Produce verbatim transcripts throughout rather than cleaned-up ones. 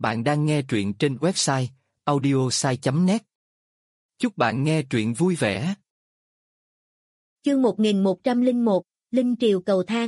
Bạn đang nghe truyện trên website audiosai chấm net. Chúc bạn nghe truyện vui vẻ. Chương một nghìn một trăm lẻ một, Linh Triều Cầu Thang.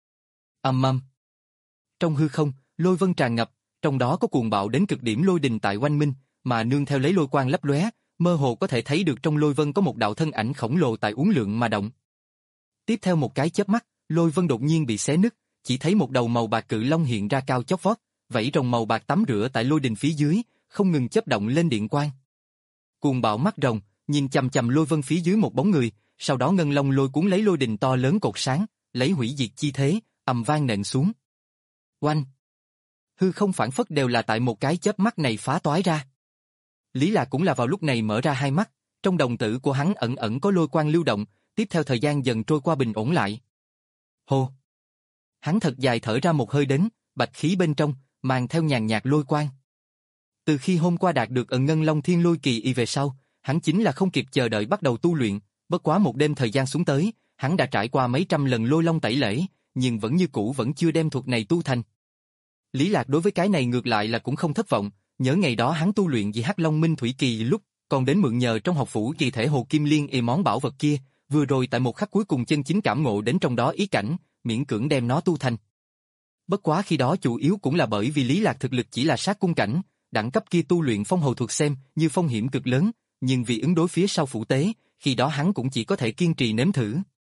Ầm ầm. Trong hư không, lôi vân tràn ngập, trong đó có cuồng bạo đến cực điểm lôi đình tại oanh minh, mà nương theo lấy lôi quang lấp lóe, mơ hồ có thể thấy được trong lôi vân có một đạo thân ảnh khổng lồ tại uốn lượn mà động. Tiếp theo một cái chớp mắt, lôi vân đột nhiên bị xé nứt, chỉ thấy một đầu màu bạc cự long hiện ra cao chót vót, vảy rồng màu bạc tắm rửa tại lôi đình phía dưới, không ngừng chớp động lên điện quang. Cuồng bạo mắt rồng, nhìn chằm chằm lôi vân phía dưới một bóng người, sau đó ngân long lôi cuốn lấy lôi đình to lớn cột sáng, lấy hủy diệt chi thế, ầm vang nện xuống. Oanh! Hư không phản phất đều là tại một cái chớp mắt này phá toái ra. Lý Lạc cũng là vào lúc này mở ra hai mắt, trong đồng tử của hắn ẩn ẩn có lôi quang lưu động, tiếp theo thời gian dần trôi qua bình ổn lại. Hô! Hắn thật dài thở ra một hơi đến, bạch khí bên trong, mang theo nhàn nhạt lôi quang. Từ khi hôm qua đạt được ẩn ngân long thiên lôi kỳ y về sau, hắn chính là không kịp chờ đợi bắt đầu tu luyện, bất quá một đêm thời gian xuống tới, hắn đã trải qua mấy trăm lần lôi long tẩy lễ, nhưng vẫn như cũ vẫn chưa đem thuật này tu thành. Lý Lạc đối với cái này ngược lại là cũng không thất vọng, nhớ ngày đó hắn tu luyện vì Hắc Long Minh Thủy Kỳ lúc, còn đến mượn nhờ trong học phủ kỳ thể Hồ Kim Liên y món bảo vật kia, vừa rồi tại một khắc cuối cùng chân chính cảm ngộ đến trong đó ý cảnh, miễn cưỡng đem nó tu thành. Bất quá khi đó chủ yếu cũng là bởi vì Lý Lạc thực lực chỉ là sát cung cảnh, đẳng cấp kia tu luyện phong hầu thuật xem như phong hiểm cực lớn, nhưng vì ứng đối phía sau phủ tế, khi đó hắn cũng chỉ có thể kiên trì nếm thử.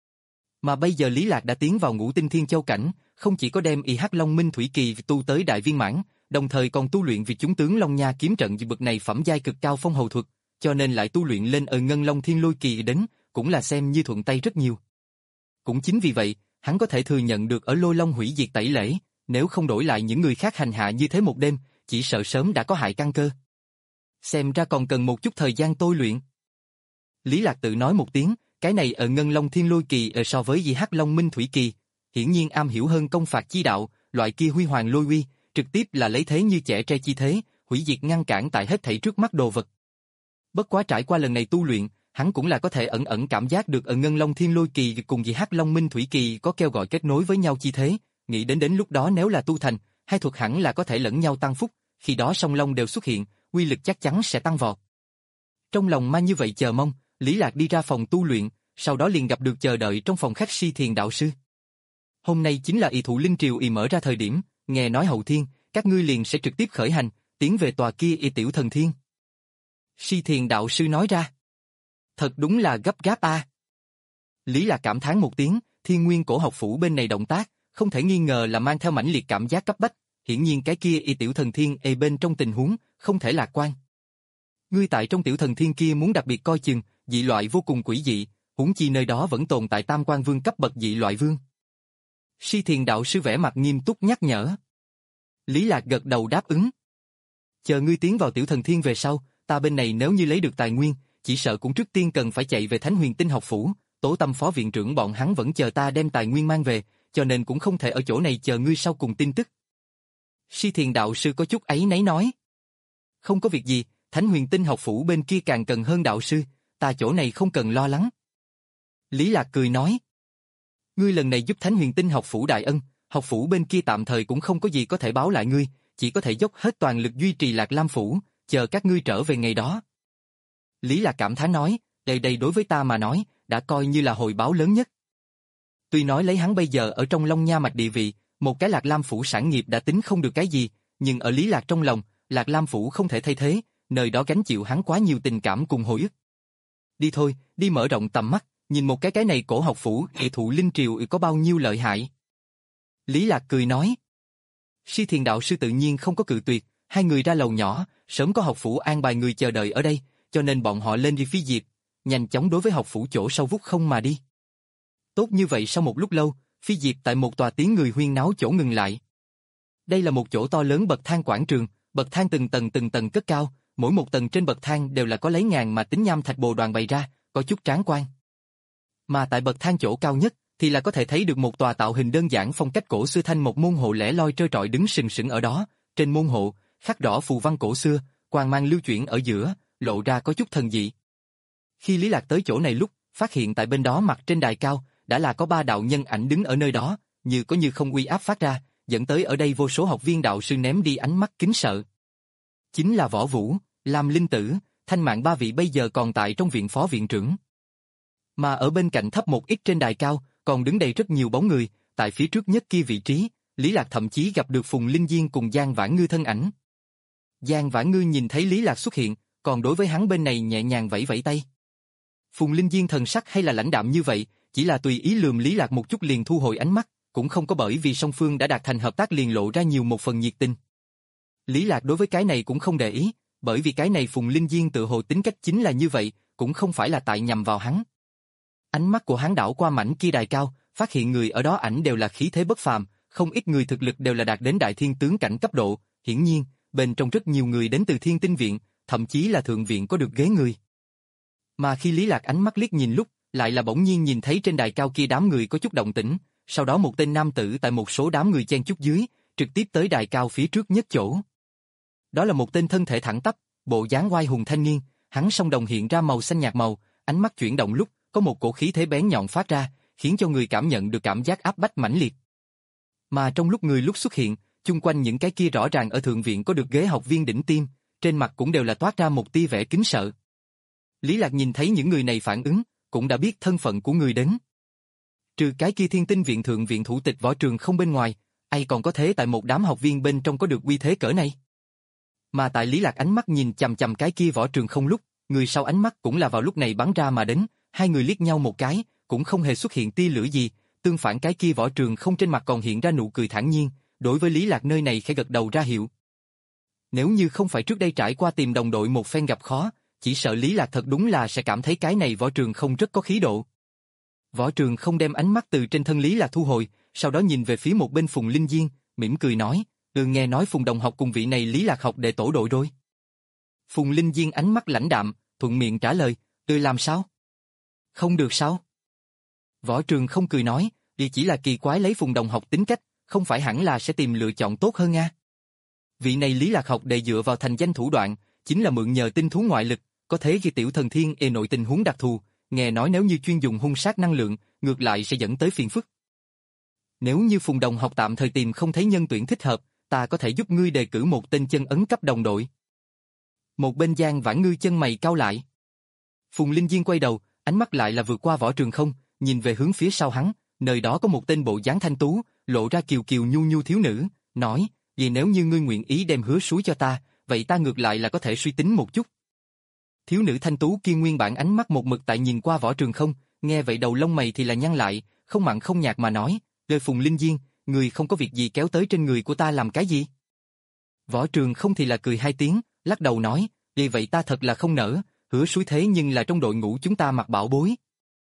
Mà bây giờ Lý Lạc đã tiến vào ngũ tinh thiên châu cảnh, không chỉ có đem y Hắc Long Minh Thủy Kỳ tu tới đại viên mãn, đồng thời còn tu luyện vì chúng tướng Long Nha kiếm trận bậc này phẩm giai cực cao phong hầu thuật, cho nên lại tu luyện lên ở ngân long thiên lôi kỳ đến, cũng là xem như thuận tay rất nhiều. Cũng chính vì vậy, hắn có thể thừa nhận được ở lôi long hủy diệt tẩy lễ, nếu không đổi lại những người khác hành hạ như thế một đêm, chỉ sợ sớm đã có hại căn cơ. Xem ra còn cần một chút thời gian tôi luyện. Lý Lạc tự nói một tiếng, cái này ở ngân long thiên lôi kỳ ở so với Di Hắc Long Minh Thủy Kỳ, hiển nhiên am hiểu hơn công phạt chi đạo, loại kia huy hoàng lôi uy, trực tiếp là lấy thế như chẻ tre chi thế, hủy diệt ngăn cản tại hết thảy trước mắt đồ vật. Bất quá trải qua lần này tu luyện, hắn cũng là có thể ẩn ẩn cảm giác được ở ngân long thiên lôi kỳ cùng Di Hắc Long Minh Thủy Kỳ có kêu gọi kết nối với nhau chi thế, nghĩ đến đến lúc đó nếu là tu thành, hai thuật hẳn là có thể lẫn nhau tăng phúc, khi đó song long đều xuất hiện, uy lực chắc chắn sẽ tăng vọt. Trong lòng mang như vậy chờ mong, Lý Lạc đi ra phòng tu luyện, sau đó liền gặp được chờ đợi trong phòng khách Si Thiền đạo sư. Hôm nay chính là y thụ linh triều y mở ra thời điểm, nghe nói hậu thiên, các ngươi liền sẽ trực tiếp khởi hành, tiến về tòa kia y tiểu thần thiên. Si Thiền đạo sư nói ra. Thật đúng là gấp gáp a. À. Lý Lạc cảm thán một tiếng, Thiên Nguyên cổ học phủ bên này động tác, không thể nghi ngờ là mang theo mãnh liệt cảm giác cấp bách, hiển nhiên cái kia y tiểu thần thiên e bên trong tình huống, không thể lạc quan. Ngươi tại trong tiểu thần thiên kia muốn đặc biệt coi chừng, dị loại vô cùng quỷ dị, huống chi nơi đó vẫn tồn tại tam quan vương cấp bậc dị loại vương. Si Thiền đạo sư vẻ mặt nghiêm túc nhắc nhở. Lý Lạc gật đầu đáp ứng. Chờ ngươi tiến vào tiểu thần thiên về sau, ta bên này nếu như lấy được tài nguyên, chỉ sợ cũng trước tiên cần phải chạy về Thánh Huyền Tinh học phủ, Tố Tâm phó viện trưởng bọn hắn vẫn chờ ta đem tài nguyên mang về, cho nên cũng không thể ở chỗ này chờ ngươi sau cùng tin tức. Si Thiền đạo sư có chút áy náy nói. Không có việc gì, Thánh Huyền Tinh học phủ bên kia càng cần hơn đạo sư, ta chỗ này không cần lo lắng. Lý Lạc cười nói. Ngươi lần này giúp Thánh Huyền Tinh học phủ đại ân, học phủ bên kia tạm thời cũng không có gì có thể báo lại ngươi, chỉ có thể dốc hết toàn lực duy trì Lạc Lam phủ, chờ các ngươi trở về ngày đó. Lý Lạc cảm thán nói, đây đây đối với ta mà nói, đã coi như là hồi báo lớn nhất. Tuy nói lấy hắn bây giờ ở trong Long Nha mạch địa vị, một cái Lạc Lam phủ sản nghiệp đã tính không được cái gì, nhưng ở Lý Lạc trong lòng, Lạc Lam phủ không thể thay thế, nơi đó gánh chịu hắn quá nhiều tình cảm cùng hồi ức. Đi thôi, đi mở rộng tầm mắt, nhìn một cái cái này cổ học phủ hệ thụ linh triều có bao nhiêu lợi hại. Lý Lạc cười nói. Si Thiền đạo sư tự nhiên không có cự tuyệt, hai người ra lầu nhỏ, sớm có học phủ an bài người chờ đợi ở đây, cho nên bọn họ lên đi phi diệp, nhanh chóng đối với học phủ chỗ sâu vút không mà đi. Tốt như vậy sau một lúc lâu, phi diệp tại một tòa tiếng người huyên náo chỗ ngừng lại. Đây là một chỗ to lớn bậc thang quảng trường, bậc thang từng tầng từng tầng cất cao, mỗi một tầng trên bậc thang đều là có lấy ngàn mà tính nham thạch bồ đoàn bày ra, có chút tráng quan. Mà tại bậc thang chỗ cao nhất, thì là có thể thấy được một tòa tạo hình đơn giản phong cách cổ xưa thanh một môn hộ lẻ loi trơ trọi đứng sừng sững ở đó, trên môn hộ, khắc rõ phù văn cổ xưa, quang mang lưu chuyển ở giữa, lộ ra có chút thần dị. Khi Lý Lạc tới chỗ này lúc, phát hiện tại bên đó mặt trên đài cao, đã là có ba đạo nhân ảnh đứng ở nơi đó, như có như không uy áp phát ra, dẫn tới ở đây vô số học viên đạo sư ném đi ánh mắt kính sợ. Chính là Võ Vũ, Lam Linh Tử, Thanh Mạn ba vị bây giờ còn tại trong viện phó viện trưởng. Mà ở bên cạnh thấp một ít trên đài cao, còn đứng đầy rất nhiều bóng người, tại phía trước nhất kia vị trí, Lý Lạc thậm chí gặp được Phùng Linh Diên cùng Giang Vãn Ngư thân ảnh. Giang Vãn Ngư nhìn thấy Lý Lạc xuất hiện, còn đối với hắn bên này nhẹ nhàng vẫy vẫy tay. Phùng Linh Diên thần sắc hay là lãnh đạm như vậy, chỉ là tùy ý lườm Lý Lạc một chút liền thu hồi ánh mắt, cũng không có bởi vì song phương đã đạt thành hợp tác liền lộ ra nhiều một phần nhiệt tình. Lý Lạc đối với cái này cũng không để ý, bởi vì cái này Phùng Linh Diên tự hồ tính cách chính là như vậy, cũng không phải là tại nhằm vào hắn. Ánh mắt của hắn đảo qua mảnh kia đài cao, phát hiện người ở đó ảnh đều là khí thế bất phàm, không ít người thực lực đều là đạt đến đại thiên tướng cảnh cấp độ, hiển nhiên, bên trong rất nhiều người đến từ Thiên Tinh viện, thậm chí là thượng viện có được ghế người. Mà khi Lý Lạc ánh mắt liếc nhìn lúc, lại là bỗng nhiên nhìn thấy trên đài cao kia đám người có chút động tĩnh, sau đó một tên nam tử tại một số đám người chen chúc dưới, trực tiếp tới đài cao phía trước nhất chỗ. Đó là một tên thân thể thẳng tắp, bộ dáng oai hùng thanh niên, hắn song đồng hiện ra màu xanh nhạt màu, ánh mắt chuyển động lúc, có một cổ khí thế bén nhọn phát ra, khiến cho người cảm nhận được cảm giác áp bách mãnh liệt. Mà trong lúc người lúc xuất hiện, chung quanh những cái kia rõ ràng ở thượng viện có được ghế học viên đỉnh tiêm, trên mặt cũng đều là toát ra một tia vẻ kính sợ. Lý Lạc nhìn thấy những người này phản ứng, cũng đã biết thân phận của người đến. Trừ cái kia Thiên Tinh viện thượng viện thủ tịch Võ Trường Không bên ngoài, ai còn có thế tại một đám học viên bên trong có được uy thế cỡ này. Mà tại Lý Lạc ánh mắt nhìn chằm chằm cái kia Võ Trường Không lúc, người sau ánh mắt cũng là vào lúc này bắn ra mà đến, hai người liếc nhau một cái, cũng không hề xuất hiện tia lửa gì, tương phản cái kia Võ Trường Không trên mặt còn hiện ra nụ cười thản nhiên, đối với Lý Lạc nơi này khẽ gật đầu ra hiệu. Nếu như không phải trước đây trải qua tìm đồng đội một phen gặp khó, chỉ sợ Lý Lạc thật đúng là sẽ cảm thấy cái này Võ Trường Không rất có khí độ. Võ Trường Không đem ánh mắt từ trên thân Lý Lạc thu hồi, sau đó nhìn về phía một bên Phùng Linh Diên, mỉm cười nói, "Ừ, nghe nói Phùng đồng học cùng vị này Lý Lạc học đệ tổ đội rồi." Phùng Linh Diên ánh mắt lãnh đạm, thuận miệng trả lời, "Ừ, làm sao? Không được sao?" Võ Trường Không cười nói, "Đi chỉ là kỳ quái lấy Phùng đồng học tính cách, không phải hẳn là sẽ tìm lựa chọn tốt hơn nha. Vị này Lý Lạc học đệ dựa vào thành danh thủ đoạn, chính là mượn nhờ tinh thú ngoại lực, có thế khi tiểu thần thiên e nội tình huống đặc thù, nghe nói nếu như chuyên dùng hung sát năng lượng, ngược lại sẽ dẫn tới phiền phức. Nếu như Phùng đồng học tạm thời tìm không thấy nhân tuyển thích hợp, ta có thể giúp ngươi đề cử một tên chân ấn cấp đồng đội." Một bên Giang Vãn Ngư chân mày cau lại. Phùng Linh Diên quay đầu, ánh mắt lại là vượt qua Võ Trường Không, nhìn về hướng phía sau hắn, nơi đó có một tên bộ dáng thanh tú, lộ ra kiều kiều nhu nhu thiếu nữ, nói, "Vì nếu như ngươi nguyện ý đem hứa suối cho ta, vậy ta ngược lại là có thể suy tính một chút." Thiếu nữ thanh tú kia nguyên bản ánh mắt một mực tại nhìn qua Võ Trường Không, nghe vậy đầu lông mày thì là nhăn lại, không mặn không nhạt mà nói, "Lời Phùng Linh Diên, người không có việc gì kéo tới trên người của ta làm cái gì?" Võ Trường Không thì là cười hai tiếng, lắc đầu nói, "Vì vậy ta thật là không nỡ, hứa suối thế nhưng là trong đội ngũ chúng ta mặc bảo bối."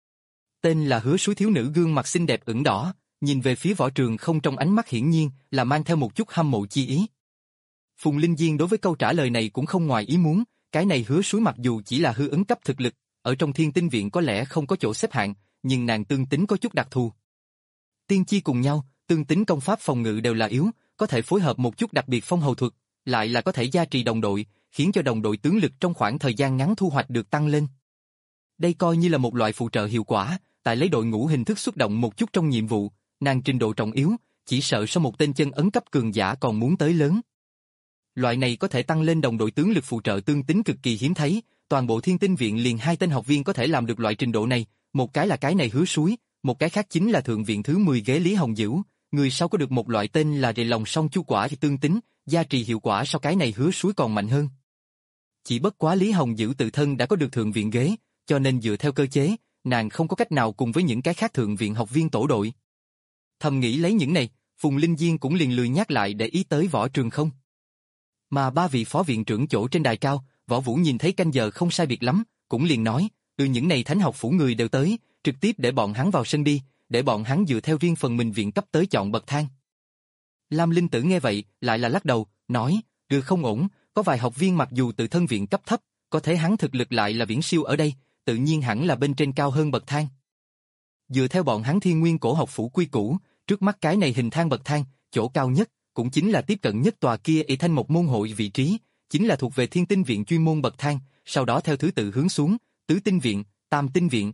Tên là hứa suối thiếu nữ gương mặt xinh đẹp ửng đỏ, nhìn về phía Võ Trường Không trong ánh mắt hiển nhiên là mang theo một chút hâm mộ chi ý. Phùng Linh Diên đối với câu trả lời này cũng không ngoài ý muốn, cái này hứa suối mặc dù chỉ là hư ứng cấp thực lực, ở trong Thiên Tinh viện có lẽ không có chỗ xếp hạng, nhưng nàng tương tính có chút đặc thù. Tiên chi cùng nhau, tương tính công pháp phòng ngự đều là yếu, có thể phối hợp một chút đặc biệt phong hầu thuật, lại là có thể gia trì đồng đội, khiến cho đồng đội tướng lực trong khoảng thời gian ngắn thu hoạch được tăng lên. Đây coi như là một loại phụ trợ hiệu quả, tại lấy đội ngũ hình thức xuất động một chút trong nhiệm vụ, nàng trình độ trọng yếu, chỉ sợ so một tên chân ấn cấp cường giả còn muốn tới lớn. Loại này có thể tăng lên đồng đội tướng lực phụ trợ tương tính cực kỳ hiếm thấy, toàn bộ Thiên Tinh viện liền hai tên học viên có thể làm được loại trình độ này, một cái là cái này hứa suối, một cái khác chính là thượng viện thứ mười ghế Lý Hồng Dữ, người sau có được một loại tên là rề lòng song chu quả thì tương tính, gia trì hiệu quả so cái này hứa suối còn mạnh hơn. Chỉ bất quá Lý Hồng Dữ tự thân đã có được thượng viện ghế, cho nên dựa theo cơ chế, nàng không có cách nào cùng với những cái khác thượng viện học viên tổ đội. Thầm nghĩ lấy những này, Phùng Linh Diên cũng liền lười nhắc lại để ý tới Võ Trường Không. Mà ba vị phó viện trưởng chỗ trên đài cao, Võ Vũ nhìn thấy canh giờ không sai biệt lắm, cũng liền nói, "Ừ, những này thánh học phủ người đều tới, trực tiếp để bọn hắn vào sân đi, để bọn hắn dựa theo riêng phần mình viện cấp tới chọn bậc thang." Lam Linh Tử nghe vậy, lại là lắc đầu, nói, "Ừ, không ổn, có vài học viên mặc dù tự thân viện cấp thấp, có thể hắn thực lực lại là viễn siêu ở đây, tự nhiên hẳn là bên trên cao hơn bậc thang. Dựa theo bọn hắn Thiên Nguyên cổ học phủ quy củ, trước mắt cái này hình thang bậc thang, chỗ cao nhất, cũng chính là tiếp cận nhất tòa kia Y Thanh một môn hội vị trí, chính là thuộc về Thiên Tinh viện chuyên môn bậc thang, sau đó theo thứ tự hướng xuống, Tứ Tinh viện, Tam Tinh viện.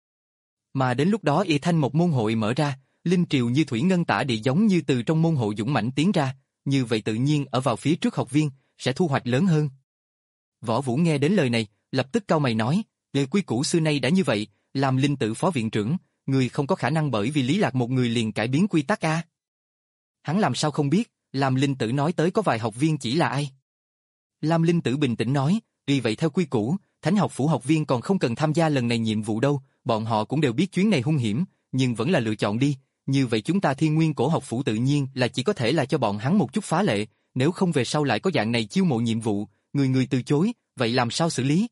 Mà đến lúc đó Y Thanh một môn hội mở ra, linh triều như thủy ngân tả địa giống như từ trong môn hội dũng mãnh tiến ra, như vậy tự nhiên ở vào phía trước học viên sẽ thu hoạch lớn hơn. Võ Vũ nghe đến lời này, lập tức cau mày nói, lời quy củ xưa nay đã như vậy, làm linh tự phó viện trưởng, người không có khả năng bởi vì Lý Lạc một người liền cải biến quy tắc a. Hắn làm sao không biết, làm linh tử nói tới có vài học viên chỉ là ai. Lam linh tử bình tĩnh nói, vì vậy theo quy củ, Thánh học phủ học viên còn không cần tham gia lần này nhiệm vụ đâu, bọn họ cũng đều biết chuyến này hung hiểm, nhưng vẫn là lựa chọn đi, như vậy chúng ta Thiên Nguyên Cổ học phủ tự nhiên là chỉ có thể là cho bọn hắn một chút phá lệ, nếu không về sau lại có dạng này chiêu mộ nhiệm vụ, người người từ chối, vậy làm sao xử lý?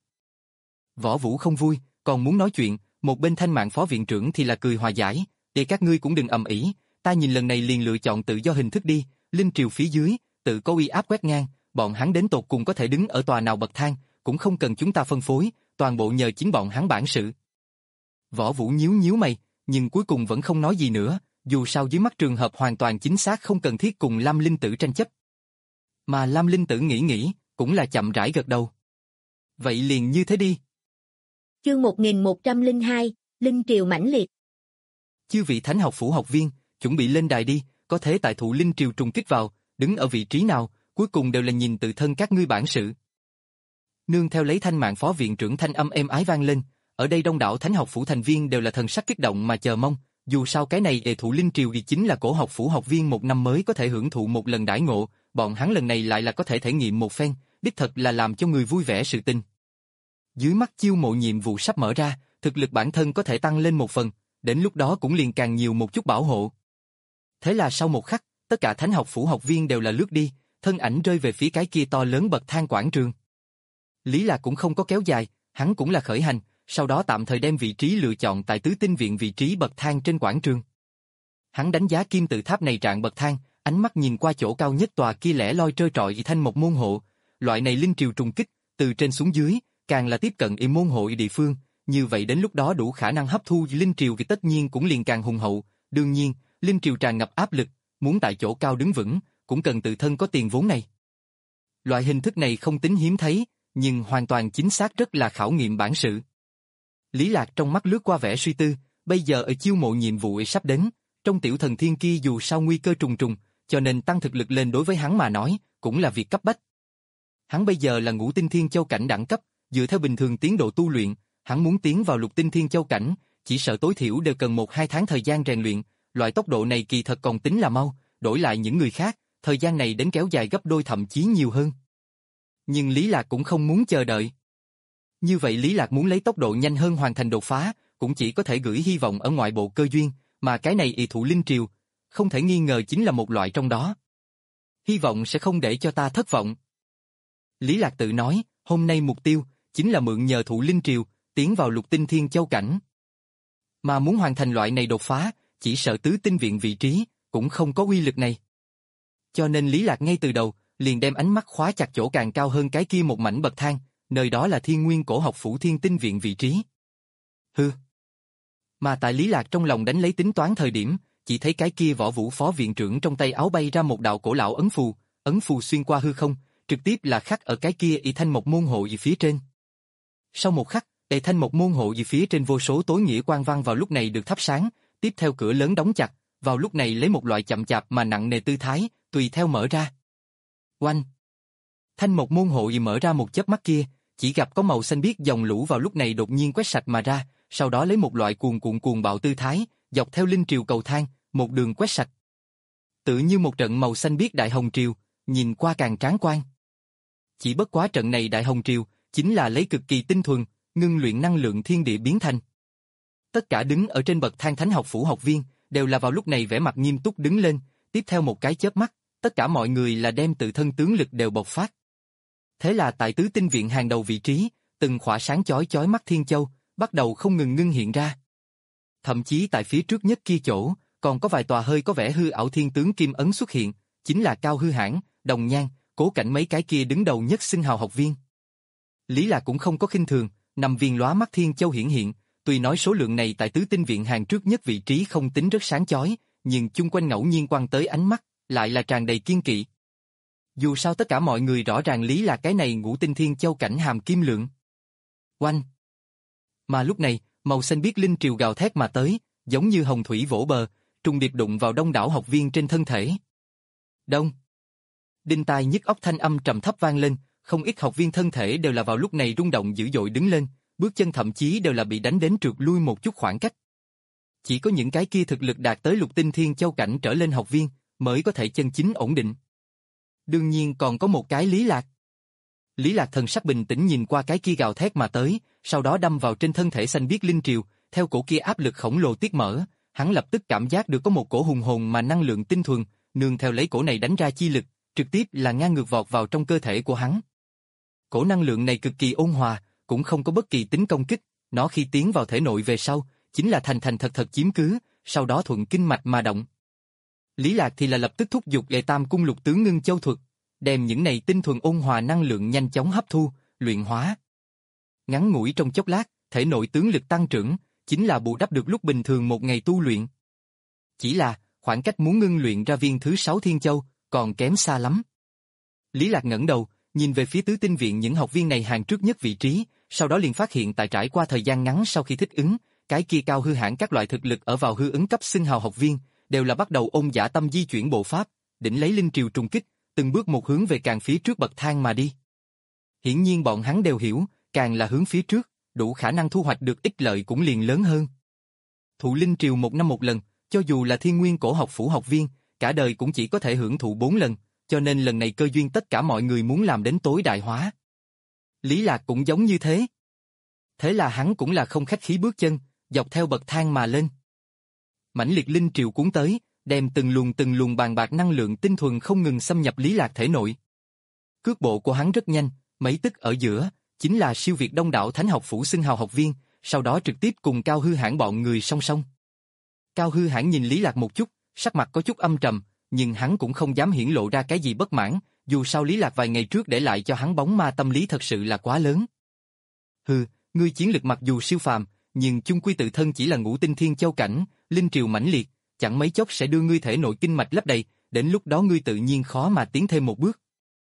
Võ Vũ không vui, còn muốn nói chuyện, một bên Thanh Mạn phó viện trưởng thì là cười hòa giải, để các ngươi cũng đừng ầm ĩ, ta nhìn lần này liền lựa chọn tự do hình thức đi, linh triều phía dưới, tự có uy áp quét ngang, bọn hắn đến tột cùng có thể đứng ở tòa nào bậc thang, cũng không cần chúng ta phân phối, toàn bộ nhờ chính bọn hắn bản sự. Võ Vũ nhíu nhíu mày, nhưng cuối cùng vẫn không nói gì nữa, dù sao dưới mắt trường hợp hoàn toàn chính xác không cần thiết cùng Lam Linh Tử tranh chấp. Mà Lam Linh Tử nghĩ nghĩ, cũng là chậm rãi gật đầu. Vậy liền như thế đi. Chương một nghìn một trăm lẻ hai, Linh Triều mãnh liệt. Chư vị Thánh học phủ học viên, chuẩn bị lên đài đi, có thể tại thụ Linh Triều trùng kích vào, đứng ở vị trí nào, cuối cùng đều là nhìn tự thân các ngươi bản sự. Nương theo lấy Thanh Mạn phó viện trưởng thanh âm êm ái vang lên, ở đây đông đảo Thánh học phủ thành viên đều là thần sắc kích động mà chờ mong, dù sao cái này đề thụ Linh Triều thì chính là cổ học phủ học viên một năm mới có thể hưởng thụ một lần đãi ngộ, bọn hắn lần này lại là có thể thể nghiệm một phen, đích thật là làm cho người vui vẻ sự tình. Dưới mắt chiêu mộ nhiệm vụ sắp mở ra, thực lực bản thân có thể tăng lên một phần, đến lúc đó cũng liền càng nhiều một chút bảo hộ. Thế là sau một khắc, tất cả Thánh học phủ học viên đều là lướt đi, thân ảnh rơi về phía cái kia to lớn bậc thang quảng trường. Lý Lạc cũng không có kéo dài, hắn cũng là khởi hành, sau đó tạm thời đem vị trí lựa chọn tại tứ tinh viện vị trí bậc thang trên quảng trường. Hắn đánh giá kim tự tháp này trạng bậc thang, ánh mắt nhìn qua chỗ cao nhất tòa kia lẻ loi trơ trọi thanh một môn hộ, loại này linh triều trùng kích, từ trên xuống dưới, càng là tiếp cận y môn hộ địa phương, như vậy đến lúc đó đủ khả năng hấp thu linh triều thì tất nhiên cũng liền càng hùng hậu, đương nhiên, linh triều tràn ngập áp lực, muốn tại chỗ cao đứng vững, cũng cần tự thân có tiền vốn này. Loại hình thức này không tính hiếm thấy, nhưng hoàn toàn chính xác rất là khảo nghiệm bản sự. Lý Lạc trong mắt lướt qua vẻ suy tư, bây giờ ở chiêu mộ nhiệm vụ sắp đến, trong tiểu thần thiên kia dù sao nguy cơ trùng trùng, cho nên tăng thực lực lên đối với hắn mà nói, cũng là việc cấp bách. Hắn bây giờ là ngũ tinh thiên châu cảnh đẳng cấp, dựa theo bình thường tiến độ tu luyện, hắn muốn tiến vào lục tinh thiên châu cảnh, chỉ sợ tối thiểu đều cần một hai tháng thời gian rèn luyện, loại tốc độ này kỳ thật còn tính là mau, đổi lại những người khác, thời gian này đến kéo dài gấp đôi thậm chí nhiều hơn. Nhưng Lý Lạc cũng không muốn chờ đợi. Như vậy Lý Lạc muốn lấy tốc độ nhanh hơn hoàn thành đột phá, cũng chỉ có thể gửi hy vọng ở ngoại bộ cơ duyên, mà cái này y thụ linh triều, không thể nghi ngờ chính là một loại trong đó. Hy vọng sẽ không để cho ta thất vọng. Lý Lạc tự nói, hôm nay mục tiêu, chính là mượn nhờ thụ linh triều, tiến vào lục tinh thiên châu cảnh. Mà muốn hoàn thành loại này đột phá, chỉ sợ tứ tinh viện vị trí, cũng không có uy lực này. Cho nên Lý Lạc ngay từ đầu, liền đem ánh mắt khóa chặt chỗ càng cao hơn cái kia một mảnh bậc thang, nơi đó là Thiên Nguyên Cổ học phủ Thiên Tinh viện vị trí. Hừ. Mà tại Lý Lạc trong lòng đánh lấy tính toán thời điểm, chỉ thấy cái kia Võ Vũ phó viện trưởng trong tay áo bay ra một đạo cổ lão ấn phù, ấn phù xuyên qua hư không, trực tiếp là khắc ở cái kia y thanh một môn hộ gì phía trên. Sau một khắc, y thanh một môn hộ gì phía trên vô số tối nghĩa quang văn vào lúc này được thắp sáng, tiếp theo cửa lớn đóng chặt, vào lúc này lấy một loại chậm chạp mà nặng nề tư thái, tùy theo mở ra. Oanh! Thanh một môn hộ gì mở ra một chớp mắt kia, chỉ gặp có màu xanh biếc dòng lũ vào lúc này đột nhiên quét sạch mà ra, sau đó lấy một loại cuồn cuộn cuồng bạo tư thái, dọc theo linh triều cầu thang, một đường quét sạch. Tự như một trận màu xanh biếc đại hồng triều, nhìn qua càng tráng quan. Chỉ bất quá trận này đại hồng triều, chính là lấy cực kỳ tinh thuần, ngưng luyện năng lượng thiên địa biến thành. Tất cả đứng ở trên bậc thang Thánh học phủ học viên, đều là vào lúc này vẻ mặt nghiêm túc đứng lên, tiếp theo một cái chớp mắt, tất cả mọi người là đem tự thân tướng lực đều bộc phát. Thế là tại tứ tinh viện hàng đầu vị trí, từng khỏa sáng chói chói mắt thiên châu, bắt đầu không ngừng ngưng hiện ra. Thậm chí tại phía trước nhất kia chỗ, còn có vài tòa hơi có vẻ hư ảo thiên tướng kim ấn xuất hiện, chính là Cao Hư Hãn, Đồng Nhan, Cố Cảnh mấy cái kia đứng đầu nhất xưng hào học viên. Lý Lạc cũng không có khinh thường, năm viên lóa mắt thiên châu hiển hiện, tuy nói số lượng này tại tứ tinh viện hàng trước nhất vị trí không tính rất sáng chói, nhưng chung quanh ngẫu nhiên quăng tới ánh mắt, lại là tràn đầy kiên kỵ. Dù sao tất cả mọi người rõ ràng Lý Lạc cái này ngũ tinh thiên châu cảnh hàm kim lượng. Oanh! Mà lúc này, màu xanh biếc linh triều gào thét mà tới, giống như hồng thủy vỗ bờ, trùng điệp đụng vào đông đảo học viên trên thân thể. Đông! Đinh tai nhức óc thanh âm trầm thấp vang lên, không ít học viên thân thể đều là vào lúc này rung động dữ dội đứng lên, bước chân thậm chí đều là bị đánh đến trượt lui một chút khoảng cách. Chỉ có những cái kia thực lực đạt tới lục tinh thiên châu cảnh trở lên học viên mới có thể chân chính ổn định. Đương nhiên còn có một cái Lý Lạc. Lý Lạc thần sắc bình tĩnh nhìn qua cái kia gào thét mà tới, sau đó đâm vào trên thân thể xanh biếc linh triều, theo cổ kia áp lực khổng lồ tiết mở, hắn lập tức cảm giác được có một cổ hùng hồn mà năng lượng tinh thuần, nương theo lấy cổ này đánh ra chi lực, trực tiếp là ngang ngược vọt vào trong cơ thể của hắn. Cổ năng lượng này cực kỳ ôn hòa, cũng không có bất kỳ tính công kích, nó khi tiến vào thể nội về sau, chính là thành thành thật thật chiếm cứ, sau đó thuận kinh mạch mà động. Lý Lạc thì là lập tức thúc giục Đệ Tam Cung Lục Tướng Ngưng Châu thuật, đem những này tinh thuần ôn hòa năng lượng nhanh chóng hấp thu, luyện hóa. Ngắn ngủi trong chốc lát, thể nội tướng lực tăng trưởng, chính là bù đắp được lúc bình thường một ngày tu luyện. Chỉ là, khoảng cách muốn ngưng luyện ra viên thứ sáu Thiên Châu, còn kém xa lắm. Lý Lạc ngẩng đầu, nhìn về phía tứ tinh viện những học viên này hàng trước nhất vị trí, sau đó liền phát hiện tại trải qua thời gian ngắn sau khi thích ứng, cái kia cao hư hãn các loại thực lực ở vào hư ứng cấp xưng hào học viên, đều là bắt đầu ôn dã tâm di chuyển bộ pháp, đỉnh lấy linh triều trùng kích, từng bước một hướng về càng phía trước bậc thang mà đi. Hiển nhiên bọn hắn đều hiểu, càng là hướng phía trước, đủ khả năng thu hoạch được ích lợi cũng liền lớn hơn. Thụ linh triều một năm một lần, cho dù là thiên nguyên cổ học phủ học viên, cả đời cũng chỉ có thể hưởng thụ bốn lần, cho nên lần này cơ duyên tất cả mọi người muốn làm đến tối đại hóa. Lý Lạc cũng giống như thế. Thế là hắn cũng là không khách khí bước chân, dọc theo bậc thang mà lên. Mãnh liệt linh triều cuốn tới, đem từng luồng từng luồng bàn bạc năng lượng tinh thuần không ngừng xâm nhập Lý Lạc thể nội. Cước bộ của hắn rất nhanh, mấy tức ở giữa, chính là siêu việt đông đảo thánh học phủ xưng hào học viên, sau đó trực tiếp cùng Cao Hư Hãn bọn người song song. Cao Hư Hãn nhìn Lý Lạc một chút, sắc mặt có chút âm trầm, nhưng hắn cũng không dám hiển lộ ra cái gì bất mãn, dù sao Lý Lạc vài ngày trước để lại cho hắn bóng ma tâm lý thật sự là quá lớn. Hừ, ngươi chiến lực mặc dù siêu phàm, nhưng chung quy tự thân chỉ là ngũ tinh thiên châu cảnh, linh triều mãnh liệt, chẳng mấy chốc sẽ đưa ngươi thể nội kinh mạch lấp đầy, đến lúc đó ngươi tự nhiên khó mà tiến thêm một bước.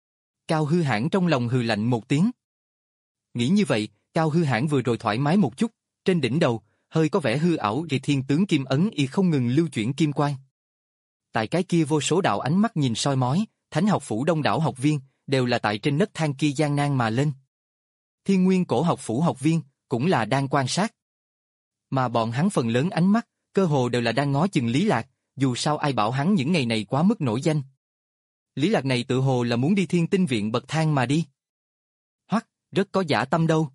Cao Hư Hãn trong lòng hừ lạnh một tiếng. Nghĩ như vậy, Cao Hư Hãn vừa rồi thoải mái một chút, trên đỉnh đầu, hơi có vẻ hư ảo thì thiên tướng kim ấn y không ngừng lưu chuyển kim quang. Tại cái kia vô số đạo ánh mắt nhìn soi mói, thánh học phủ đông đảo học viên, đều là tại trên nấc thang kia gian nan mà lên. Thiên nguyên cổ học phủ học viên, cũng là đang quan sát. Mà bọn hắn phần lớn ánh mắt, cơ hồ đều là đang ngó chừng Lý Lạc, dù sao ai bảo hắn những ngày này quá mức nổi danh. Lý Lạc này tự hồ là muốn đi thiên tinh viện bậc thang mà đi. Hoắc, rất có dã tâm đâu.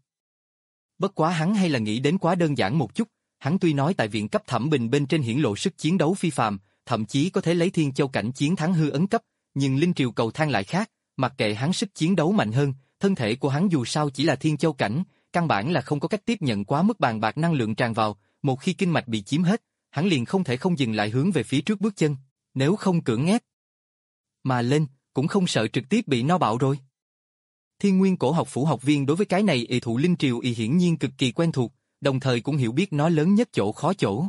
Bất quá hắn hay là nghĩ đến quá đơn giản một chút, hắn tuy nói tại viện cấp thẩm bình bên trên hiển lộ sức chiến đấu phi phàm, thậm chí có thể lấy thiên châu cảnh chiến thắng hư ấn cấp, nhưng linh triều cầu thang lại khác, mặc kệ hắn sức chiến đấu mạnh hơn, thân thể của hắn dù sao chỉ là thiên châu cảnh, căn bản là không có cách tiếp nhận quá mức bàn bạc năng lượng tràn vào, một khi kinh mạch bị chiếm hết, hắn liền không thể không dừng lại hướng về phía trước bước chân, nếu không cưỡng ép mà lên, cũng không sợ trực tiếp bị no bạo rồi. Thiên nguyên cổ học phủ học viên đối với cái này y thụ linh triều y hiển nhiên cực kỳ quen thuộc, đồng thời cũng hiểu biết nó lớn nhất chỗ khó chỗ.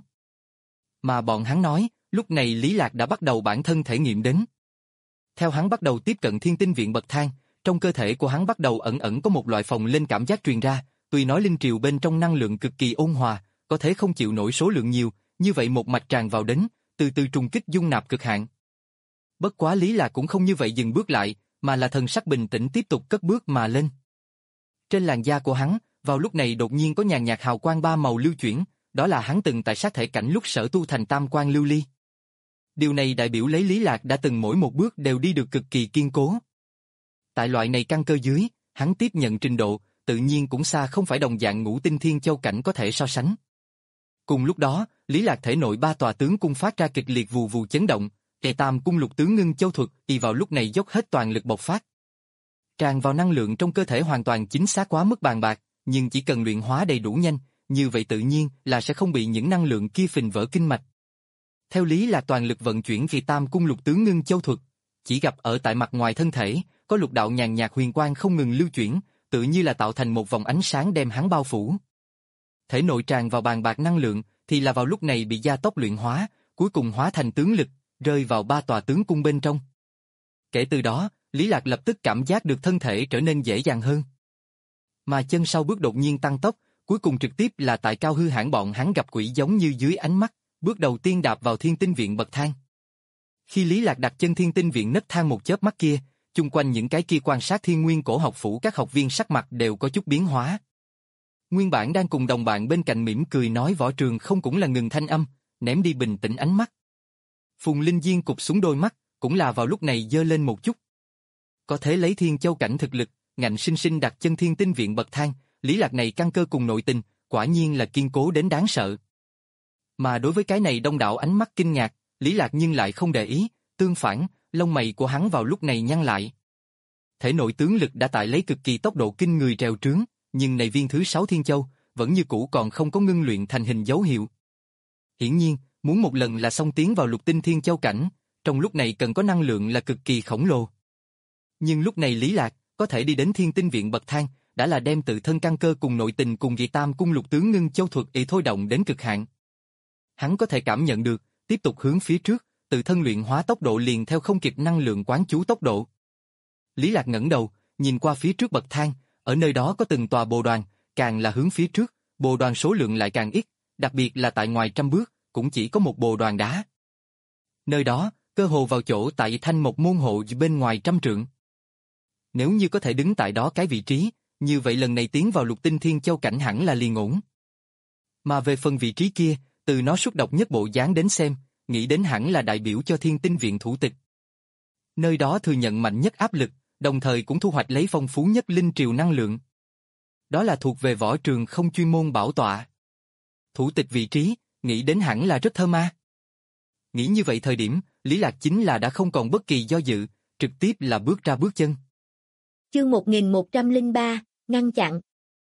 Mà bọn hắn nói, lúc này Lý Lạc đã bắt đầu bản thân thể nghiệm đến. Theo hắn bắt đầu tiếp cận thiên tinh viện bậc thang, trong cơ thể của hắn bắt đầu ẩn ẩn có một loại phồng lên cảm giác truyền ra, tuy nói linh triều bên trong năng lượng cực kỳ ôn hòa, có thể không chịu nổi số lượng nhiều, như vậy một mạch tràn vào đến, từ từ trùng kích dung nạp cực hạn. Bất quá Lý Lạc cũng không như vậy dừng bước lại, mà là thần sắc bình tĩnh tiếp tục cất bước mà lên. Trên làn da của hắn, vào lúc này đột nhiên có nhàn nhạt hào quang ba màu lưu chuyển, đó là hắn từng tại sát thể cảnh lúc sở tu thành tam quang lưu ly. Điều này đại biểu lấy Lý Lạc đã từng mỗi một bước đều đi được cực kỳ kiên cố. Tại loại này căn cơ dưới, hắn tiếp nhận trình độ, tự nhiên cũng xa không phải đồng dạng ngũ tinh thiên châu cảnh có thể so sánh. Cùng lúc đó, Lý Lạc thể nội ba tòa tướng cung phát ra kịch liệt vù vù chấn động, Đệ Tam Cung Lục Tướng Ngưng Châu thuật y vào lúc này dốc hết toàn lực bộc phát. Tràn vào năng lượng trong cơ thể hoàn toàn chính xác quá mức bàn bạc, nhưng chỉ cần luyện hóa đầy đủ nhanh, như vậy tự nhiên là sẽ không bị những năng lượng kia phình vỡ kinh mạch. Theo Lý Lạc toàn lực vận chuyển Đệ Tam Cung Lục Tướng Ngưng Châu thuật, chỉ gặp ở tại mặt ngoài thân thể, có lục đạo nhàn nhạt huyền quang không ngừng lưu chuyển, tự như là tạo thành một vòng ánh sáng đem hắn bao phủ. Thể nội tràn vào bàn bạc năng lượng, thì là vào lúc này bị gia tốc luyện hóa, cuối cùng hóa thành tướng lực, rơi vào ba tòa tướng cung bên trong. Kể từ đó, Lý Lạc lập tức cảm giác được thân thể trở nên dễ dàng hơn. Mà chân sau bước đột nhiên tăng tốc, cuối cùng trực tiếp là tại Cao Hư Hãn bọn hắn gặp quỷ giống như dưới ánh mắt, bước đầu tiên đạp vào thiên tinh viện bậc thang. Khi Lý Lạc đặt chân thiên tinh viện nấc thang một chớp mắt kia, chung quanh những cái kia quan sát thiên nguyên cổ học phủ các học viên sắc mặt đều có chút biến hóa. Nguyên bản đang cùng đồng bạn bên cạnh mỉm cười nói Võ Trường không cũng là ngừng thanh âm, ném đi bình tĩnh ánh mắt. Phùng Linh Diên cụp xuống đôi mắt, cũng là vào lúc này giơ lên một chút. Có thể lấy Thiên Châu cảnh thực lực, ngạnh sinh sinh đặt chân Thiên Tinh viện bậc thang, Lý Lạc này căn cơ cùng nội tình, quả nhiên là kiên cố đến đáng sợ. Mà đối với cái này đông đảo ánh mắt kinh ngạc, Lý Lạc nhưng lại không để ý, tương phản, lông mày của hắn vào lúc này nhăn lại. Thể nội tướng lực đã tại lấy cực kỳ tốc độ kinh người trèo trướng, nhưng này viên thứ sáu Thiên Châu, vẫn như cũ còn không có ngưng luyện thành hình dấu hiệu. Hiển nhiên, muốn một lần là xong tiến vào lục tinh Thiên Châu cảnh, trong lúc này cần có năng lượng là cực kỳ khổng lồ. Nhưng lúc này Lý Lạc, có thể đi đến Thiên Tinh viện bậc thang, đã là đem tự thân căn cơ cùng nội tình cùng dị tam cung lục tướng ngưng châu thuật ý thôi động đến cực hạn. Hắn có thể cảm nhận được, tiếp tục hướng phía trước, tự thân luyện hóa tốc độ liền theo không kịp năng lượng quán chú tốc độ. Lý Lạc ngẩng đầu, nhìn qua phía trước bậc thang, ở nơi đó có từng tòa bồ đoàn, càng là hướng phía trước, bồ đoàn số lượng lại càng ít, đặc biệt là tại ngoài trăm bước, cũng chỉ có một bồ đoàn đá. Nơi đó, cơ hồ vào chỗ tại thanh một môn hộ bên ngoài trăm trượng. Nếu như có thể đứng tại đó cái vị trí, như vậy lần này tiến vào lục tinh Thiên Châu cảnh hẳn là liền ổn. Mà về phần vị trí kia, từ nó xuất độc nhất bộ dáng đến xem, nghĩ đến hẳn là đại biểu cho Thiên Tinh viện thủ tịch. Nơi đó thừa nhận mạnh nhất áp lực, đồng thời cũng thu hoạch lấy phong phú nhất linh triều năng lượng. Đó là thuộc về Võ Trường không chuyên môn bảo tọa. Thủ tịch vị trí, nghĩ đến hẳn là rất thơ ma. Nghĩ như vậy thời điểm, Lý Lạc chính là đã không còn bất kỳ do dự, trực tiếp là bước ra bước chân. Chương một nghìn một trăm lẻ ba, ngăn chặn.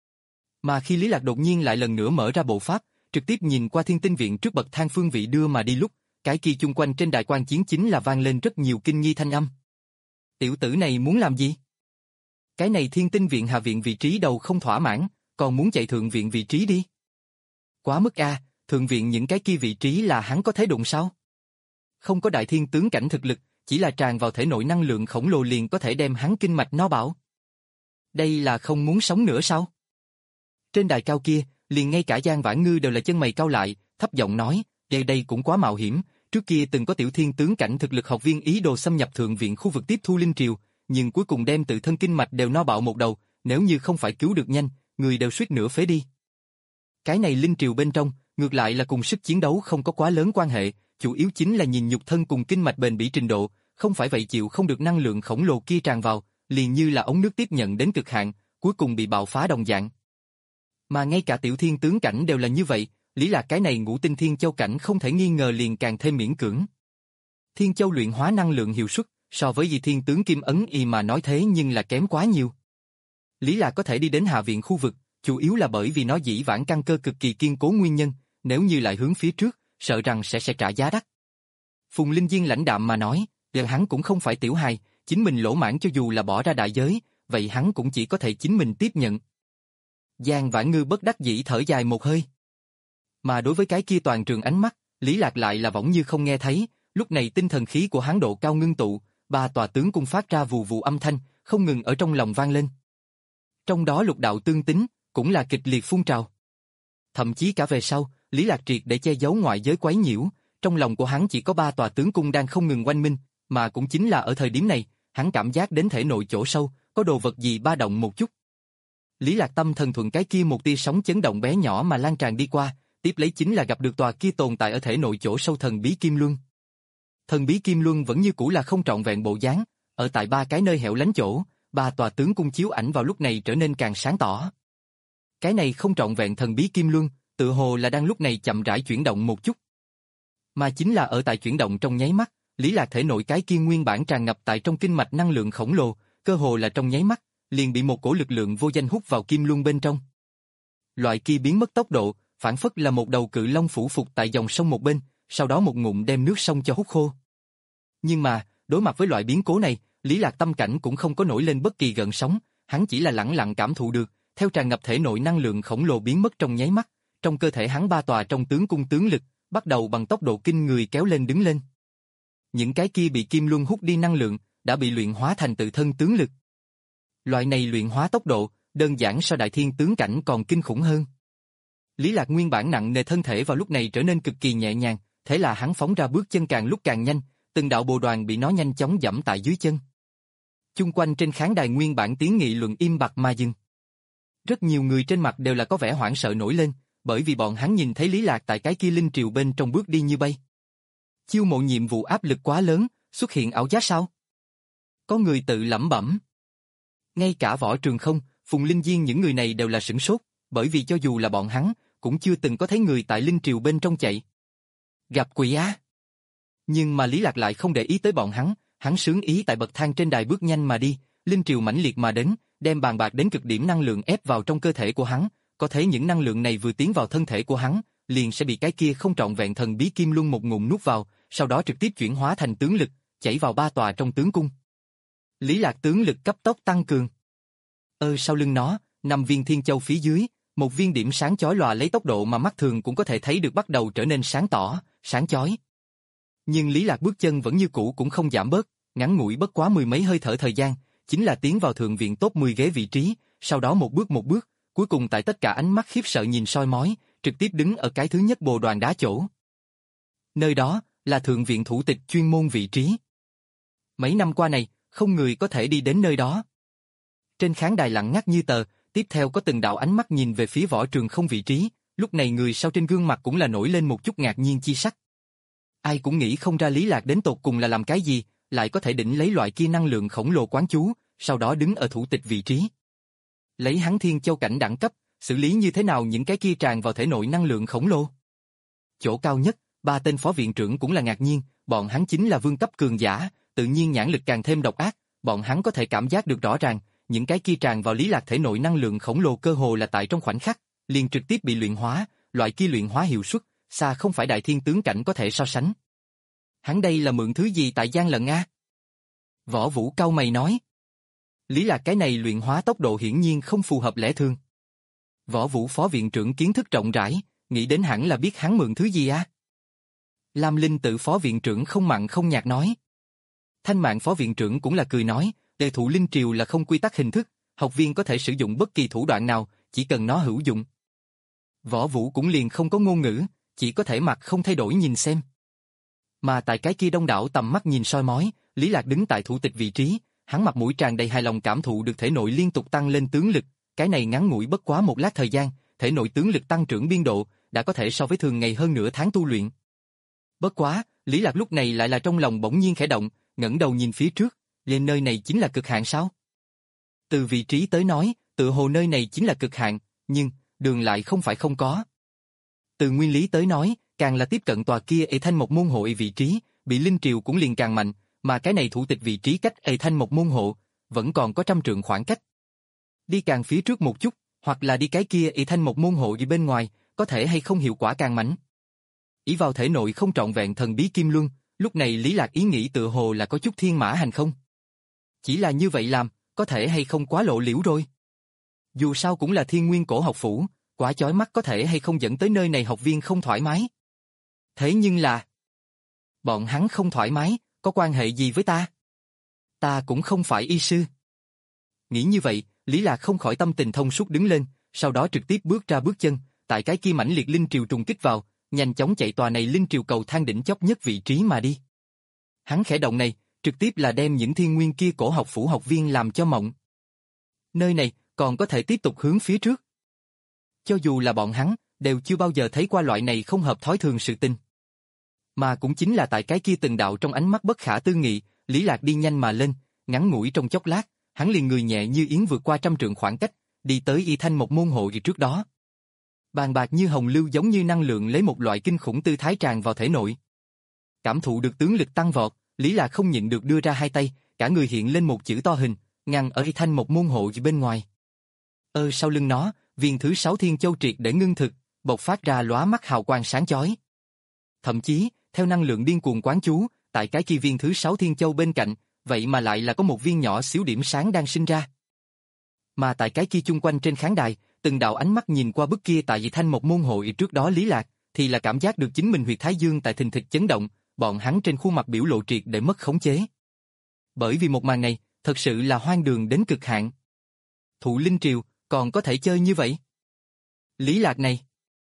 Mà khi Lý Lạc đột nhiên lại lần nữa mở ra bộ pháp, trực tiếp nhìn qua Thiên Tinh viện trước bậc thang phương vị đưa mà đi lúc, cái kia chung quanh trên đại quan chiến chính là vang lên rất nhiều kinh nghi thanh âm. Tiểu tử này muốn làm gì? Cái này Thiên Tinh viện hạ viện vị trí đầu không thỏa mãn, còn muốn chạy thượng viện vị trí đi. Quá mức a, à, thượng viện những cái kia vị trí là hắn có thể đụng sao? Không có đại thiên tướng cảnh thực lực, chỉ là tràn vào thể nội năng lượng khổng lồ liền có thể đem hắn kinh mạch no bảo. Đây là không muốn sống nữa sao? Trên đài cao kia, liền ngay cả Giang Vãn Ngư đều là chân mày cau lại, thấp giọng nói, đây đây cũng quá mạo hiểm, trước kia từng có tiểu thiên tướng cảnh thực lực học viên ý đồ xâm nhập thượng viện khu vực tiếp thu linh triều, nhưng cuối cùng đem tự thân kinh mạch đều no bạo một đầu, nếu như không phải cứu được nhanh, người đều suýt nữa phế đi. Cái này linh triều bên trong, ngược lại là cùng sức chiến đấu không có quá lớn quan hệ, chủ yếu chính là nhìn nhục thân cùng kinh mạch bền bỉ trình độ, không phải vậy chịu không được năng lượng khổng lồ kia tràn vào, liền như là ống nước tiếp nhận đến cực hạn, cuối cùng bị bạo phá đồng dạng. Mà ngay cả tiểu thiên tướng cảnh đều là như vậy, Lý Lạc cái này ngũ tinh Thiên Châu cảnh không thể nghi ngờ liền càng thêm miễn cưỡng. Thiên Châu luyện hóa năng lượng hiệu suất, so với dị thiên tướng Kim Ấn y mà nói thế nhưng là kém quá nhiều. Lý Lạc có thể đi đến hạ viện khu vực, chủ yếu là bởi vì nó dĩ vãng căn cơ cực kỳ kiên cố nguyên nhân, nếu như lại hướng phía trước, sợ rằng sẽ sẽ trả giá đắt. Phùng Linh Diên lãnh đạm mà nói, giờ hắn cũng không phải tiểu hài, chính mình lỗ mãn cho dù là bỏ ra đại giới, vậy hắn cũng chỉ có thể chính mình tiếp nhận. Giang Vãn Ngư bất đắc dĩ thở dài một hơi. Mà đối với cái kia toàn trường ánh mắt, Lý Lạc lại là võng như không nghe thấy, lúc này tinh thần khí của hắn độ cao ngưng tụ, ba tòa tướng cung phát ra vù vù âm thanh, không ngừng ở trong lòng vang lên. Trong đó lục đạo tương tính, cũng là kịch liệt phun trào. Thậm chí cả về sau, Lý Lạc triệt để che giấu ngoại giới quấy nhiễu, trong lòng của hắn chỉ có ba tòa tướng cung đang không ngừng oanh minh, mà cũng chính là ở thời điểm này, hắn cảm giác đến thể nội chỗ sâu, có đồ vật gì ba động một chút. Lý Lạc tâm thần thuận cái kia một tia sóng chấn động bé nhỏ mà lan tràn đi qua, tiếp lấy chính là gặp được tòa kia tồn tại ở thể nội chỗ sâu thần bí Kim Luân. Thần bí Kim Luân vẫn như cũ là không trọn vẹn bộ dáng, ở tại ba cái nơi hẻo lánh chỗ, ba tòa tướng cung chiếu ảnh vào lúc này trở nên càng sáng tỏ. Cái này không trọn vẹn thần bí Kim Luân, tự hồ là đang lúc này chậm rãi chuyển động một chút. Mà chính là ở tại chuyển động trong nháy mắt, Lý Lạc thể nội cái kia nguyên bản tràn ngập tại trong kinh mạch năng lượng khổng lồ, cơ hồ là trong nháy mắt, liền bị một cổ lực lượng vô danh hút vào Kim Luân bên trong. Loại kia biến mất tốc độ, phản phất là một đầu cự long phủ phục tại dòng sông một bên, sau đó một ngụm đem nước sông cho hút khô. Nhưng mà, đối mặt với loại biến cố này, Lý Lạc tâm cảnh cũng không có nổi lên bất kỳ gợn sóng, hắn chỉ là lẳng lặng cảm thụ được, theo tràn ngập thể nội năng lượng khổng lồ biến mất trong nháy mắt, trong cơ thể hắn ba tòa trong tướng cung tướng lực, bắt đầu bằng tốc độ kinh người kéo lên đứng lên. Những cái kia bị Kim Luân hút đi năng lượng, đã bị luyện hóa thành tự thân tướng lực. Loại này luyện hóa tốc độ, đơn giản so đại thiên tướng cảnh còn kinh khủng hơn. Lý Lạc nguyên bản nặng nề thân thể vào lúc này trở nên cực kỳ nhẹ nhàng, thế là hắn phóng ra bước chân càng lúc càng nhanh, từng đạo bồ đoàn bị nó nhanh chóng giẫm tại dưới chân. chung quanh trên khán đài nguyên bản tiếng nghị luận im bặt mà dừng. Rất nhiều người trên mặt đều là có vẻ hoảng sợ nổi lên, bởi vì bọn hắn nhìn thấy Lý Lạc tại cái kia linh triều bên trong bước đi như bay. Chiêu mộ nhiệm vụ áp lực quá lớn, xuất hiện ảo giác sao? Có người tự lẩm bẩm. Ngay cả Võ Trường Không, Phùng Linh Diên những người này đều là sửng sốt, bởi vì cho dù là bọn hắn, cũng chưa từng có thấy người tại linh triều bên trong chạy. Gặp quỷ á! Nhưng mà Lý Lạc lại không để ý tới bọn hắn, hắn sướng ý tại bậc thang trên đài bước nhanh mà đi, linh triều mãnh liệt mà đến, đem bàn bạc đến cực điểm năng lượng ép vào trong cơ thể của hắn, có thể những năng lượng này vừa tiến vào thân thể của hắn, liền sẽ bị cái kia không trọn vẹn thần bí kim luân một ngụm nuốt vào, sau đó trực tiếp chuyển hóa thành tướng lực, chảy vào ba tòa trong tướng cung. Lý Lạc tướng lực cấp tốc tăng cường. Ơ sau lưng nó, năm viên thiên châu phía dưới, một viên điểm sáng chói lòa lấy tốc độ mà mắt thường cũng có thể thấy được bắt đầu trở nên sáng tỏ, sáng chói. Nhưng Lý Lạc bước chân vẫn như cũ cũng không giảm bớt, ngắn ngủi bất quá mười mấy hơi thở thời gian, chính là tiến vào thượng viện top mười ghế vị trí, sau đó một bước một bước, cuối cùng tại tất cả ánh mắt khiếp sợ nhìn soi mói, trực tiếp đứng ở cái thứ nhất bồ đoàn đá chỗ. Nơi đó là thượng viện thủ tịch chuyên môn vị trí. Mấy năm qua này, không người có thể đi đến nơi đó. Trên khán đài lặng ngắt như tờ, tiếp theo có từng đạo ánh mắt nhìn về phía Võ Trường Không vị trí, lúc này người sau trên gương mặt cũng là nổi lên một chút ngạc nhiên chi sắc. Ai cũng nghĩ không ra Lý Lạc đến tột cùng là làm cái gì, lại có thể đỉnh lấy loại kia năng lượng khổng lồ quán chú, sau đó đứng ở thủ tịch vị trí. Lấy hắn thiên châu cảnh đẳng cấp, xử lý như thế nào những cái kia tràn vào thể nội năng lượng khổng lồ. Chỗ cao nhất, ba tên phó viện trưởng cũng là ngạc nhiên, bọn hắn chính là vương cấp cường giả, tự nhiên nhãn lực càng thêm độc ác, bọn hắn có thể cảm giác được rõ ràng, những cái kia tràn vào Lý Lạc thể nội năng lượng khổng lồ cơ hồ là tại trong khoảnh khắc, liền trực tiếp bị luyện hóa, loại kia luyện hóa hiệu suất, xa không phải đại thiên tướng cảnh có thể so sánh. Hắn đây là mượn thứ gì tại gian lận a? Võ Vũ cau mày nói. Lý Lạc cái này luyện hóa tốc độ hiển nhiên không phù hợp lẽ thường. Võ Vũ phó viện trưởng kiến thức rộng rãi, nghĩ đến hẳn là biết hắn mượn thứ gì a? Lam Linh tự phó viện trưởng không mặn không nhạt nói. Thanh Mạn phó viện trưởng cũng là cười nói, đề thụ linh triều là không quy tắc hình thức, học viên có thể sử dụng bất kỳ thủ đoạn nào, chỉ cần nó hữu dụng. Võ Vũ cũng liền không có ngôn ngữ, chỉ có thể mặt không thay đổi nhìn xem. Mà tại cái kia đông đảo tầm mắt nhìn soi mói, Lý Lạc đứng tại thủ tịch vị trí, hắn mặt mũi tràn đầy hài lòng cảm thụ được thể nội liên tục tăng lên tướng lực, cái này ngắn ngủi bất quá một lát thời gian, thể nội tướng lực tăng trưởng biên độ, đã có thể so với thường ngày hơn nửa tháng tu luyện. Bất quá, Lý Lạc lúc này lại là trong lòng bỗng nhiên khẽ động, ngẩng đầu nhìn phía trước, lên nơi này chính là cực hạn sao? Từ vị trí tới nói, tự hồ nơi này chính là cực hạn, nhưng đường lại không phải không có. Từ nguyên lý tới nói, càng là tiếp cận tòa kia Ê Thanh một môn hộ vị trí, bị linh triều cũng liền càng mạnh, mà cái này thủ tịch vị trí cách Ê Thanh một môn hộ, vẫn còn có trăm trượng khoảng cách. Đi càng phía trước một chút, hoặc là đi cái kia Ê Thanh một môn hộ gì bên ngoài, có thể hay không hiệu quả càng mạnh. Ý vào thể nội không trọn vẹn thần bí kim luân, lúc này Lý Lạc ý nghĩ tự hồ là có chút thiên mã hành không. Chỉ là như vậy làm, có thể hay không quá lộ liễu rồi. Dù sao cũng là thiên nguyên cổ học phủ, quá chói mắt có thể hay không dẫn tới nơi này học viên không thoải mái. Thế nhưng là... Bọn hắn không thoải mái, có quan hệ gì với ta? Ta cũng không phải y sư. Nghĩ như vậy, Lý Lạc không khỏi tâm tình thông suốt đứng lên, sau đó trực tiếp bước ra bước chân, tại cái kia mãnh liệt linh triều trùng kích vào, nhanh chóng chạy tòa này linh triều cầu thang đỉnh chóp nhất vị trí mà đi. Hắn khẽ động này, trực tiếp là đem những thiên nguyên kia cổ học phủ học viên làm cho mộng. Nơi này còn có thể tiếp tục hướng phía trước. Cho dù là bọn hắn, đều chưa bao giờ thấy qua loại này không hợp thói thường sự tình. Mà cũng chính là tại cái kia từng đạo trong ánh mắt bất khả tư nghị, Lý Lạc đi nhanh mà lên, ngắn ngủi trong chốc lát, hắn liền người nhẹ như yến vượt qua trăm trượng khoảng cách, đi tới Y Thanh một môn hộ gì trước đó. Bàn bạc như hồng lưu giống như năng lượng lấy một loại kinh khủng tư thái tràn vào thể nội. Cảm thụ được tướng lực tăng vọt, Lý Lạc không nhịn được đưa ra hai tay, cả người hiện lên một chữ to hình, ngăn ở Y Thanh một môn hộ gì bên ngoài. Ơ sau lưng nó, viên thứ sáu thiên châu triệt để ngưng thực, bộc phát ra lóa mắt hào quang sáng chói. Thậm chí, theo năng lượng điên cuồng quán chú, tại cái kia viên thứ sáu thiên châu bên cạnh, vậy mà lại là có một viên nhỏ xíu điểm sáng đang sinh ra. Mà tại cái kia chung quanh trên khán đài, từng đạo ánh mắt nhìn qua bức kia tại dị thanh một môn hội trước đó Lý Lạc, thì là cảm giác được chính mình huyệt thái dương tại thình thịch chấn động, bọn hắn trên khuôn mặt biểu lộ triệt để mất khống chế. Bởi vì một màn này, thật sự là hoang đường đến cực hạn. Thụ linh triều, còn có thể chơi như vậy? Lý Lạc này.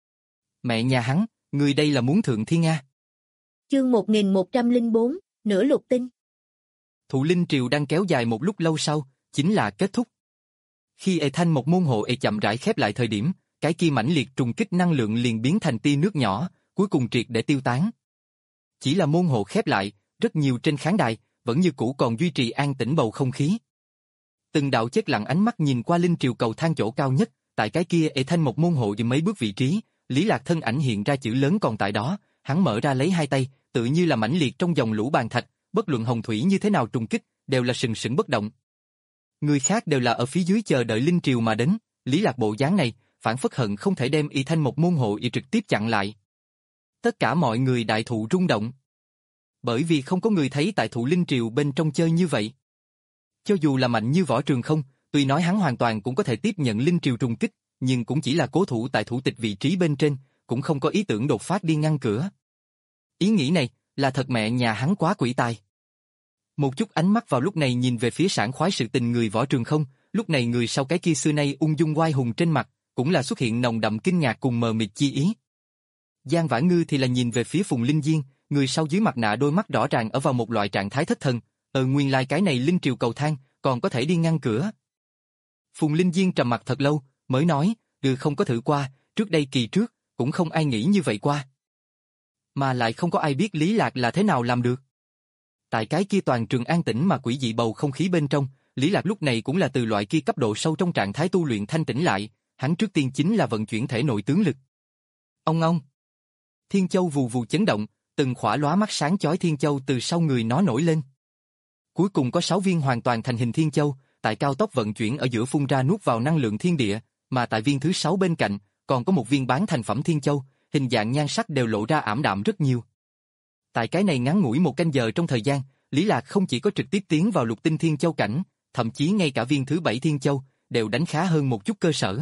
Mẹ nhà hắn, người đây là muốn thượng thiên a. Chương một nghìn một trăm lẻ bốn, nửa lục tinh. Thụ linh triều đang kéo dài một lúc lâu sau, chính là kết thúc. Khi ê thanh một môn hộ ê chậm rãi khép lại thời điểm, cái kia mãnh liệt trùng kích năng lượng liền biến thành tia nước nhỏ, cuối cùng triệt để tiêu tán. Chỉ là môn hộ khép lại, rất nhiều trên khán đài, vẫn như cũ còn duy trì an tĩnh bầu không khí. Từng đạo chết lặng ánh mắt nhìn qua linh triều cầu thang chỗ cao nhất, tại cái kia ê thanh một môn hộ dừng mấy bước vị trí, Lý Lạc thân ảnh hiện ra chữ lớn còn tại đó, hắn mở ra lấy hai tay, tự như là mãnh liệt trong dòng lũ bàn thạch, bất luận hồng thủy như thế nào trùng kích, đều là sừng sững bất động. Người khác đều là ở phía dưới chờ đợi linh triều mà đến, Lý Lạc bộ dáng này, phản phất hận không thể đem y thanh một môn hộ y trực tiếp chặn lại. Tất cả mọi người đại thụ rung động. Bởi vì không có người thấy tại thụ linh triều bên trong chơi như vậy. Cho dù là mạnh như Võ Trường Không, tuy nói hắn hoàn toàn cũng có thể tiếp nhận linh triều trùng kích, nhưng cũng chỉ là cố thủ tại thủ tịch vị trí bên trên, cũng không có ý tưởng đột phát đi ngăn cửa. Ý nghĩ này, là thật mẹ nhà hắn quá quỷ tài. Một chút ánh mắt vào lúc này nhìn về phía sảng khoái sự tình người Võ Trường Không, lúc này người sau cái kia xưa nay ung dung oai hùng trên mặt, cũng là xuất hiện nồng đậm kinh ngạc cùng mờ mịt chi ý. Giang Vãn Ngư thì là nhìn về phía Phùng Linh Diên, người sau dưới mặt nạ đôi mắt rõ ràng ở vào một loại trạng thái thất thần, ờ nguyên lai cái này linh triều cầu thang, còn có thể đi ngăn cửa. Phùng Linh Diên trầm mặt thật lâu, mới nói, ừ không có thử qua, trước đây kỳ trước, cũng không ai nghĩ như vậy qua. Mà lại không có ai biết Lý Lạc là thế nào làm được. Tại cái kia toàn trường an tĩnh mà quỷ dị bầu không khí bên trong, Lý Lạc lúc này cũng là từ loại kia cấp độ sâu trong trạng thái tu luyện thanh tĩnh lại, hắn trước tiên chính là vận chuyển thể nội tướng lực. Ông ông. Thiên châu vù vù chấn động, từng khỏa lóa mắt sáng chói thiên châu từ sau người nó nổi lên. Cuối cùng có sáu viên hoàn toàn thành hình thiên châu, tại cao tốc vận chuyển ở giữa phun ra nuốt vào năng lượng thiên địa, mà tại viên thứ sáu bên cạnh, còn có một viên bán thành phẩm thiên châu, hình dạng nhan sắc đều lộ ra ảm đạm rất nhiều. Tại cái này ngắn ngủi một canh giờ trong thời gian, Lý Lạc không chỉ có trực tiếp tiến vào lục tinh thiên châu cảnh, thậm chí ngay cả viên thứ bảy thiên châu, đều đánh khá hơn một chút cơ sở.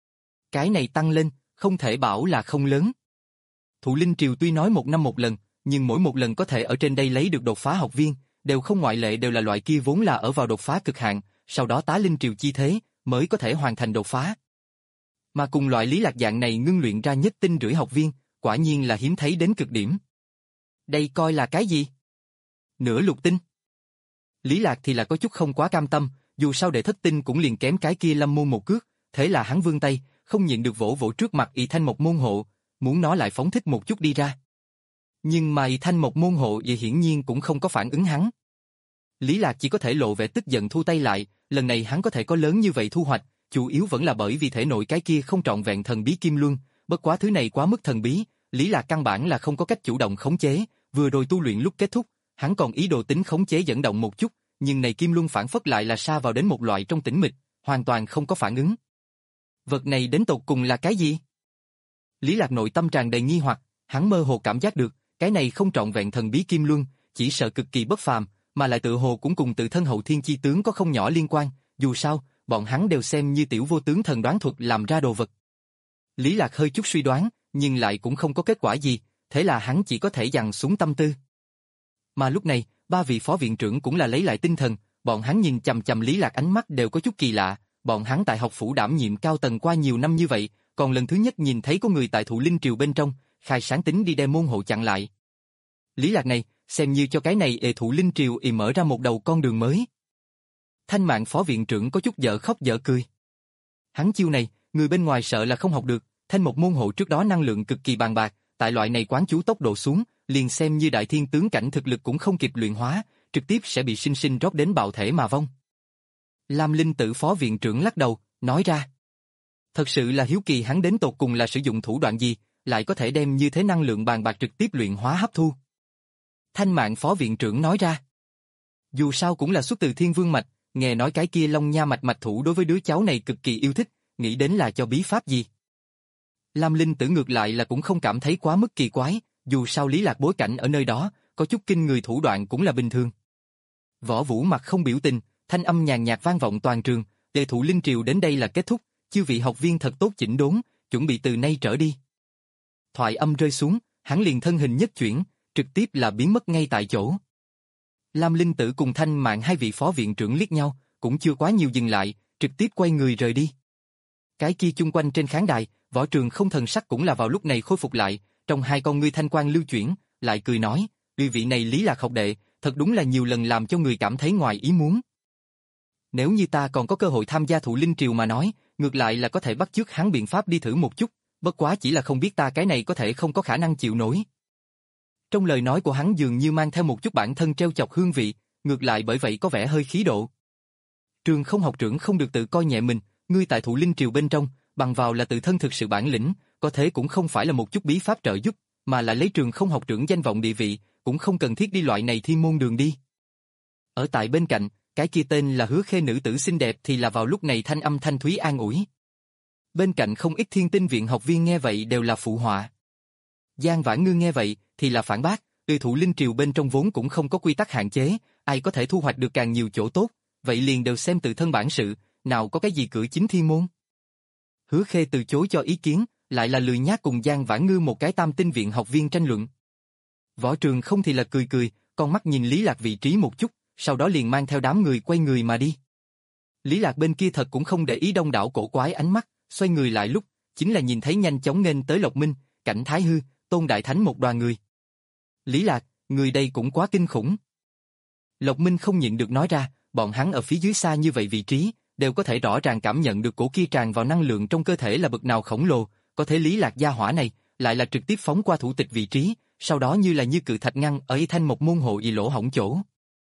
Cái này tăng lên, không thể bảo là không lớn. Thụ linh triều tuy nói một năm một lần, nhưng mỗi một lần có thể ở trên đây lấy được đột phá học viên, đều không ngoại lệ đều là loại kia vốn là ở vào đột phá cực hạn, sau đó tá linh triều chi thế, mới có thể hoàn thành đột phá. Mà cùng loại Lý Lạc dạng này ngưng luyện ra nhất tinh rưỡi học viên, quả nhiên là hiếm thấy đến cực điểm. Đây coi là cái gì? Nửa lục tinh. Lý Lạc thì là có chút không quá cam tâm, dù sao đệ thất tinh cũng liền kém cái kia Lâm môn một cước, thế là hắn vươn tay, không nhịn được vỗ vỗ trước mặt Y Thanh một môn hộ, muốn nó lại phóng thích một chút đi ra. Nhưng mà Y Thanh một môn hộ vậy hiển nhiên cũng không có phản ứng hắn. Lý Lạc chỉ có thể lộ vẻ tức giận thu tay lại, lần này hắn có thể có lớn như vậy thu hoạch, chủ yếu vẫn là bởi vì thể nội cái kia không trọn vẹn thần bí kim luân, bất quá thứ này quá mức thần bí, Lý Lạc căn bản là không có cách chủ động khống chế, vừa rồi tu luyện lúc kết thúc, hắn còn ý đồ tính khống chế dẫn động một chút, nhưng này kim luân phản phất lại là sa vào đến một loại trong tĩnh mịch, hoàn toàn không có phản ứng. Vật này đến tột cùng là cái gì? Lý Lạc nội tâm tràn đầy nghi hoặc, hắn mơ hồ cảm giác được, cái này không trọn vẹn thần bí kim luân, chỉ sợ cực kỳ bất phàm, mà lại tự hồ cũng cùng tự thân hậu thiên chi tướng có không nhỏ liên quan, dù sao, bọn hắn đều xem như tiểu vô tướng thần đoán thuật làm ra đồ vật. Lý Lạc hơi chút suy đoán, nhưng lại cũng không có kết quả gì, thế là hắn chỉ có thể dằn xuống tâm tư. Mà lúc này, ba vị phó viện trưởng cũng là lấy lại tinh thần, bọn hắn nhìn chằm chằm Lý Lạc ánh mắt đều có chút kỳ lạ, bọn hắn tại học phủ đảm nhiệm cao tầng qua nhiều năm như vậy, còn lần thứ nhất nhìn thấy có người tại thụ linh triều bên trong, khai sáng tính đi đem môn hộ chặn lại. Lý Lạc này, xem như cho cái này ề thụ linh triều ì mở ra một đầu con đường mới. Thanh Mạn phó viện trưởng có chút dở khóc dở cười. Hắn chiêu này, người bên ngoài sợ là không học được, thanh một môn hộ trước đó năng lượng cực kỳ bàn bạc, tại loại này quán chú tốc độ xuống, liền xem như đại thiên tướng cảnh thực lực cũng không kịp luyện hóa, trực tiếp sẽ bị sinh sinh rót đến bạo thể mà vong. Lam Linh Tử phó viện trưởng lắc đầu, nói ra. Thật sự là hiếu kỳ hắn đến tột cùng là sử dụng thủ đoạn gì, lại có thể đem như thế năng lượng bàn bạc trực tiếp luyện hóa hấp thu. Thanh Mạn phó viện trưởng nói ra. Dù sao cũng là xuất từ Thiên Vương mạch, nghe nói cái kia Long Nha mạch mạch thủ đối với đứa cháu này cực kỳ yêu thích, nghĩ đến là cho bí pháp gì. Lam Linh Tử ngược lại là cũng không cảm thấy quá mức kỳ quái, dù sao Lý Lạc bối cảnh ở nơi đó, có chút kinh người thủ đoạn cũng là bình thường. Võ Vũ mặt không biểu tình, thanh âm nhàn nhạt vang vọng toàn trường, đề thụ linh triều đến đây là kết thúc, chư vị học viên thật tốt chỉnh đốn, chuẩn bị từ nay trở đi. Thoại âm rơi xuống, hắn liền thân hình nhất chuyển, trực tiếp là biến mất ngay tại chỗ. Lam Linh Tử cùng Thanh Mạn hai vị phó viện trưởng liếc nhau, cũng chưa quá nhiều dừng lại, trực tiếp quay người rời đi. Cái kia chung quanh trên khán đài, Võ Trường Không thần sắc cũng là vào lúc này khôi phục lại, trong hai con ngươi thanh quang lưu chuyển, lại cười nói, "Vị vị này Lý Lạc học đệ, thật đúng là nhiều lần làm cho người cảm thấy ngoài ý muốn. Nếu như ta còn có cơ hội tham gia thụ linh triều mà nói, ngược lại là có thể bắt chước hắn biện pháp đi thử một chút, bất quá chỉ là không biết ta cái này có thể không có khả năng chịu nổi. Trong lời nói của hắn dường như mang theo một chút bản thân trêu chọc hương vị, ngược lại bởi vậy có vẻ hơi khí độ. Trường Không học trưởng không được tự coi nhẹ mình, ngươi tại thụ linh triều bên trong, bằng vào là tự thân thực sự bản lĩnh, có thế cũng không phải là một chút bí pháp trợ giúp, mà là lấy Trường Không học trưởng danh vọng địa vị, cũng không cần thiết đi loại này thiên môn đường đi. Ở tại bên cạnh, cái kia tên là Hứa Khê nữ tử xinh đẹp thì là vào lúc này thanh âm thanh thúy an ủi. Bên cạnh không ít Thiên Tinh viện học viên nghe vậy đều là phụ họa. Giang Vãn Ngư nghe vậy thì là phản bác, từ thụ linh triều bên trong vốn cũng không có quy tắc hạn chế, ai có thể thu hoạch được càng nhiều chỗ tốt, vậy liền đều xem tự thân bản sự, nào có cái gì cửa chính thiên môn. Hứa Khê từ chối cho ý kiến, lại là lười nhác cùng Giang Vãn Ngư một cái Tam Tinh viện học viên tranh luận. Võ Trường Không thì là cười cười, con mắt nhìn Lý Lạc vị trí một chút, sau đó liền mang theo đám người quay người mà đi. Lý Lạc bên kia thật cũng không để ý đông đảo cổ quái ánh mắt, xoay người lại lúc, chính là nhìn thấy nhanh chóng nghênh tới Lộc Minh, Cảnh Thái Hư, Tôn Đại Thánh một đoàn người. Lý Lạc, người đây cũng quá kinh khủng. Lộc Minh không nhịn được nói ra, bọn hắn ở phía dưới xa như vậy vị trí, đều có thể rõ ràng cảm nhận được cổ kia tràn vào năng lượng trong cơ thể là bực nào khổng lồ, có thể Lý Lạc gia hỏa này, lại là trực tiếp phóng qua thủ tịch vị trí, sau đó như là như cự thạch ngăn ở Y Thanh một môn hộ y lỗ hổng chỗ.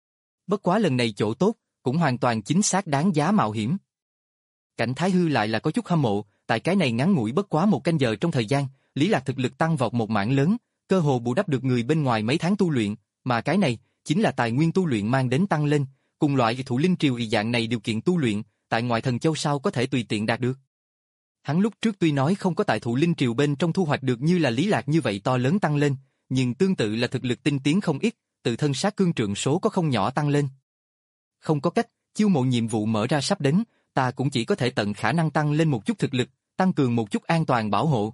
Bất quá lần này chỗ tốt, cũng hoàn toàn chính xác đáng giá mạo hiểm. Cảnh Thái Hư lại là có chút hâm mộ, tại cái này ngắn ngủi bất quá một canh giờ trong thời gian, Lý Lạc thực lực tăng vọt một mảng lớn, cơ hồ bù đắp được người bên ngoài mấy tháng tu luyện, mà cái này chính là tài nguyên tu luyện mang đến tăng lên, cùng loại thụ linh triều y dạng này điều kiện tu luyện, tại ngoại thần châu sao có thể tùy tiện đạt được. Hắn lúc trước tuy nói không có tại thụ linh triều bên trong thu hoạch được như là Lý Lạc như vậy to lớn tăng lên, nhưng tương tự là thực lực tinh tiến không ít, tự thân sát cương trượng số có không nhỏ tăng lên. Không có cách, chiêu mộ nhiệm vụ mở ra sắp đến, ta cũng chỉ có thể tận khả năng tăng lên một chút thực lực, tăng cường một chút an toàn bảo hộ.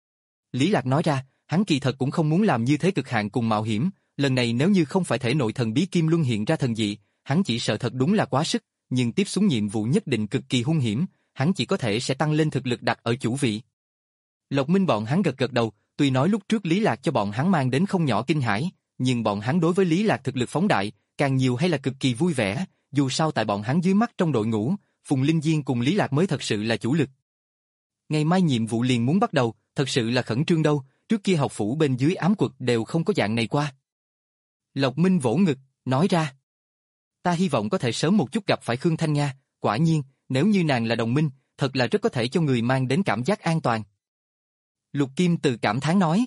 Lý Lạc nói ra, hắn kỳ thật cũng không muốn làm như thế cực hạn cùng mạo hiểm, lần này nếu như không phải thể nội thần bí kim luân hiện ra thần dị, hắn chỉ sợ thật đúng là quá sức, nhưng tiếp xuống nhiệm vụ nhất định cực kỳ hung hiểm, hắn chỉ có thể sẽ tăng lên thực lực đặt ở chủ vị. Lộc Minh bọn hắn gật gật đầu, tuy nói lúc trước Lý Lạc cho bọn hắn mang đến không nhỏ kinh hãi, nhưng bọn hắn đối với Lý Lạc thực lực phóng đại, càng nhiều hay là cực kỳ vui vẻ, dù sao tại bọn hắn dưới mắt trong đội ngũ, Phùng Linh Diên cùng Lý Lạc mới thật sự là chủ lực. Ngày mai nhiệm vụ liền muốn bắt đầu, thật sự là khẩn trương đâu, trước kia học phủ bên dưới ám quật đều không có dạng này qua. Lộc Minh vỗ ngực, nói ra. Ta hy vọng có thể sớm một chút gặp phải Khương Thanh Nga, quả nhiên, nếu như nàng là đồng minh, thật là rất có thể cho người mang đến cảm giác an toàn. Lục Kim Từ cảm thán nói.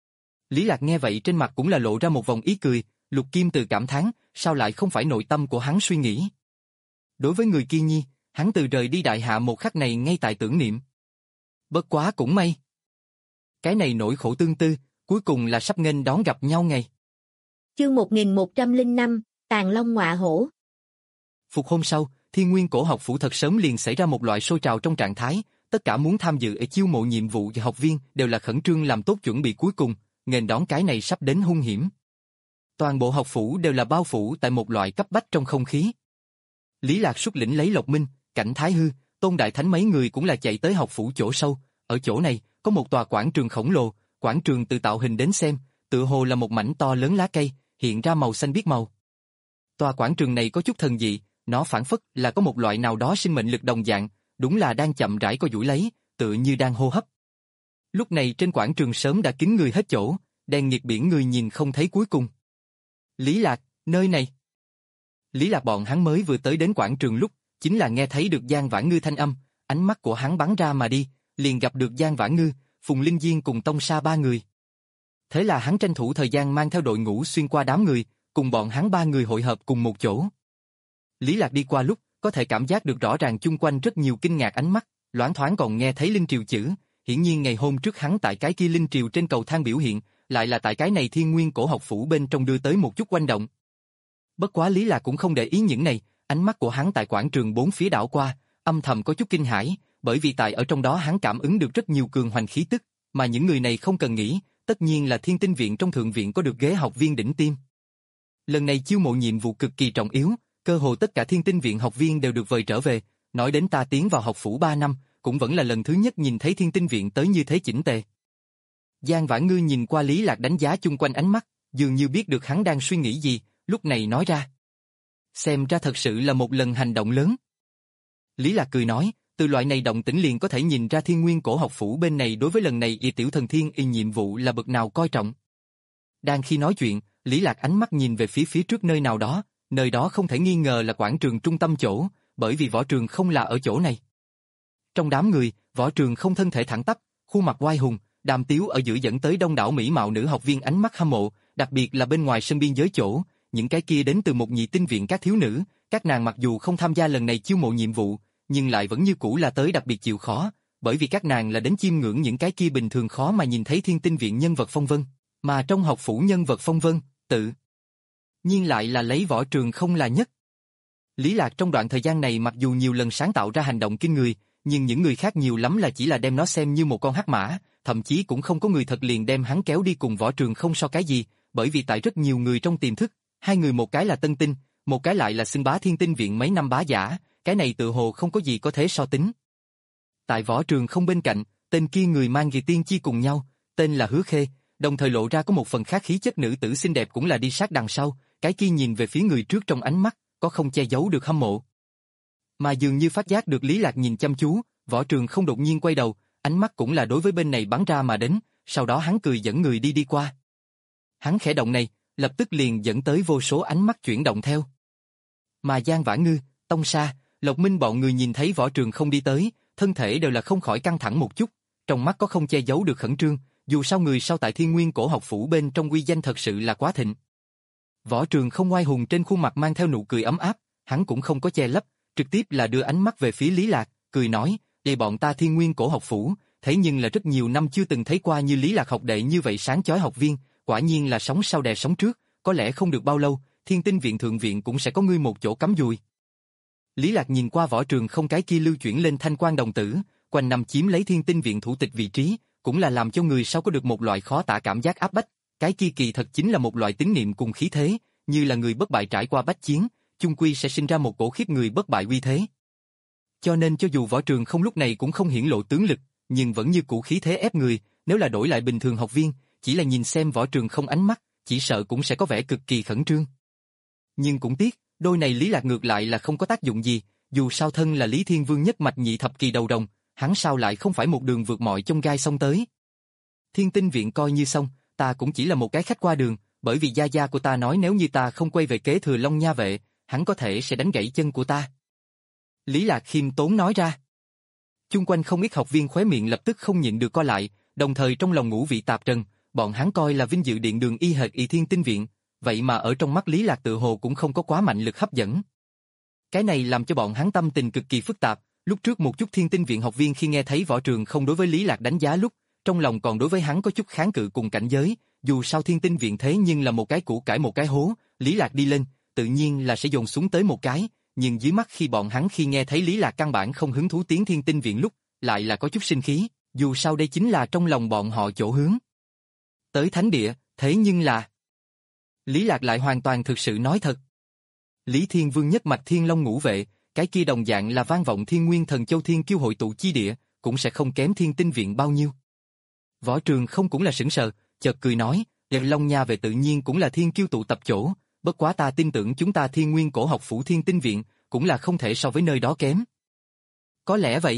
Lý Lạc nghe vậy trên mặt cũng là lộ ra một vòng ý cười, Lục Kim Từ cảm thán, sao lại không phải nội tâm của hắn suy nghĩ. Đối với người kia nhi, hắn từ rời đi đại hạ một khắc này ngay tại tưởng niệm. Bất quá cũng may. Cái này nỗi khổ tương tư, cuối cùng là sắp nghênh đón gặp nhau ngày. Chương một nghìn một trăm lẻ năm, Tàn Long Ngọa Hổ. Phục hôm sau, Thiên Nguyên Cổ học phủ thật sớm liền xảy ra một loại sôi trào trong trạng thái, tất cả muốn tham dự ở chiêu mộ nhiệm vụ và học viên đều là khẩn trương làm tốt chuẩn bị cuối cùng, nghênh đón cái này sắp đến hung hiểm. Toàn bộ học phủ đều là bao phủ tại một loại cấp bách trong không khí. Lý Lạc xuất lĩnh lấy Lộc Minh, Cảnh Thái Hư, Tôn Đại Thánh mấy người cũng là chạy tới học phủ chỗ sâu, ở chỗ này có một tòa quảng trường khổng lồ, quảng trường từ tạo hình đến xem, tựa hồ là một mảnh to lớn lá cây, hiện ra màu xanh biếc màu. Tòa quảng trường này có chút thần dị, nó phản phất là có một loại nào đó sinh mệnh lực đồng dạng, đúng là đang chậm rãi co duỗi lấy, tựa như đang hô hấp. Lúc này trên quảng trường sớm đã kín người hết chỗ, đèn nhiệt biển người nhìn không thấy cuối cùng. Lý Lạc, nơi này. Lý Lạc bọn hắn mới vừa tới đến quảng trường lúc, chính là nghe thấy được Giang Vãn Ngư thanh âm, ánh mắt của hắn bắn ra mà đi, liền gặp được Giang Vãn Ngư, Phùng Linh Diên cùng Tông Sa ba người. Thế là hắn tranh thủ thời gian mang theo đội ngũ xuyên qua đám người, cùng bọn hắn ba người hội hợp cùng một chỗ. Lý Lạc đi qua lúc, có thể cảm giác được rõ ràng chung quanh rất nhiều kinh ngạc ánh mắt, loáng thoáng còn nghe thấy Linh Triều chữ, hiển nhiên ngày hôm trước hắn tại cái kia Linh Triều trên cầu thang biểu hiện, lại là tại cái này Thiên Nguyên Cổ học phủ bên trong đưa tới một chút quanh động. Bất quá Lý Lạc cũng không để ý những này, ánh mắt của hắn tại quảng trường bốn phía đảo qua, âm thầm có chút kinh hãi, bởi vì tại ở trong đó hắn cảm ứng được rất nhiều cường hoành khí tức, mà những người này không cần nghĩ, tất nhiên là Thiên Tinh viện trong thượng viện có được ghế học viên đỉnh tiêm. Lần này chiêu mộ nhiệm vụ cực kỳ trọng yếu, cơ hồ tất cả Thiên Tinh viện học viên đều được vời trở về, nói đến ta tiến vào học phủ ba năm, cũng vẫn là lần thứ nhất nhìn thấy Thiên Tinh viện tới như thế chỉnh tề. Giang Vãn Ngư nhìn qua Lý Lạc đánh giá chung quanh ánh mắt, dường như biết được hắn đang suy nghĩ gì, lúc này nói ra. Xem ra thật sự là một lần hành động lớn. Lý Lạc cười nói, từ loại này động tĩnh liền có thể nhìn ra Thiên Nguyên Cổ Học Phủ bên này đối với lần này y tiểu thần thiên y nhiệm vụ là bậc nào coi trọng. Đang khi nói chuyện, Lý Lạc ánh mắt nhìn về phía phía trước nơi nào đó, nơi đó không thể nghi ngờ là quảng trường trung tâm chỗ, bởi vì Võ Trường không là ở chỗ này. Trong đám người, Võ Trường không thân thể thẳng tắp, khuôn mặt oai hùng, đàm tiếu ở giữa dẫn tới đông đảo mỹ mạo nữ học viên ánh mắt hâm mộ, đặc biệt là bên ngoài sân biên giới chỗ, những cái kia đến từ một nhị tinh viện các thiếu nữ, các nàng mặc dù không tham gia lần này chiêu mộ nhiệm vụ, nhưng lại vẫn như cũ là tới đặc biệt chịu khó, bởi vì các nàng là đến chiêm ngưỡng những cái kia bình thường khó mà nhìn thấy thiên tinh viện nhân vật phong vân, mà trong học phủ nhân vật phong vân, tự nhiên lại là lấy Võ Trường không là nhất. Lý Lạc trong đoạn thời gian này mặc dù nhiều lần sáng tạo ra hành động kinh người, nhưng những người khác nhiều lắm là chỉ là đem nó xem như một con hắc mã, thậm chí cũng không có người thật liền đem hắn kéo đi cùng Võ Trường không so cái gì, bởi vì tại rất nhiều người trong tiềm thức, hai người một cái là tân tinh, một cái lại là xưng bá thiên tinh viện mấy năm bá giả, cái này tự hồ không có gì có thể so tính. Tại Võ Trường không bên cạnh, tên kia người mang Kỳ Tiên Chi cùng nhau, tên là Hứa Khê, đồng thời lộ ra có một phần khác khí chất nữ tử xinh đẹp cũng là đi sát đằng sau, cái kia nhìn về phía người trước trong ánh mắt, có không che giấu được hâm mộ. Mà dường như phát giác được Lý Lạc nhìn chăm chú, Võ Trường không đột nhiên quay đầu, ánh mắt cũng là đối với bên này bắn ra mà đến, sau đó hắn cười dẫn người đi đi qua. Hắn khẽ động này, lập tức liền dẫn tới vô số ánh mắt chuyển động theo. Mà Giang Vãn Ngư, Tông Sa, Lộc Minh bọn người nhìn thấy Võ Trường không đi tới, thân thể đều là không khỏi căng thẳng một chút, trong mắt có không che giấu được khẩn trương, dù sao người sau tại Thiên Nguyên Cổ Học Phủ bên trong uy danh thật sự là quá thịnh. Võ Trường không oai hùng trên khuôn mặt mang theo nụ cười ấm áp, hắn cũng không có che lấp, trực tiếp là đưa ánh mắt về phía Lý Lạc, cười nói, đây bọn ta Thiên Nguyên Cổ Học Phủ, thế nhưng là rất nhiều năm chưa từng thấy qua như Lý Lạc học đệ như vậy sáng chói học viên, quả nhiên là sống sau đè sống trước, có lẽ không được bao lâu, Thiên Tinh Viện Thượng Viện cũng sẽ có ngươi một chỗ cắm dùi. Lý Lạc nhìn qua Võ Trường không cái kia lưu chuyển lên thanh quan đồng tử, quanh năm chiếm lấy Thiên Tinh Viện thủ tịch vị trí, cũng là làm cho người sau có được một loại khó tả cảm giác áp bách, cái kia kỳ thật chính là một loại tín niệm cùng khí thế, như là người bất bại trải qua bách chiến, chung quy sẽ sinh ra một cổ khiếp người bất bại uy thế. Cho nên cho dù Võ Trường không lúc này cũng không hiển lộ tướng lực, nhưng vẫn như cũ khí thế ép người, nếu là đổi lại bình thường học viên, chỉ là nhìn xem Võ Trường không ánh mắt, chỉ sợ cũng sẽ có vẻ cực kỳ khẩn trương. Nhưng cũng tiếc, đôi này Lý Lạc ngược lại là không có tác dụng gì, dù sao thân là Lý Thiên Vương nhất mạch nhị thập kỳ đầu đồng, hắn sao lại không phải một đường vượt mọi chông gai xông tới. Thiên Tinh Viện coi như xong, ta cũng chỉ là một cái khách qua đường, bởi vì gia gia của ta nói nếu như ta không quay về kế thừa Long Nha vệ, hắn có thể sẽ đánh gãy chân của ta. Lý Lạc khiêm tốn nói ra. Chung quanh không ít học viên khóe miệng lập tức không nhịn được co lại, đồng thời trong lòng ngũ vị tạp trần, bọn hắn coi là vinh dự điện đường y hệt y Thiên Tinh Viện, vậy mà ở trong mắt Lý Lạc tự hồ cũng không có quá mạnh lực hấp dẫn. Cái này làm cho bọn hắn tâm tình cực kỳ phức tạp, lúc trước một chút Thiên Tinh Viện học viên khi nghe thấy Võ Trường không đối với Lý Lạc đánh giá lúc, trong lòng còn đối với hắn có chút kháng cự cùng cảnh giới, dù sao Thiên Tinh Viện thế nhưng là một cái củ cải một cái hố, Lý Lạc đi lên, tự nhiên là sẽ dồn xuống tới một cái, nhưng dưới mắt khi bọn hắn khi nghe thấy Lý Lạc căn bản không hứng thú tiến Thiên Tinh Viện lúc, lại là có chút sinh khí, dù sao đây chính là trong lòng bọn họ chỗ hướng. Tới thánh địa, thế nhưng là... Lý Lạc lại hoàn toàn thực sự nói thật. Lý Thiên Vương nhất mạch Thiên Long ngũ vệ, cái kia đồng dạng là vang vọng Thiên Nguyên Thần Châu Thiên Kiêu hội tụ chi địa, cũng sẽ không kém Thiên Tinh Viện bao nhiêu. Võ Trường không cũng là sững sờ, chợt cười nói, Long Nha vệ tự nhiên cũng là Thiên Kiêu tụ tập chỗ, bất quá ta tin tưởng chúng ta Thiên Nguyên Cổ Học Phủ Thiên Tinh Viện, cũng là không thể so với nơi đó kém. Có lẽ vậy.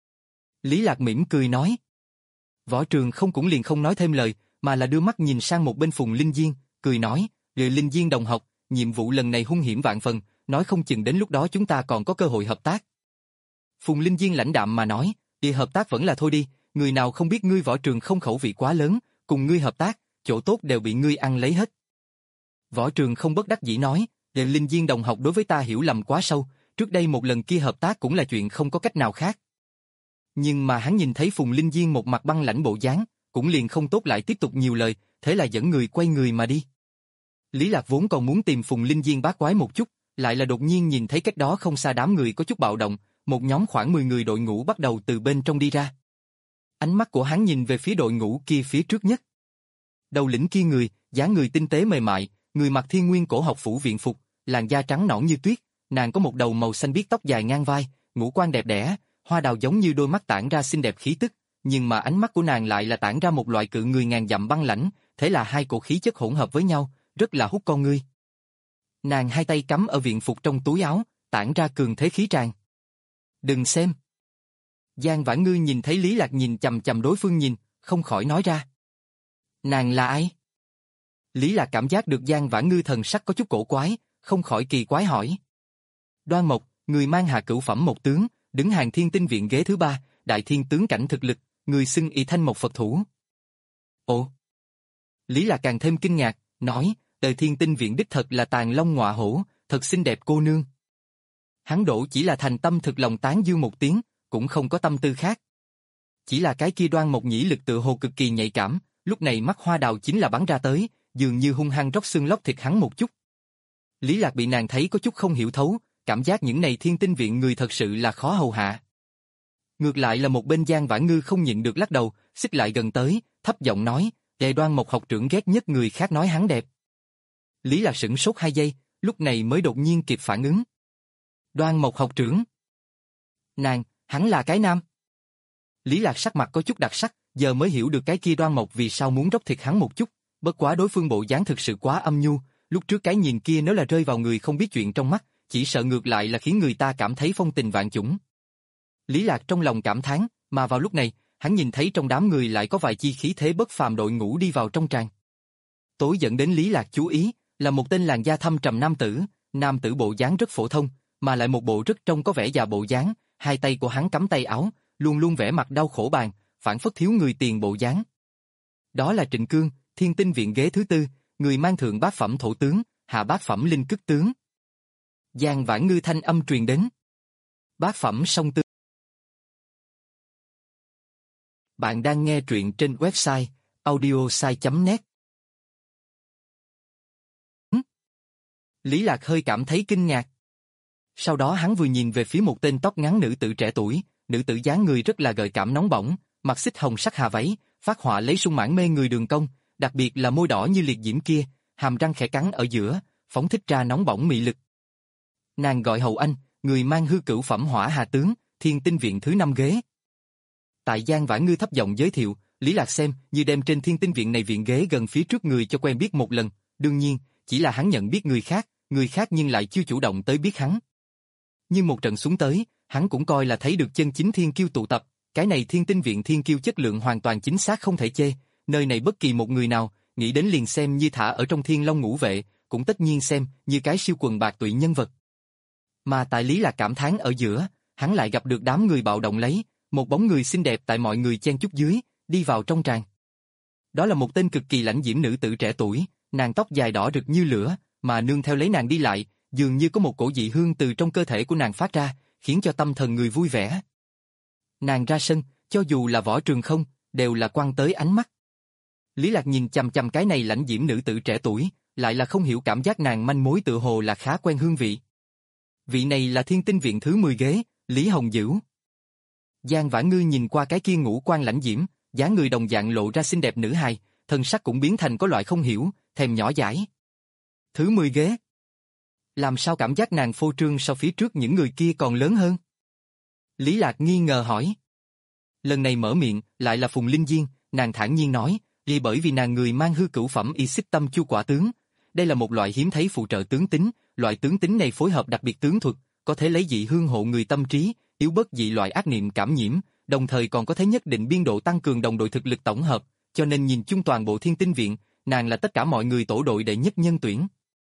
Lý Lạc mỉm cười nói. Võ Trường không cũng liền không nói thêm lời, mà là đưa mắt nhìn sang một bên Phùng Linh Diên, cười nói, Người Linh Diên đồng học, nhiệm vụ lần này hung hiểm vạn phần, nói không chừng đến lúc đó chúng ta còn có cơ hội hợp tác. Phùng Linh Diên lãnh đạm mà nói, đi hợp tác vẫn là thôi đi, người nào không biết ngươi Võ Trường không khẩu vị quá lớn, cùng ngươi hợp tác, chỗ tốt đều bị ngươi ăn lấy hết. Võ Trường không bất đắc dĩ nói, Người Linh Diên đồng học đối với ta hiểu lầm quá sâu, trước đây một lần kia hợp tác cũng là chuyện không có cách nào khác. Nhưng mà hắn nhìn thấy Phùng Linh Diên một mặt băng lãnh bộ dáng, cũng liền không tốt lại tiếp tục nhiều lời, thế là dẫn người quay người mà đi. Lý Lạc vốn còn muốn tìm Phùng Linh Diên bát quái một chút, lại là đột nhiên nhìn thấy cách đó không xa đám người có chút bạo động, một nhóm khoảng mười người đội ngũ bắt đầu từ bên trong đi ra. Ánh mắt của hắn nhìn về phía đội ngũ kia phía trước nhất. Đầu lĩnh kia người, dáng người tinh tế mềm mại, người mặc Thiên Nguyên Cổ Học Phủ viện phục, làn da trắng nõn như tuyết, nàng có một đầu màu xanh biếc tóc dài ngang vai, ngũ quan đẹp đẽ, hoa đào giống như đôi mắt tản ra xinh đẹp khí tức, nhưng mà ánh mắt của nàng lại là tản ra một loại cự người ngàn dặm băng lãnh, thế là hai cổ khí chất hỗn hợp với nhau, rất là hút con ngươi. Nàng hai tay cắm ở viện phục trong túi áo, tản ra cường thế khí tràn. Đừng xem. Giang Vãn Ngư nhìn thấy Lý Lạc nhìn chằm chằm đối phương nhìn, không khỏi nói ra. Nàng là ai? Lý Lạc cảm giác được Giang Vãn Ngư thần sắc có chút cổ quái, không khỏi kỳ quái hỏi. Đoan Mộc, người mang hạ cửu phẩm một tướng, đứng hàng Thiên Tinh Viện ghế thứ ba, đại thiên tướng cảnh thực lực, người xưng y thanh một Phật thủ. Ồ! Lý Lạc càng thêm kinh ngạc, nói, đời Thiên Tinh Viện đích thật là tàn long ngọa hổ, thật xinh đẹp cô nương. Hắn đổ chỉ là thành tâm thực lòng tán dương một tiếng, cũng không có tâm tư khác. Chỉ là cái kia Đoan Mộc nhĩ lực tự hồ cực kỳ nhạy cảm, lúc này mắt hoa đào chính là bắn ra tới, dường như hung hăng róc xương lóc thịt hắn một chút. Lý Lạc bị nàng thấy có chút không hiểu thấu, cảm giác những này Thiên Tinh Viện người thật sự là khó hầu hạ. Ngược lại là một bên Giang Vãn Ngư không nhịn được lắc đầu, xích lại gần tới, thấp giọng nói, Đệ Đoan Mộc học trưởng ghét nhất người khác nói hắn đẹp. Lý Lạc sửng sốt hai giây, lúc này mới đột nhiên kịp phản ứng. Đoan Mộc học trưởng. Nàng, hắn là cái nam. Lý Lạc sắc mặt có chút đặc sắc, giờ mới hiểu được cái kia Đoan Mộc vì sao muốn róc thịt hắn một chút, bất quá đối phương bộ dáng thực sự quá âm nhu, lúc trước cái nhìn kia nếu là rơi vào người không biết chuyện trong mắt, chỉ sợ ngược lại là khiến người ta cảm thấy phong tình vạn chủng. Lý Lạc trong lòng cảm thán, mà vào lúc này, hắn nhìn thấy trong đám người lại có vài chi khí thế bất phàm đội ngũ đi vào trong tràng. Tối dẫn đến Lý Lạc chú ý, là một tên làn da thâm trầm nam tử, nam tử bộ dáng rất phổ thông, mà lại một bộ rất trông có vẻ già bộ dáng, hai tay của hắn cắm tay áo, luôn luôn vẻ mặt đau khổ bàn, phản phất thiếu người tiền bộ dáng. Đó là Trịnh Cương, Thiên Tinh Viện ghế thứ tư, người mang thượng bát phẩm thổ tướng, hạ bát phẩm linh cức tướng. Giang Vãn Ngư thanh âm truyền đến. Bát phẩm song tướng. Bạn đang nghe truyện trên website audiosai chấm net. Lý Lạc hơi cảm thấy kinh ngạc. Sau đó hắn vừa nhìn về phía một tên tóc ngắn nữ tử trẻ tuổi, nữ tử dáng người rất là gợi cảm nóng bỏng, mặc xích hồng sắc hà váy, phát họa lấy sung mãn mê người đường cong, đặc biệt là môi đỏ như liệt diễm kia, hàm răng khẽ cắn ở giữa, phóng thích ra nóng bỏng mị lực. Nàng gọi Hầu Anh, người mang hư cửu phẩm hỏa hà tướng, Thiên Tinh Viện thứ năm ghế. Tại Giang Vãn Ngư thấp giọng giới thiệu, Lý Lạc xem như đem trên Thiên Tinh Viện này viện ghế gần phía trước người cho quen biết một lần, đương nhiên, chỉ là hắn nhận biết người khác, người khác nhưng lại chưa chủ động tới biết hắn. Nhưng một trận xuống tới, hắn cũng coi là thấy được chân chính thiên kiêu tụ tập, cái này Thiên Tinh Viện thiên kiêu chất lượng hoàn toàn chính xác không thể chê, nơi này bất kỳ một người nào, nghĩ đến liền xem như thả ở trong Thiên Long ngũ vệ, cũng tất nhiên xem như cái siêu quần bạc tụy nhân vật. Mà tại Lý Lạc cảm thán ở giữa, hắn lại gặp được đám người bạo động lấy, một bóng người xinh đẹp tại mọi người chen chúc dưới, đi vào trong tràng. Đó là một tên cực kỳ lãnh diễm nữ tử trẻ tuổi, nàng tóc dài đỏ rực như lửa, mà nương theo lấy nàng đi lại, dường như có một cổ dị hương từ trong cơ thể của nàng phát ra, khiến cho tâm thần người vui vẻ. Nàng ra sân, cho dù là Võ Trường Không, đều là quăng tới ánh mắt. Lý Lạc nhìn chằm chằm cái này lãnh diễm nữ tử trẻ tuổi, lại là không hiểu cảm giác nàng manh mối tự hồ là khá quen hương vị. Vị này là Thiên Tinh Viện thứ mười ghế, Lý Hồng Dữ. Giang Vãn Ngư nhìn qua cái kia ngũ quan lãnh diễm, dáng người đồng dạng lộ ra xinh đẹp nữ hài, thân sắc cũng biến thành có loại không hiểu, thèm nhỏ dãi. Thứ mười ghế. Làm sao cảm giác nàng phô trương so phía trước những người kia còn lớn hơn? Lý Lạc nghi ngờ hỏi. Lần này mở miệng, lại là Phùng Linh Diên, nàng thản nhiên nói, vì bởi vì nàng người mang hư cửu phẩm y xích tâm chu quả tướng. Đây là một loại hiếm thấy phụ trợ tướng tính, loại tướng tính này phối hợp đặc biệt tướng thuật, có thể lấy dị hương hộ người tâm trí, yếu bớt dị loại ác niệm cảm nhiễm, đồng thời còn có thể nhất định biên độ tăng cường đồng đội thực lực tổng hợp, cho nên nhìn chung toàn bộ Thiên Tinh Viện, nàng là tất cả mọi người tổ đội đệ nhất nhân tuyển.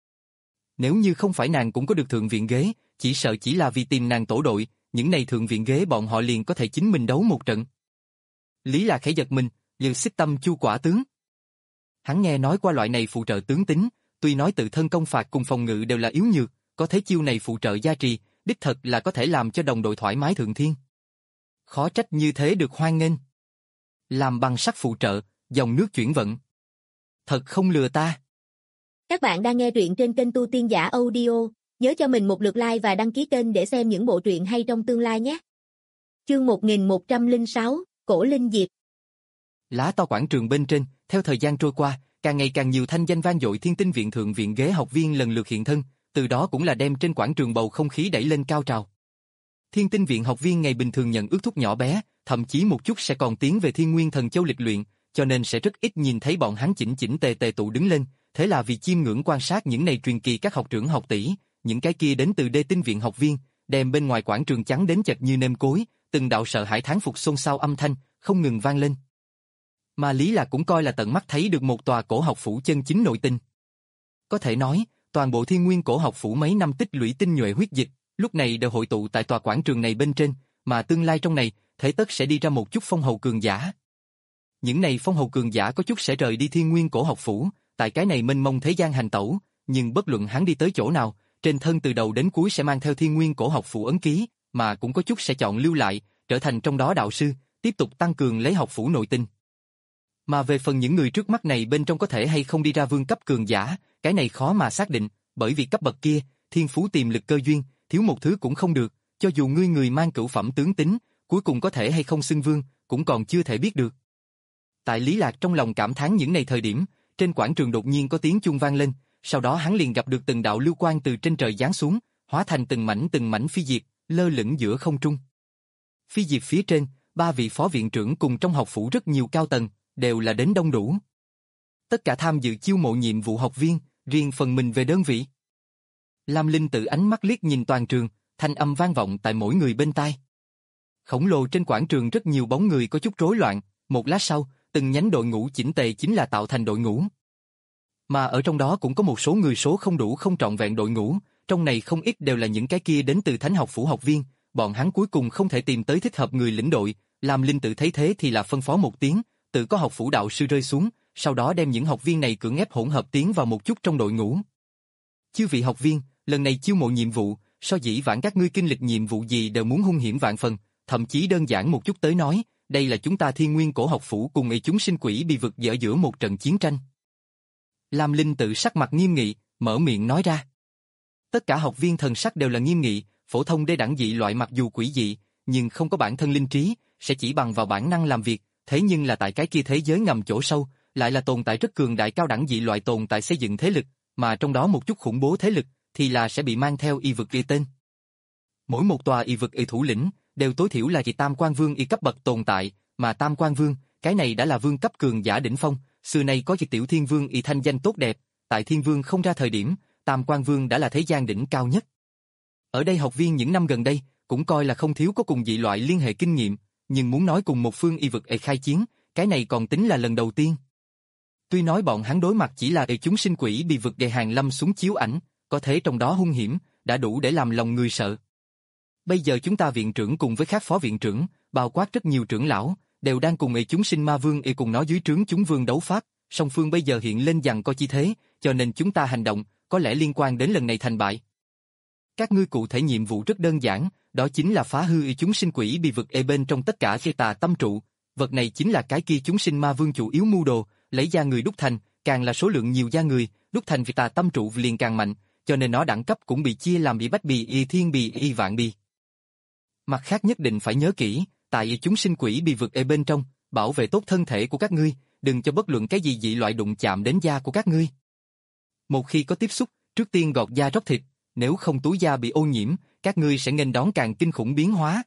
Nếu như không phải nàng cũng có được thượng viện ghế, chỉ sợ chỉ là vì tìm nàng tổ đội, những này thượng viện ghế bọn họ liền có thể chính mình đấu một trận. Lý Lạc khẽ giật mình, như xích tâm chu quả tướng. Hắn nghe nói qua loại này phụ trợ tướng tính, tuy nói tự thân công phạt cùng phòng ngự đều là yếu nhược, có thế chiêu này phụ trợ gia trì, đích thật là có thể làm cho đồng đội thoải mái thượng thiên. Khó trách như thế được hoan nghênh. Làm bằng sắt phụ trợ, dòng nước chuyển vận. Thật không lừa ta. Các bạn đang nghe truyện trên kênh Tu Tiên Giả Audio, nhớ cho mình một lượt like và đăng ký kênh để xem những bộ truyện hay trong tương lai nhé. Chương một nghìn một trăm lẻ sáu, Cổ Linh Diệp. Lá to quảng trường bên trên, theo thời gian trôi qua, càng ngày càng nhiều thanh danh vang dội Thiên Tinh Viện thượng viện ghế học viên lần lượt hiện thân, từ đó cũng là đem trên quảng trường bầu không khí đẩy lên cao trào. Thiên Tinh Viện học viên ngày bình thường nhận ước thúc nhỏ bé, thậm chí một chút sẽ còn tiến về Thiên Nguyên Thần Châu lịch luyện, cho nên sẽ rất ít nhìn thấy bọn hắn chỉnh chỉnh tề tề tụ đứng lên, thế là vì chiêm ngưỡng quan sát những này truyền kỳ các học trưởng học tỷ, những cái kia đến từ đê tinh viện học viên, đem bên ngoài quảng trường trắng đến chật như nêm cối, từng đạo sợ hãi thán phục xôn xao âm thanh, không ngừng vang lên. Mà Lý Lạc cũng coi là tận mắt thấy được một tòa cổ học phủ chân chính nội tinh. Có thể nói, toàn bộ Thiên Nguyên cổ học phủ mấy năm tích lũy tinh nhuệ huyết dịch, lúc này đều hội tụ tại tòa quảng trường này bên trên, mà tương lai trong này, thế tất sẽ đi ra một chút phong hầu cường giả. Những này phong hầu cường giả có chút sẽ rời đi Thiên Nguyên cổ học phủ, tại cái này mênh mông thế gian hành tẩu, nhưng bất luận hắn đi tới chỗ nào, trên thân từ đầu đến cuối sẽ mang theo Thiên Nguyên cổ học phủ ấn ký, mà cũng có chút sẽ chọn lưu lại, trở thành trong đó đạo sư, tiếp tục tăng cường lấy học phủ nội tinh. Mà về phần những người trước mắt này bên trong có thể hay không đi ra vương cấp cường giả, cái này khó mà xác định, bởi vì cấp bậc kia, thiên phú tiềm lực cơ duyên, thiếu một thứ cũng không được, cho dù ngươi người mang cửu phẩm tướng tính, cuối cùng có thể hay không xưng vương, cũng còn chưa thể biết được. Tại Lý Lạc trong lòng cảm thán những này thời điểm, trên quảng trường đột nhiên có tiếng chuông vang lên, sau đó hắn liền gặp được từng đạo lưu quang từ trên trời giáng xuống, hóa thành từng mảnh từng mảnh phi diệt, lơ lửng giữa không trung. Phi diệt phía trên, ba vị phó viện trưởng cùng trong học phủ rất nhiều cao tầng, đều là đến đông đủ. Tất cả tham dự chiêu mộ nhiệm vụ học viên, riêng phần mình về đơn vị. Lam Linh tự ánh mắt liếc nhìn toàn trường, thanh âm vang vọng tại mỗi người bên tai. Khổng lồ trên quảng trường rất nhiều bóng người có chút rối loạn, một lát sau, từng nhánh đội ngũ chỉnh tề chính là tạo thành đội ngũ. Mà ở trong đó cũng có một số người số không đủ không trọn vẹn đội ngũ, trong này không ít đều là những cái kia đến từ Thánh học phủ học viên, bọn hắn cuối cùng không thể tìm tới thích hợp người lĩnh đội, Lam Linh tự thấy thế thì là phân phó một tiếng, tự có học phủ đạo sư rơi xuống, sau đó đem những học viên này cưỡng ép hỗn hợp tiến vào một chút trong đội ngũ. Chư vị học viên, lần này chiêu mộ nhiệm vụ, so dĩ vãng các ngươi kinh lịch nhiệm vụ gì đều muốn hung hiểm vạn phần, thậm chí đơn giản một chút tới nói, đây là chúng ta Thiên Nguyên cổ học phủ cùng ấy chúng sinh quỷ bị vực dở giữa một trận chiến tranh. Lam Linh tự sắc mặt nghiêm nghị, mở miệng nói ra. Tất cả học viên thần sắc đều là nghiêm nghị, phổ thông đê đẳng dị loại mặc dù quỷ dị, nhưng không có bản thân linh trí, sẽ chỉ bằng vào bản năng làm việc, thế nhưng là tại cái kia thế giới ngầm chỗ sâu, lại là tồn tại rất cường đại cao đẳng dị loại tồn tại xây dựng thế lực, mà trong đó một chút khủng bố thế lực, thì là sẽ bị mang theo y vực y tên. Mỗi một tòa y vực y thủ lĩnh, đều tối thiểu là chỉ tam quan vương y cấp bậc tồn tại, mà tam quan vương, cái này đã là vương cấp cường giả đỉnh phong, xưa nay có chỉ tiểu thiên vương y thanh danh tốt đẹp, tại thiên vương không ra thời điểm, tam quan vương đã là thế gian đỉnh cao nhất. Ở đây học viên những năm gần đây, cũng coi là không thiếu có cùng dị loại liên hệ kinh nghiệm, nhưng muốn nói cùng một phương y vực y khai chiến, cái này còn tính là lần đầu tiên. Tuy nói bọn hắn đối mặt chỉ là y chúng sinh quỷ bị vực đề hàng lâm xuống chiếu ảnh, có thể trong đó hung hiểm, đã đủ để làm lòng người sợ. Bây giờ chúng ta viện trưởng cùng với các phó viện trưởng, bao quát rất nhiều trưởng lão, đều đang cùng y chúng sinh ma vương y cùng nó dưới trướng chúng vương đấu pháp, song phương bây giờ hiện lên giằng co chi thế, cho nên chúng ta hành động, có lẽ liên quan đến lần này thành bại. Các ngươi cụ thể nhiệm vụ rất đơn giản, đó chính là phá hư y chúng sinh quỷ bị vực ê bên trong tất cả phi tà tâm trụ, vật này chính là cái kia chúng sinh ma vương chủ yếu mưu đồ, lấy da người đúc thành, càng là số lượng nhiều da người, đúc thành phi tà tâm trụ liền càng mạnh, cho nên nó đẳng cấp cũng bị chia làm bị bách bì y thiên bì y vạn bì. Mặt khác nhất định phải nhớ kỹ, tại y chúng sinh quỷ bị vực ê bên trong, bảo vệ tốt thân thể của các ngươi, đừng cho bất luận cái gì dị loại đụng chạm đến da của các ngươi. Một khi có tiếp xúc, trước tiên gọt da róc thịt, nếu không túi da bị ô nhiễm, các ngươi sẽ nghênh đón càng kinh khủng biến hóa.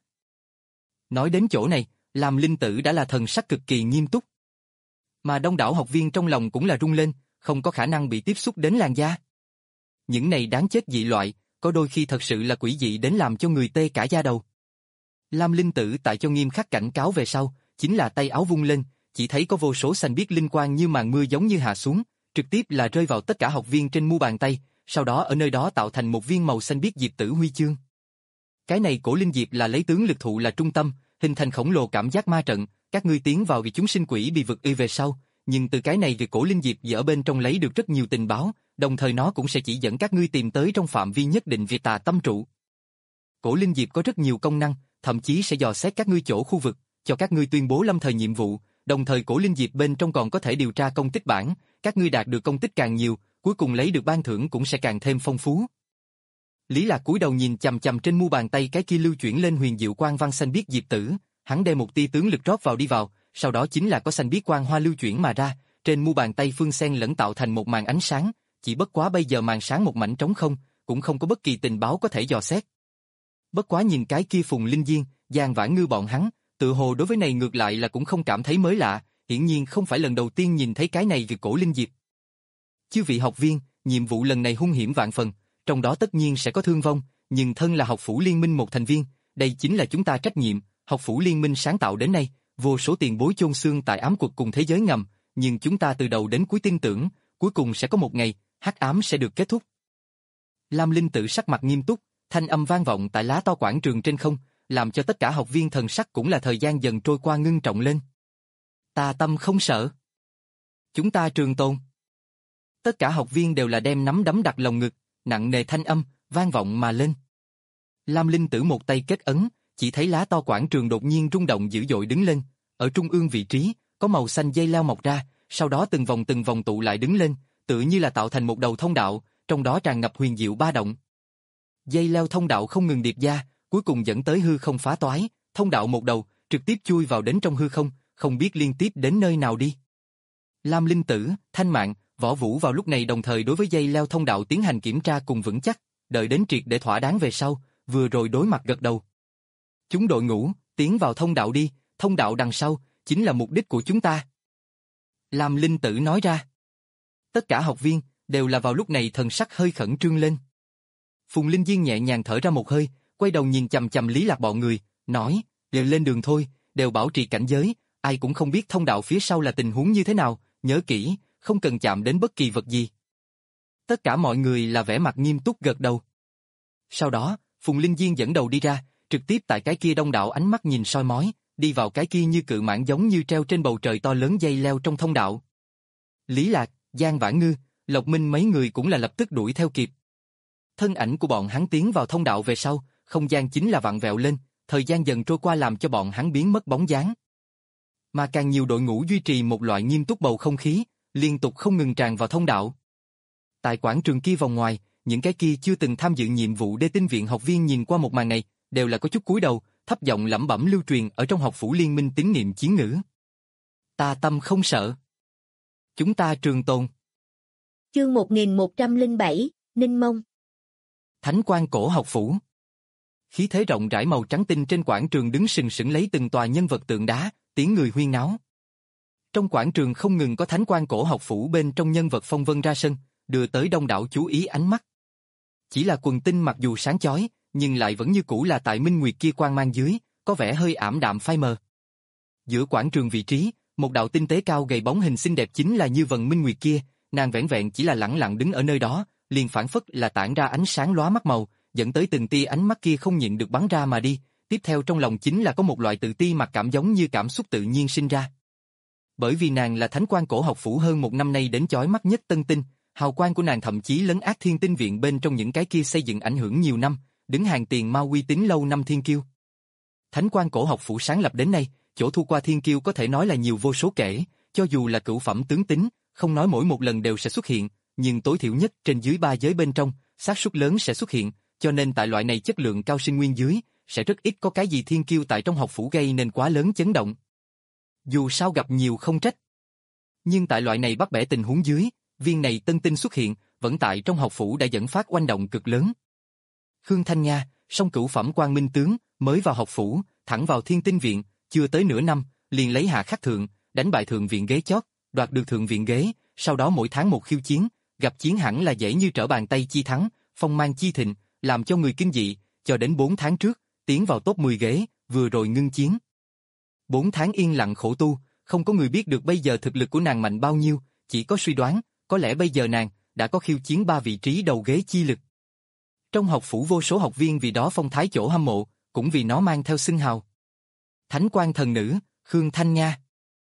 Nói đến chỗ này, Lam Linh tử đã là thần sắc cực kỳ nghiêm túc. Mà đông đảo học viên trong lòng cũng là rung lên, không có khả năng bị tiếp xúc đến làn da. Những này đáng chết dị loại, có đôi khi thật sự là quỷ dị đến làm cho người tê cả da đầu. Lam Linh tử tại cho nghiêm khắc cảnh cáo về sau, chính là tay áo vung lên, chỉ thấy có vô số xanh biếc linh quang như màn mưa giống như hạ xuống, trực tiếp là rơi vào tất cả học viên trên mu bàn tay, sau đó ở nơi đó tạo thành một viên màu xanh biếc diệp tử huy chương. Cái này cổ linh diệp là lấy tướng lực thụ là trung tâm, hình thành khổng lồ cảm giác ma trận, các ngươi tiến vào vì chúng sinh quỷ bị vực y về sau, nhưng từ cái này vì cổ linh diệp ở bên trong lấy được rất nhiều tình báo, đồng thời nó cũng sẽ chỉ dẫn các ngươi tìm tới trong phạm vi nhất định vì tà tâm trụ. Cổ linh diệp có rất nhiều công năng, thậm chí sẽ dò xét các ngươi chỗ khu vực, cho các ngươi tuyên bố lâm thời nhiệm vụ, đồng thời cổ linh diệp bên trong còn có thể điều tra công tích bảng, các ngươi đạt được công tích càng nhiều, cuối cùng lấy được ban thưởng cũng sẽ càng thêm phong phú. Lý Lạc cúi đầu nhìn chằm chằm trên mu bàn tay cái kia lưu chuyển lên huyền diệu quang văn xanh biếc diệp tử, hắn đem một tia tướng lực rót vào đi vào, sau đó chính là có xanh biếc quang hoa lưu chuyển mà ra, trên mu bàn tay phương xen lẫn tạo thành một màn ánh sáng, chỉ bất quá bây giờ màn sáng một mảnh trống không, cũng không có bất kỳ tình báo có thể dò xét. Bất quá nhìn cái kia Phùng Linh Diên, Giang Vãn Ngư bọn hắn, tự hồ đối với này ngược lại là cũng không cảm thấy mới lạ, hiển nhiên không phải lần đầu tiên nhìn thấy cái này vì cổ linh diệp. Chư vị học viên, nhiệm vụ lần này hung hiểm vạn phần, trong đó tất nhiên sẽ có thương vong, nhưng thân là học phủ liên minh một thành viên, đây chính là chúng ta trách nhiệm. Học phủ liên minh sáng tạo đến nay, vô số tiền bối chôn xương tại ám quật cùng thế giới ngầm, nhưng chúng ta từ đầu đến cuối tin tưởng, cuối cùng sẽ có một ngày, hắc ám sẽ được kết thúc. Lam Linh Tử sắc mặt nghiêm túc, thanh âm vang vọng tại lá to quảng trường trên không, làm cho tất cả học viên thần sắc cũng là thời gian dần trôi qua ngưng trọng lên. Ta tâm không sợ. Chúng ta trường tồn. Tất cả học viên đều là đem nắm đấm đặt lồng ngực, nặng nề thanh âm, vang vọng mà lên. Lam Linh Tử một tay kết ấn, chỉ thấy lá to quảng trường đột nhiên rung động dữ dội đứng lên, ở trung ương vị trí, có màu xanh dây leo mọc ra, sau đó từng vòng từng vòng tụ lại đứng lên, tựa như là tạo thành một đầu thông đạo, trong đó tràn ngập huyền diệu ba động. Dây leo thông đạo không ngừng điệp ra, cuối cùng dẫn tới hư không phá toái, thông đạo một đầu, trực tiếp chui vào đến trong hư không, không biết liên tiếp đến nơi nào đi. Lam Linh Tử, Thanh Mạn, Võ Vũ vào lúc này đồng thời đối với dây leo thông đạo tiến hành kiểm tra cùng vững chắc, đợi đến triệt để thỏa đáng về sau, vừa rồi đối mặt gật đầu. Chúng đội ngũ, tiến vào thông đạo đi, thông đạo đằng sau, chính là mục đích của chúng ta. Lam Linh Tử nói ra. Tất cả học viên, đều là vào lúc này thần sắc hơi khẩn trương lên. Phùng Linh Diên nhẹ nhàng thở ra một hơi, quay đầu nhìn chằm chằm Lý Lạc bọn người, nói, đều lên đường thôi, đều bảo trì cảnh giới, ai cũng không biết thông đạo phía sau là tình huống như thế nào, nhớ kỹ, không cần chạm đến bất kỳ vật gì. Tất cả mọi người là vẻ mặt nghiêm túc gật đầu. Sau đó, Phùng Linh Diên dẫn đầu đi ra, trực tiếp tại cái kia đông đảo ánh mắt nhìn soi mói, đi vào cái kia như cự mãng giống như treo trên bầu trời to lớn dây leo trong thông đạo. Lý Lạc, Giang Vãn Ngư, Lộc Minh mấy người cũng là lập tức đuổi theo kịp. Thân ảnh của bọn hắn tiến vào thông đạo về sau, không gian chính là vặn vẹo lên, thời gian dần trôi qua làm cho bọn hắn biến mất bóng dáng. Mà càng nhiều đội ngũ duy trì một loại nghiêm túc bầu không khí, liên tục không ngừng tràn vào thông đạo. Tại quảng trường kia vòng ngoài, những cái kia chưa từng tham dự nhiệm vụ đê tinh viện học viên nhìn qua một màn này, đều là có chút cúi đầu, thấp giọng lẩm bẩm lưu truyền ở trong học phủ liên minh tín niệm chiến ngữ. Ta tâm không sợ. Chúng ta trường tồn. Chương một nghìn một trăm lẻ bảy, Ninh Mông. Thánh Quan Cổ Học Phủ. Khí thế rộng rãi màu trắng tinh trên quảng trường đứng sừng sững lấy từng tòa nhân vật tượng đá, tiếng người huyên náo. Trong quảng trường không ngừng có Thánh Quan Cổ Học Phủ bên trong nhân vật phong vân ra sân, đưa tới đông đảo chú ý ánh mắt. Chỉ là quần tinh mặc dù sáng chói, nhưng lại vẫn như cũ là tại minh nguyệt kia quang mang dưới, có vẻ hơi ảm đạm phai mờ. Giữa quảng trường vị trí, một đạo tinh tế cao gầy bóng hình xinh đẹp chính là Như Vân Minh Nguyệt kia, nàng vẻn vẹn chỉ là lẳng lặng đứng ở nơi đó, liền phảng phất là tản ra ánh sáng lóa mắt màu, dẫn tới từng tia ánh mắt kia không nhịn được bắn ra mà đi, tiếp theo trong lòng chính là có một loại tự ti mặc cảm giống như cảm xúc tự nhiên sinh ra. Bởi vì nàng là Thánh Quan Cổ Học Phủ hơn một năm nay đến chói mắt nhất tân tinh, hào quang của nàng thậm chí lấn át Thiên Tinh Viện bên trong những cái kia xây dựng ảnh hưởng nhiều năm, đứng hàng tiền ma uy tín lâu năm thiên kiêu. Thánh Quan Cổ Học Phủ sáng lập đến nay, chỗ thu qua thiên kiêu có thể nói là nhiều vô số kể, cho dù là cửu phẩm tướng tính, không nói mỗi một lần đều sẽ xuất hiện, nhưng tối thiểu nhất trên dưới ba giới bên trong, xác suất lớn sẽ xuất hiện, cho nên tại loại này chất lượng cao sinh nguyên dưới, sẽ rất ít có cái gì thiên kiêu tại trong học phủ gây nên quá lớn chấn động. Dù sao gặp nhiều không trách. Nhưng tại loại này bắt bẻ tình huống dưới, viên này tân tinh xuất hiện, vẫn tại trong học phủ đã dẫn phát oanh động cực lớn. Khương Thanh Nga, song cửu phẩm quang minh tướng, mới vào học phủ, thẳng vào Thiên Tinh Viện, chưa tới nửa năm, liền lấy hạ khắc thượng, đánh bại thượng viện ghế chót, đoạt được thượng viện ghế, sau đó mỗi tháng một khiêu chiến, gặp chiến hẳn là dễ như trở bàn tay chi thắng, phong mang chi thịnh, làm cho người kinh dị, cho đến bốn tháng trước, tiến vào top mười ghế, vừa rồi ngưng chiến. bốn tháng yên lặng khổ tu, không có người biết được bây giờ thực lực của nàng mạnh bao nhiêu, chỉ có suy đoán, có lẽ bây giờ nàng đã có khiêu chiến ba vị trí đầu ghế chi lực. Trong học phủ vô số học viên vì đó phong thái chỗ hâm mộ, cũng vì nó mang theo xưng hào. Thánh Quan thần nữ, Khương Thanh Nga.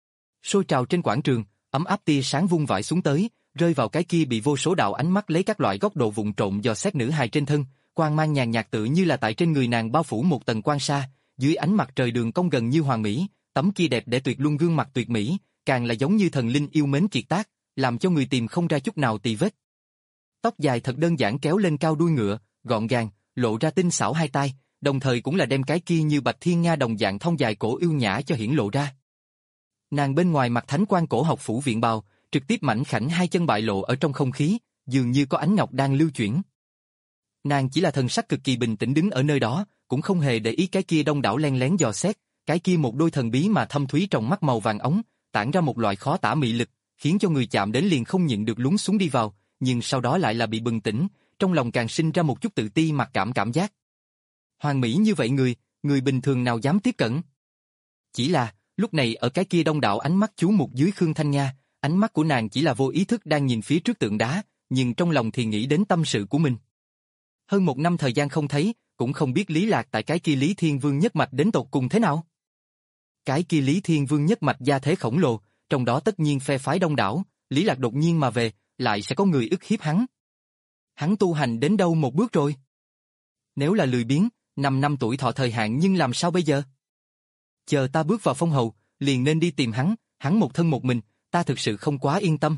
Sôi trào trên quảng trường, ấm áp tia sáng vung vãi xuống tới, rơi vào cái kia bị vô số đạo ánh mắt lấy các loại góc độ vụng trộn dò xét nữ hài trên thân, quang mang nhàn nhạt tự như là tại trên người nàng bao phủ một tầng quang sa, dưới ánh mặt trời đường cong gần như hoàn mỹ, tấm kia đẹp để tuyệt luân gương mặt tuyệt mỹ, càng là giống như thần linh yêu mến kiệt tác, làm cho người tìm không ra chút nào tì vết. Tóc dài thật đơn giản kéo lên cao đuôi ngựa, gọn gàng, lộ ra tinh xảo hai tai, đồng thời cũng là đem cái kia như bạch thiên nga đồng dạng thon dài cổ yêu nhã cho hiển lộ ra. Nàng bên ngoài mặc Thánh Quan Cổ Học Phủ viện bào, trực tiếp mảnh khảnh hai chân bại lộ ở trong không khí, dường như có ánh ngọc đang lưu chuyển. Nàng chỉ là thần sắc cực kỳ bình tĩnh đứng ở nơi đó, cũng không hề để ý cái kia đông đảo len lén dò xét, cái kia một đôi thần bí mà thâm thúy trong mắt màu vàng ống, tản ra một loại khó tả mị lực, khiến cho người chạm đến liền không nhịn được lún xuống đi vào, nhưng sau đó lại là bị bừng tỉnh, trong lòng càng sinh ra một chút tự ti mặc cảm cảm giác. Hoàn mỹ như vậy người, người bình thường nào dám tiếp cận? Chỉ là, lúc này ở cái kia đông đảo ánh mắt chú mục dưới Khương Thanh Nga, ánh mắt của nàng chỉ là vô ý thức đang nhìn phía trước tượng đá, nhưng trong lòng thì nghĩ đến tâm sự của mình. Hơn một năm thời gian không thấy, cũng không biết Lý Lạc tại cái kia Lý Thiên Vương nhất mạch đến tột cùng thế nào. Cái kia Lý Thiên Vương nhất mạch gia thế khổng lồ, trong đó tất nhiên phe phái đông đảo, Lý Lạc đột nhiên mà về, lại sẽ có người ức hiếp hắn. Hắn tu hành đến đâu một bước rồi? Nếu là lười biếng, năm năm tuổi thọ thời hạn nhưng làm sao bây giờ? Chờ ta bước vào phong hầu, liền nên đi tìm hắn, hắn một thân một mình, ta thực sự không quá yên tâm.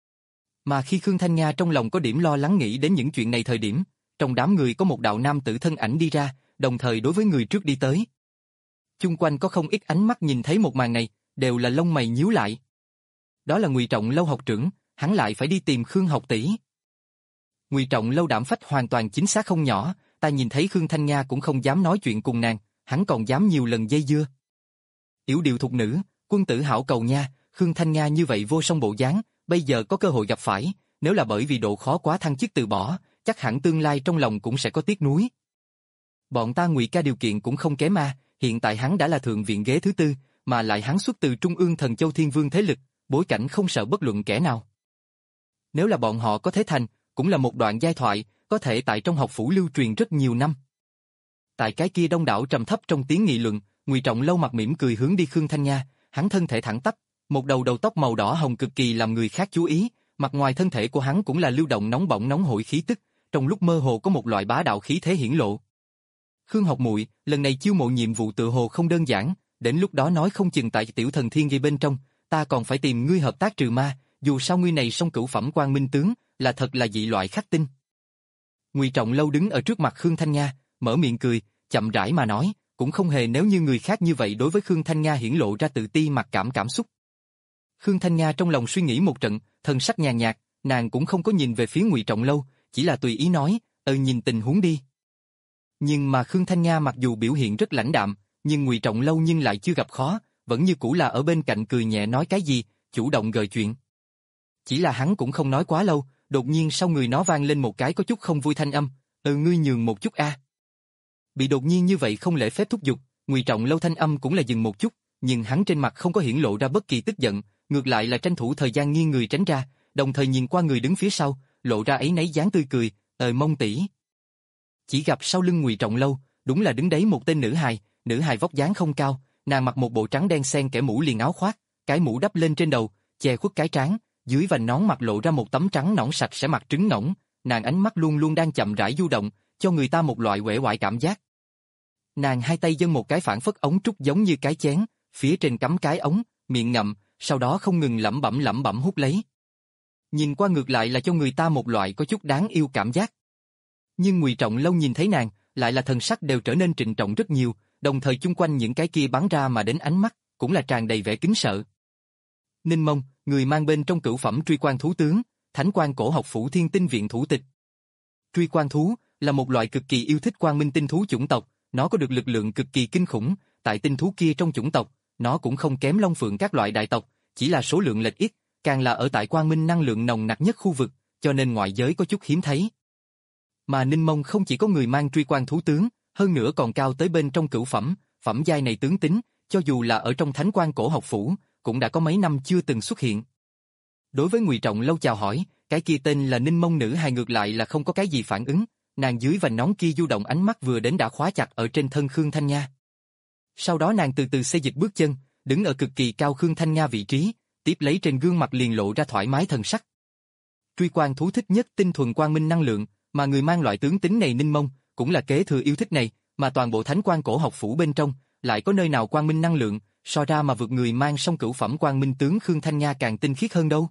Mà khi Khương Thanh Nga trong lòng có điểm lo lắng nghĩ đến những chuyện này thời điểm, trong đám người có một đạo nam tử thân ảnh đi ra, đồng thời đối với người trước đi tới. Chung quanh có không ít ánh mắt nhìn thấy một màn này, đều là lông mày nhíu lại. Đó là Ngụy Trọng Lâu học trưởng, hắn lại phải đi tìm Khương học tỷ. Ngụy Trọng Lâu đảm phách hoàn toàn chính xác không nhỏ, ta nhìn thấy Khương Thanh Nga cũng không dám nói chuyện cùng nàng, hắn còn dám nhiều lần dây dưa. Yểu điệu thục nữ, quân tử hảo cầu nha, Khương Thanh Nga như vậy vô song bộ dáng, bây giờ có cơ hội gặp phải, nếu là bởi vì độ khó quá thăng chức từ bỏ, chắc hẳn tương lai trong lòng cũng sẽ có tiếc nuối. Bọn ta Ngụy ca điều kiện cũng không kém a, hiện tại hắn đã là thượng viện ghế thứ tư, mà lại hắn xuất từ Trung ương Thần Châu Thiên Vương thế lực, bối cảnh không sợ bất luận kẻ nào. Nếu là bọn họ có thế thành, cũng là một đoạn giai thoại, có thể tại trong học phủ lưu truyền rất nhiều năm. Tại cái kia đông đảo trầm thấp trong tiếng nghị luận, Ngụy Trọng Lâu mặt mỉm cười hướng đi Khương Thanh Nga, hắn thân thể thẳng tắp, một đầu đầu tóc màu đỏ hồng cực kỳ làm người khác chú ý, mặt ngoài thân thể của hắn cũng là lưu động nóng bỏng nóng hổi khí tức, trong lúc mơ hồ có một loại bá đạo khí thế hiển lộ. Khương học muội, lần này chiêu mộ nhiệm vụ tự hồ không đơn giản, đến lúc đó nói không chừng tại Tiểu Thần Thiên Ghi bên trong, ta còn phải tìm ngươi hợp tác trừ ma, dù sao ngươi này song cửu phẩm Quang Minh tướng, là thật là dị loại khắc tinh. Ngụy Trọng Lâu đứng ở trước mặt Khương Thanh Nga, mở miệng cười, chậm rãi mà nói, cũng không hề nếu như người khác như vậy đối với Khương Thanh Nga hiển lộ ra tự ti mặc cảm cảm xúc. Khương Thanh Nga trong lòng suy nghĩ một trận, thần sắc nhàn nhạt, nàng cũng không có nhìn về phía Ngụy Trọng Lâu, chỉ là tùy ý nói, "Ừ, nhìn tình huống đi." Nhưng mà Khương Thanh Nga mặc dù biểu hiện rất lãnh đạm, nhưng Ngụy Trọng Lâu nhưng lại chưa gặp khó, vẫn như cũ là ở bên cạnh cười nhẹ nói cái gì, chủ động gợi chuyện. Chỉ là hắn cũng không nói quá lâu, đột nhiên sau người nó vang lên một cái có chút không vui thanh âm, "Ừ, ngươi nhường một chút a." Bị đột nhiên như vậy không lễ phép thúc giục, Ngụy Trọng Lâu thanh âm cũng là dừng một chút, nhưng hắn trên mặt không có hiển lộ ra bất kỳ tức giận, ngược lại là tranh thủ thời gian nghiêng người tránh ra, đồng thời nhìn qua người đứng phía sau, lộ ra ấy nấy dáng tươi cười, "Ờ Mông tỷ." Chỉ gặp sau lưng Ngụy Trọng Lâu, đúng là đứng đấy một tên nữ hài, nữ hài vóc dáng không cao, nàng mặc một bộ trắng đen xen kẽ mũ liền áo khoác, cái mũ đắp lên trên đầu, che khuất cái trán, dưới vành nón mặt lộ ra một tấm trắng nõn sạch sẽ mặt trứng ngỗng, nàng ánh mắt luôn luôn đang chậm rãi du động, cho người ta một loại uể oải cảm giác. Nàng hai tay giơ một cái phản phất ống trúc giống như cái chén, phía trên cắm cái ống, miệng ngậm, sau đó không ngừng lẩm bẩm lẩm bẩm hút lấy. Nhìn qua ngược lại là cho người ta một loại có chút đáng yêu cảm giác. Nhưng Ngụy Trọng Lâu nhìn thấy nàng, lại là thần sắc đều trở nên trịnh trọng rất nhiều, đồng thời chung quanh những cái kia bắn ra mà đến ánh mắt, cũng là tràn đầy vẻ kính sợ. Ninh Mông, người mang bên trong cửu phẩm truy quan thú tướng, Thánh quan cổ học phủ Thiên Tinh viện thủ tịch. Truy quan thú là một loại cực kỳ yêu thích quang minh tinh thú chủng tộc, nó có được lực lượng cực kỳ kinh khủng, tại tinh thú kia trong chủng tộc, nó cũng không kém long phượng các loại đại tộc, chỉ là số lượng lệch ít, càng là ở tại quang minh năng lượng nồng nặc nhất khu vực, cho nên ngoại giới có chút hiếm thấy. Mà Ninh Mông không chỉ có người mang truy quan thú tướng, hơn nữa còn cao tới bên trong cửu phẩm, phẩm giai này tướng tính, cho dù là ở trong Thánh quan cổ học phủ, cũng đã có mấy năm chưa từng xuất hiện. Đối với Ngụy Trọng Lâu chào hỏi, cái kia tên là Ninh Mông nữ hài ngược lại là không có cái gì phản ứng, nàng dưới vành nón kia du động ánh mắt vừa đến đã khóa chặt ở trên thân Khương Thanh Nga. Sau đó nàng từ từ xê dịch bước chân, đứng ở cực kỳ cao Khương Thanh Nga vị trí, tiếp lấy trên gương mặt liền lộ ra thoải mái thần sắc. Truy quan thú thích nhất tinh thuần quang minh năng lượng, mà người mang loại tướng tính này Ninh Mông, cũng là kế thừa yêu thích này, mà toàn bộ Thánh quan cổ học phủ bên trong, lại có nơi nào quang minh năng lượng, so ra mà vượt người mang song cửu phẩm quang minh tướng Khương Thanh Nga càng tinh khiết hơn đâu.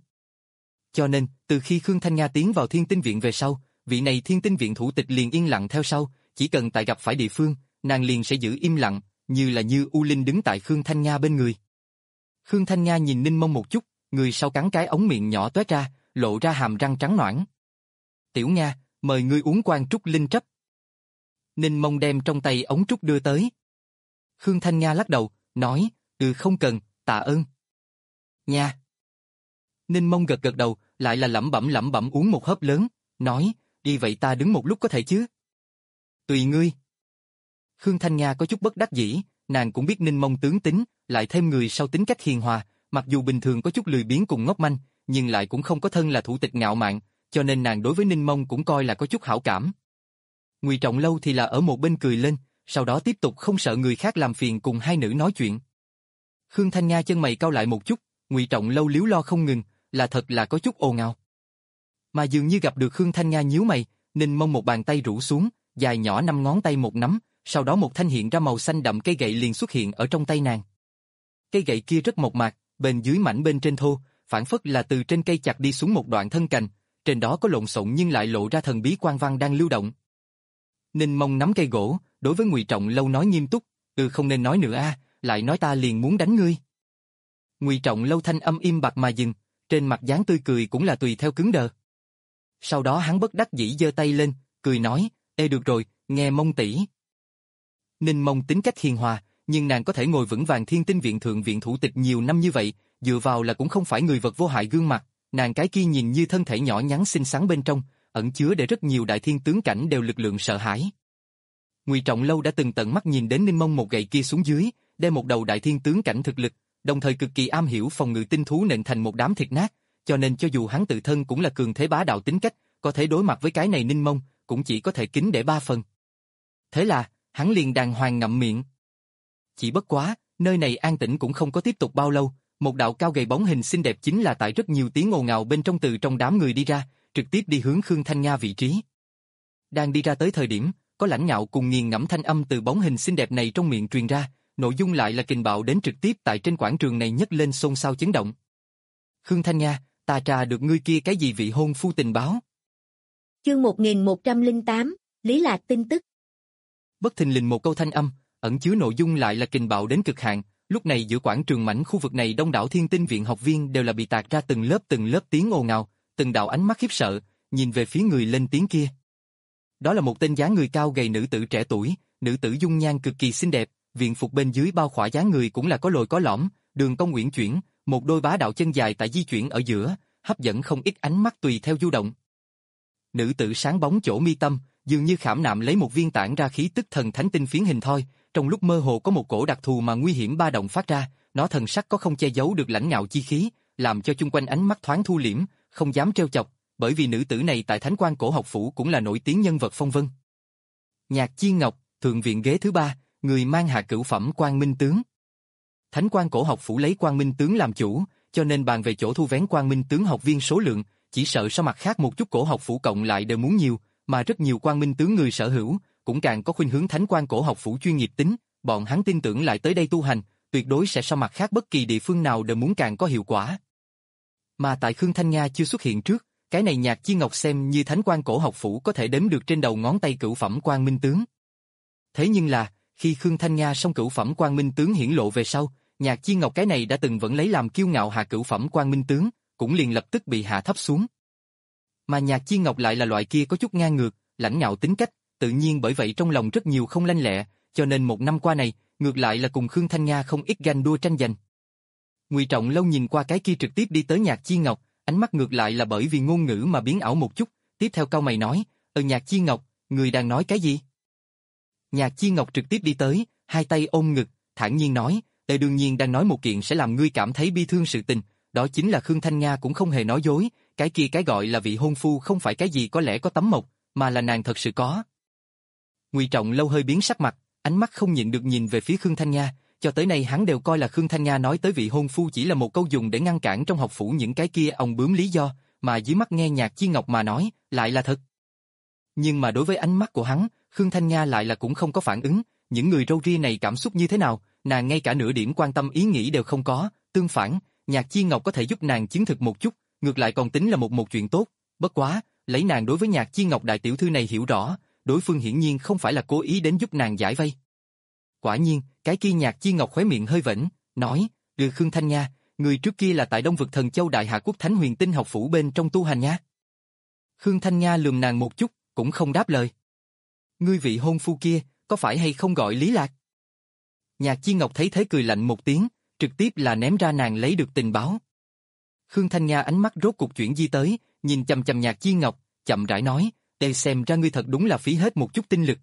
Cho nên, từ khi Khương Thanh Nga tiến vào Thiên Tinh viện về sau, vị này Thiên Tinh viện thủ tịch liền yên lặng theo sau, chỉ cần tại gặp phải địa phương, nàng liền sẽ giữ im lặng, như là như U Linh đứng tại Khương Thanh Nga bên người. Khương Thanh Nga nhìn Ninh Mông một chút, người sau cắn cái ống miệng nhỏ toét ra, lộ ra hàm răng trắng nõn. "Tiểu Nga, mời ngươi uống quan trúc linh trấp." Ninh Mông đem trong tay ống trúc đưa tới. Khương Thanh Nga lắc đầu, nói, "Ừ không cần, tạ ơn." "Nha." Ninh Mông gật gật đầu, lại là lẩm bẩm lẩm bẩm uống một hớp lớn, nói, đi vậy ta đứng một lúc có thể chứ? Tùy ngươi. Khương Thanh Nga có chút bất đắc dĩ, nàng cũng biết Ninh Mông tướng tính, lại thêm người sau tính cách hiền hòa, mặc dù bình thường có chút lười biếng cùng ngốc manh, nhưng lại cũng không có thân là thủ tịch ngạo mạn, cho nên nàng đối với Ninh Mông cũng coi là có chút hảo cảm. Ngụy Trọng Lâu thì là ở một bên cười lên, sau đó tiếp tục không sợ người khác làm phiền cùng hai nữ nói chuyện. Khương Thanh Nga chân mày cau lại một chút, Ngụy Trọng Lâu líu lo không ngừng, là thật là có chút ồn ào. Mà dường như gặp được Khương Thanh Nga nhíu mày, Ninh Mông một bàn tay rũ xuống, dài nhỏ năm ngón tay một nắm, sau đó một thanh hiện ra màu xanh đậm cây gậy liền xuất hiện ở trong tay nàng. Cây gậy kia rất mộc mạc, bên dưới mảnh bên trên thô, phản phất là từ trên cây chặt đi xuống một đoạn thân cành, trên đó có lộn xộn nhưng lại lộ ra thần bí quang văn đang lưu động. Ninh Mông nắm cây gỗ, đối với Ngụy Trọng Lâu nói nghiêm túc, "Ừ không nên nói nữa a, lại nói ta liền muốn đánh ngươi." Ngụy Trọng Lâu thanh âm im bặt mà dừng, trên mặt dáng tươi cười cũng là tùy theo cứng đờ. Sau đó hắn bất đắc dĩ giơ tay lên, cười nói, "Ê được rồi, nghe Mông tỷ." Ninh Mông tính cách hiền hòa, nhưng nàng có thể ngồi vững vàng Thiên Tinh viện thượng viện thủ tịch nhiều năm như vậy, dựa vào là cũng không phải người vật vô hại gương mặt, nàng cái kia nhìn như thân thể nhỏ nhắn xinh xắn bên trong, ẩn chứa để rất nhiều đại thiên tướng cảnh đều lực lượng sợ hãi. Ngụy Trọng Lâu đã từng tận mắt nhìn đến Ninh Mông một gậy kia xuống dưới, đem một đầu đại thiên tướng cảnh thực lực, đồng thời cực kỳ am hiểu phòng ngự tinh thú nện thành một đám thịt nát, cho nên cho dù hắn tự thân cũng là cường thế bá đạo tính cách, có thể đối mặt với cái này Ninh Mông, cũng chỉ có thể kính để ba phần. Thế là, hắn liền đàng hoàng ngậm miệng. Chỉ bất quá, nơi này an tĩnh cũng không có tiếp tục bao lâu, một đạo cao gầy bóng hình xinh đẹp chính là tại rất nhiều tiếng ồn ào bên trong từ trong đám người đi ra, trực tiếp đi hướng Khương Thanh Nga vị trí. Đang đi ra tới thời điểm, có lãnh ngạo cùng nghiền ngẫm thanh âm từ bóng hình xinh đẹp này trong miệng truyền ra, nội dung lại là kình bạo đến trực tiếp tại trên quảng trường này nhấc lên xôn xao chấn động. Khương Thanh Nga, ta tra được ngươi kia cái gì vị hôn phu tình báo. Chương một nghìn một trăm lẻ tám, Lý Lạc tin tức. Bất thình lình một câu thanh âm, ẩn chứa nội dung lại là kình bạo đến cực hạn, lúc này giữa quảng trường mảnh khu vực này đông đảo Thiên Tinh viện học viên đều là bị tạc ra từng lớp từng lớp tiếng ồn ào, từng đạo ánh mắt khiếp sợ, nhìn về phía người lên tiếng kia. Đó là một tên dáng người cao gầy nữ tử trẻ tuổi, nữ tử dung nhan cực kỳ xinh đẹp, viện phục bên dưới bao khỏa dáng người cũng là có lồi có lõm, đường cong uyển chuyển, một đôi bá đạo chân dài tại di chuyển ở giữa, hấp dẫn không ít ánh mắt tùy theo du động. Nữ tử sáng bóng chỗ mi tâm, dường như khảm nạm lấy một viên tản ra khí tức thần thánh tinh phiến hình thoi, trong lúc mơ hồ có một cổ đặc thù mà nguy hiểm ba động phát ra, nó thần sắc có không che giấu được lãnh ngạo chi khí, làm cho chung quanh ánh mắt thoáng thu liễm, không dám trêu chọc, bởi vì nữ tử này tại Thánh Quan Cổ Học Phủ cũng là nổi tiếng nhân vật phong vân. Nhạc Chi Ngọc, thượng viện ghế thứ ba, người mang hạ cửu phẩm Quang Minh tướng. Thánh Quan Cổ Học Phủ lấy Quang Minh tướng làm chủ, cho nên bàn về chỗ thu vén Quang Minh tướng học viên số lượng, chỉ sợ so mặt khác một chút cổ học phủ cộng lại đều muốn nhiều, mà rất nhiều Quang Minh tướng người sở hữu, cũng càng có khuynh hướng Thánh Quan Cổ Học Phủ chuyên nghiệp tính, bọn hắn tin tưởng lại tới đây tu hành, tuyệt đối sẽ so mặt khác bất kỳ địa phương nào đều muốn càng có hiệu quả. Mà tại Khương Thanh Nga chưa xuất hiện trước, cái này Nhạc Chi Ngọc xem như Thánh Quan Cổ Học Phủ có thể đếm được trên đầu ngón tay cửu phẩm Quang Minh tướng. Thế nhưng là, khi Khương Thanh Nga xong cửu phẩm Quang Minh tướng hiển lộ về sau, Nhạc Chi Ngọc cái này đã từng vẫn lấy làm kiêu ngạo hạ cửu phẩm Quang Minh tướng, cũng liền lập tức bị hạ thấp xuống. Mà Nhạc Chi Ngọc lại là loại kia có chút ngang ngược, lãnh ngạo tính cách, tự nhiên bởi vậy trong lòng rất nhiều không lanh lẹ, cho nên một năm qua này, ngược lại là cùng Khương Thanh Nga không ít ganh đua tranh giành. Ngụy Trọng Lâu nhìn qua cái kia trực tiếp đi tới Nhạc Chi Ngọc, ánh mắt ngược lại là bởi vì ngôn ngữ mà biến ảo một chút, tiếp theo cau mày nói, "Ờ Nhạc Chi Ngọc, người đang nói cái gì?" Nhạc Chi Ngọc trực tiếp đi tới, hai tay ôm ngực, thản nhiên nói, "Tôi đương nhiên đang nói một kiện sẽ làm ngươi cảm thấy bi thương sự tình, đó chính là Khương Thanh Nga cũng không hề nói dối, cái kia cái gọi là vị hôn phu không phải cái gì có lẽ có tấm mộc, mà là nàng thật sự có." Ngụy Trọng Lâu hơi biến sắc mặt, ánh mắt không nhịn được nhìn về phía Khương Thanh Nga, cho tới nay hắn đều coi là Khương Thanh Nga nói tới vị hôn phu chỉ là một câu dùng để ngăn cản trong học phủ những cái kia ong bướm lý do, mà dưới mắt nghe Nhạc Chi Ngọc mà nói, lại là thật. Nhưng mà đối với ánh mắt của hắn, Khương Thanh Nga lại là cũng không có phản ứng, những người râu ria này cảm xúc như thế nào, nàng ngay cả nửa điểm quan tâm ý nghĩ đều không có, tương phản, Nhạc Chi Ngọc có thể giúp nàng chứng thực một chút, ngược lại còn tính là một một chuyện tốt, bất quá, lấy nàng đối với Nhạc Chi Ngọc đại tiểu thư này hiểu rõ, đối phương hiển nhiên không phải là cố ý đến giúp nàng giải vây. Quả nhiên, cái kia Nhạc Chi Ngọc khóe miệng hơi vểnh, nói, "Ừ Khương Thanh Nga, người trước kia là tại Đông vực Thần Châu Đại Hạ Quốc Thánh Huyền Tinh học phủ bên trong tu hành nha." Khương Thanh Nga lườm nàng một chút, cũng không đáp lời. "Ngươi vị hôn phu kia, có phải hay không gọi Lý Lạc?" Nhạc Chi Ngọc thấy thế cười lạnh một tiếng, trực tiếp là ném ra nàng lấy được tình báo. Khương Thanh Nga ánh mắt rốt cục chuyển di tới, nhìn chằm chằm Nhạc Chi Ngọc, chậm rãi nói, đây xem ra ngươi thật đúng là phí hết một chút tinh lực.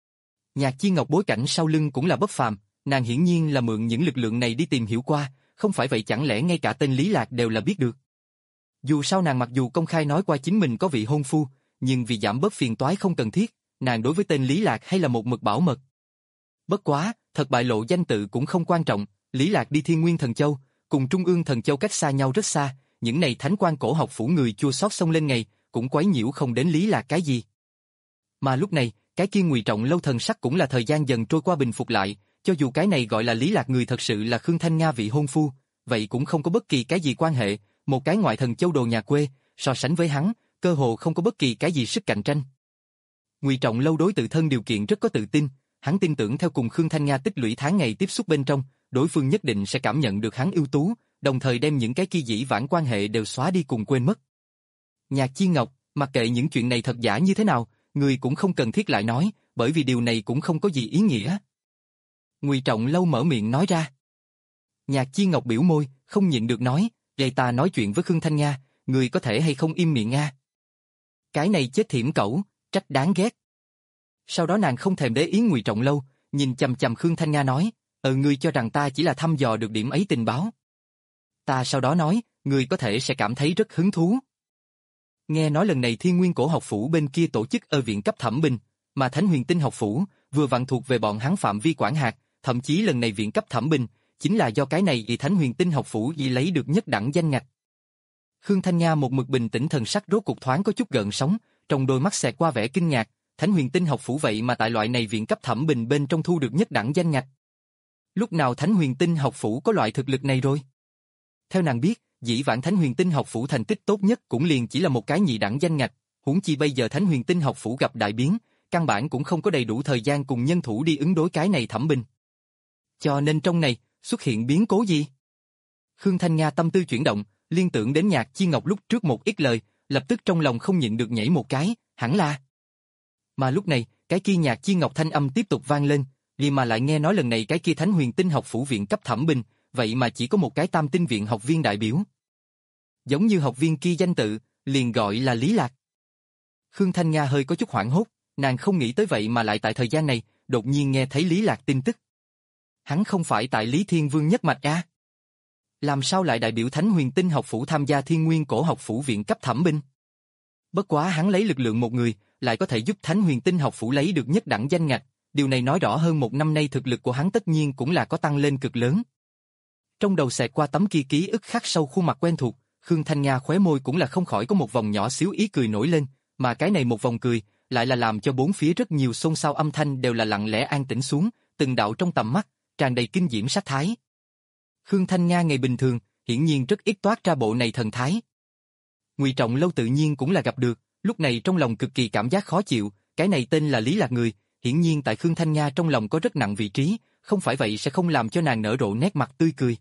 Nhạc Chi Ngọc bối cảnh sau lưng cũng là bất phàm, nàng hiển nhiên là mượn những lực lượng này đi tìm hiểu qua, không phải vậy chẳng lẽ ngay cả tên Lý Lạc đều là biết được. Dù sao nàng mặc dù công khai nói qua chính mình có vị hôn phu, nhưng vì giảm bớt phiền toái không cần thiết, nàng đối với tên Lý Lạc hay là một mực bảo mật. Bất quá, thật bại lộ danh tự cũng không quan trọng, Lý Lạc đi Thiên Nguyên Thần Châu, cùng Trung ương Thần Châu cách xa nhau rất xa, những này thánh quan cổ học phủ người chua xót xông lên ngày, cũng quấy nhiễu không đến Lý Lạc cái gì. Mà lúc này, cái kia Ngụy Trọng Lâu thần sắc cũng là thời gian dần trôi qua bình phục lại, cho dù cái này gọi là Lý Lạc người thật sự là Khương Thanh Nga vị hôn phu, vậy cũng không có bất kỳ cái gì quan hệ, một cái ngoại thần châu đồ nhà quê, so sánh với hắn, cơ hồ không có bất kỳ cái gì sức cạnh tranh. Ngụy Trọng Lâu đối tự thân điều kiện rất có tự tin, hắn tin tưởng theo cùng Khương Thanh Nga tích lũy tháng ngày tiếp xúc bên trong, đối phương nhất định sẽ cảm nhận được hắn ưu tú, đồng thời đem những cái kia dĩ vãng quan hệ đều xóa đi cùng quên mất. Nhạc Chi Ngọc, mặc kệ những chuyện này thật giả như thế nào, người cũng không cần thiết lại nói, bởi vì điều này cũng không có gì ý nghĩa. Ngụy Trọng Lâu mở miệng nói ra. Nhạc Chi Ngọc biểu môi, không nhịn được nói, vậy ta nói chuyện với Khương Thanh Nga, người có thể hay không im miệng nga. Cái này chết thiểm cẩu, trách đáng ghét. Sau đó nàng không thèm để ý Ngụy Trọng Lâu, nhìn chằm chằm Khương Thanh Nga nói, ờ ngươi cho rằng ta chỉ là thăm dò được điểm ấy tình báo. Ta sau đó nói, ngươi có thể sẽ cảm thấy rất hứng thú. Nghe nói lần này Thiên Nguyên Cổ học phủ bên kia tổ chức ở viện cấp thẩm bình, mà Thánh Huyền Tinh học phủ vừa vặn thuộc về bọn hắn phạm vi quản hạt, thậm chí lần này viện cấp thẩm bình chính là do cái này vì Thánh Huyền Tinh học phủ vì lấy được nhất đẳng danh ngạch. Khương Thanh Nga một mực bình tĩnh thần sắc rốt cục thoáng có chút gợn sóng, trong đôi mắt xẹt qua vẻ kinh ngạc, Thánh Huyền Tinh học phủ vậy mà tại loại này viện cấp thẩm bình bên trong thu được nhất đẳng danh ngạch. Lúc nào Thánh Huyền Tinh học phủ có loại thực lực này rồi? Theo nàng biết, dĩ vãng Thánh Huyền Tinh học phủ thành tích tốt nhất cũng liền chỉ là một cái nhị đẳng danh ngạch, huống chi bây giờ Thánh Huyền Tinh học phủ gặp đại biến, căn bản cũng không có đầy đủ thời gian cùng nhân thủ đi ứng đối cái này thẩm bình. Cho nên trong này, xuất hiện biến cố gì? Khương Thanh Nga tâm tư chuyển động, liên tưởng đến Nhạc Chi Ngọc lúc trước một ít lời, lập tức trong lòng không nhịn được nhảy một cái, hẳn là. Mà lúc này, cái kia Nhạc Chi Ngọc thanh âm tiếp tục vang lên, vì mà lại nghe nói lần này cái kia Thánh Huyền Tinh học phủ viện cấp thẩm bình, vậy mà chỉ có một cái Tam Tinh viện học viên đại biểu. Giống như học viên kia danh tự, liền gọi là Lý Lạc. Khương Thanh Nga hơi có chút hoảng hốt, nàng không nghĩ tới vậy mà lại tại thời gian này, đột nhiên nghe thấy Lý Lạc tin tức. Hắn không phải tại Lý Thiên Vương nhất mạch a? Làm sao lại đại biểu Thánh Huyền Tinh học phủ tham gia Thiên Nguyên Cổ học phủ viện cấp thẩm bình? Bất quá hắn lấy lực lượng một người, lại có thể giúp Thánh Huyền Tinh học phủ lấy được nhất đẳng danh ngạch, điều này nói rõ hơn một năm nay thực lực của hắn tất nhiên cũng là có tăng lên cực lớn. Trong đầu xẹt qua tấm kia ký ức khắc sâu khuôn mặt quen thuộc, Khương Thanh Nga khóe môi cũng là không khỏi có một vòng nhỏ xíu ý cười nổi lên, mà cái này một vòng cười, lại là làm cho bốn phía rất nhiều xôn xao âm thanh đều là lặng lẽ an tĩnh xuống, từng đạo trong tầm mắt, tràn đầy kinh diễm sát thái. Khương Thanh Nga ngày bình thường, hiển nhiên rất ít toát ra bộ này thần thái. Ngụy Trọng Lâu tự nhiên cũng là gặp được, lúc này trong lòng cực kỳ cảm giác khó chịu, cái này tên là Lý Lạc người, hiển nhiên tại Khương Thanh Nga trong lòng có rất nặng vị trí, không phải vậy sẽ không làm cho nàng nở rộ nét mặt tươi cười.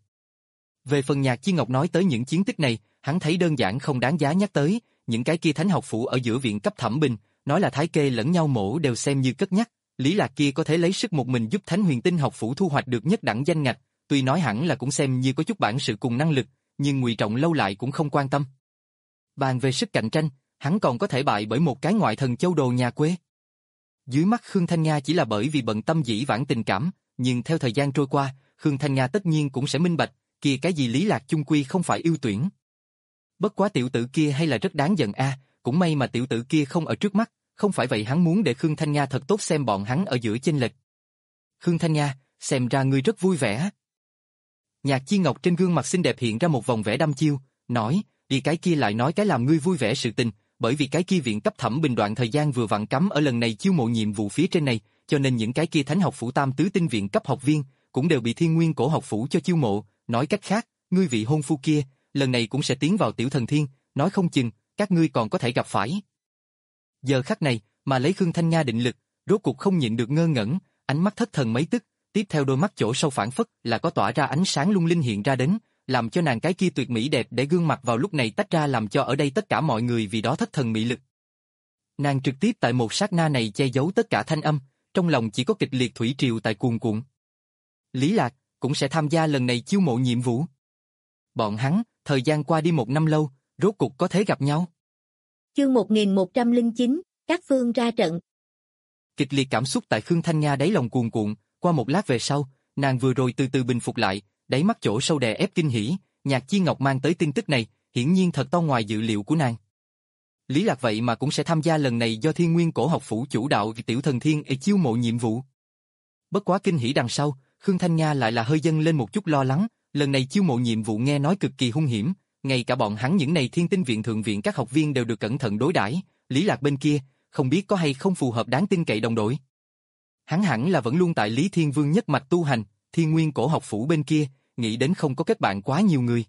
Về phần Nhạc Chi Ngọc nói tới những chiến tích này, hắn thấy đơn giản không đáng giá nhắc tới, những cái kia thánh học phủ ở giữa viện cấp thẩm bình, nói là thái kê lẫn nhau mổ đều xem như cất nhắc, Lý Lạc kia có thể lấy sức một mình giúp Thánh Huyền Tinh học phủ thu hoạch được nhất đẳng danh ngạch, tuy nói hẳn là cũng xem như có chút bản sự cùng năng lực, nhưng Ngụy Trọng Lâu lại cũng không quan tâm. Bàn về sức cạnh tranh, hắn còn có thể bại bởi một cái ngoại thần châu đồ nhà quê. Dưới mắt Khương Thanh Nga chỉ là bởi vì bận tâm dĩ vãng tình cảm, nhưng theo thời gian trôi qua, Khương Thanh Nga tất nhiên cũng sẽ minh bạch, kia cái gì Lý Lạc chung quy không phải ưu tuyển. Bất quá tiểu tử kia hay là rất đáng giận a, à, cũng may mà tiểu tử kia không ở trước mắt, không phải vậy hắn muốn để Khương Thanh Nga thật tốt xem bọn hắn ở giữa chênh lệch. Khương Thanh Nga, xem ra ngươi rất vui vẻ. Nhạc Chi Ngọc trên gương mặt xinh đẹp hiện ra một vòng vẻ đăm chiêu, nói, đi cái kia lại nói cái làm ngươi vui vẻ sự tình, bởi vì cái kia viện cấp thẩm bình đoạn thời gian vừa vặn cắm ở lần này chiêu mộ nhiệm vụ phía trên này, cho nên những cái kia thánh học phủ tam tứ tinh viện cấp học viên cũng đều bị Thiên Nguyên Cổ học phủ cho chiêu mộ, nói cách khác, ngươi vị hôn phu kia, lần này cũng sẽ tiến vào tiểu thần thiên, nói không chừng, các ngươi còn có thể gặp phải. Giờ khắc này, mà lấy Khương Thanh Nga định lực, rốt cuộc không nhịn được ngơ ngẩn, ánh mắt thất thần mấy tức, tiếp theo đôi mắt chỗ sâu phản phất là có tỏa ra ánh sáng lung linh hiện ra đến, làm cho nàng cái kia tuyệt mỹ đẹp để gương mặt vào lúc này tách ra làm cho ở đây tất cả mọi người vì đó thất thần mỹ lực. Nàng trực tiếp tại một sát na này che giấu tất cả thanh âm, trong lòng chỉ có kịch liệt thủy triều tại cuồn cuộn. Lý Lạc cũng sẽ tham gia lần này chiêu mộ nhiệm vụ. bọn hắn, thời gian qua đi một năm lâu, rốt cục có thể gặp nhau. Chương một nghìn một trăm lẻ chín, các phương ra trận. Kịch liệt cảm xúc tại Khương Thanh Nga đáy lòng cuồn cuộn, qua một lát về sau, nàng vừa rồi từ từ bình phục lại, đáy mắt chỗ sâu đè ép kinh hỉ, Nhạc Chi Ngọc mang tới tin tức này, hiển nhiên thật to ngoài dự liệu của nàng. Lý Lạc vậy mà cũng sẽ tham gia lần này do Thiên Nguyên Cổ Học Phủ chủ đạo Tiểu Thần Thiên e chiêu mộ nhiệm vụ. Bất quá kinh hỉ đằng sau, Khương Thanh Nga lại là hơi dâng lên một chút lo lắng, lần này chiêu mộ nhiệm vụ nghe nói cực kỳ hung hiểm, ngay cả bọn hắn những này Thiên Tinh viện thượng viện các học viên đều được cẩn thận đối đãi, Lý Lạc bên kia, không biết có hay không phù hợp đáng tin cậy đồng đội. Hắn hẳn là vẫn luôn tại Lý Thiên Vương nhất mạch tu hành, Thiên Nguyên Cổ Học Phủ bên kia, nghĩ đến không có kết bạn quá nhiều người.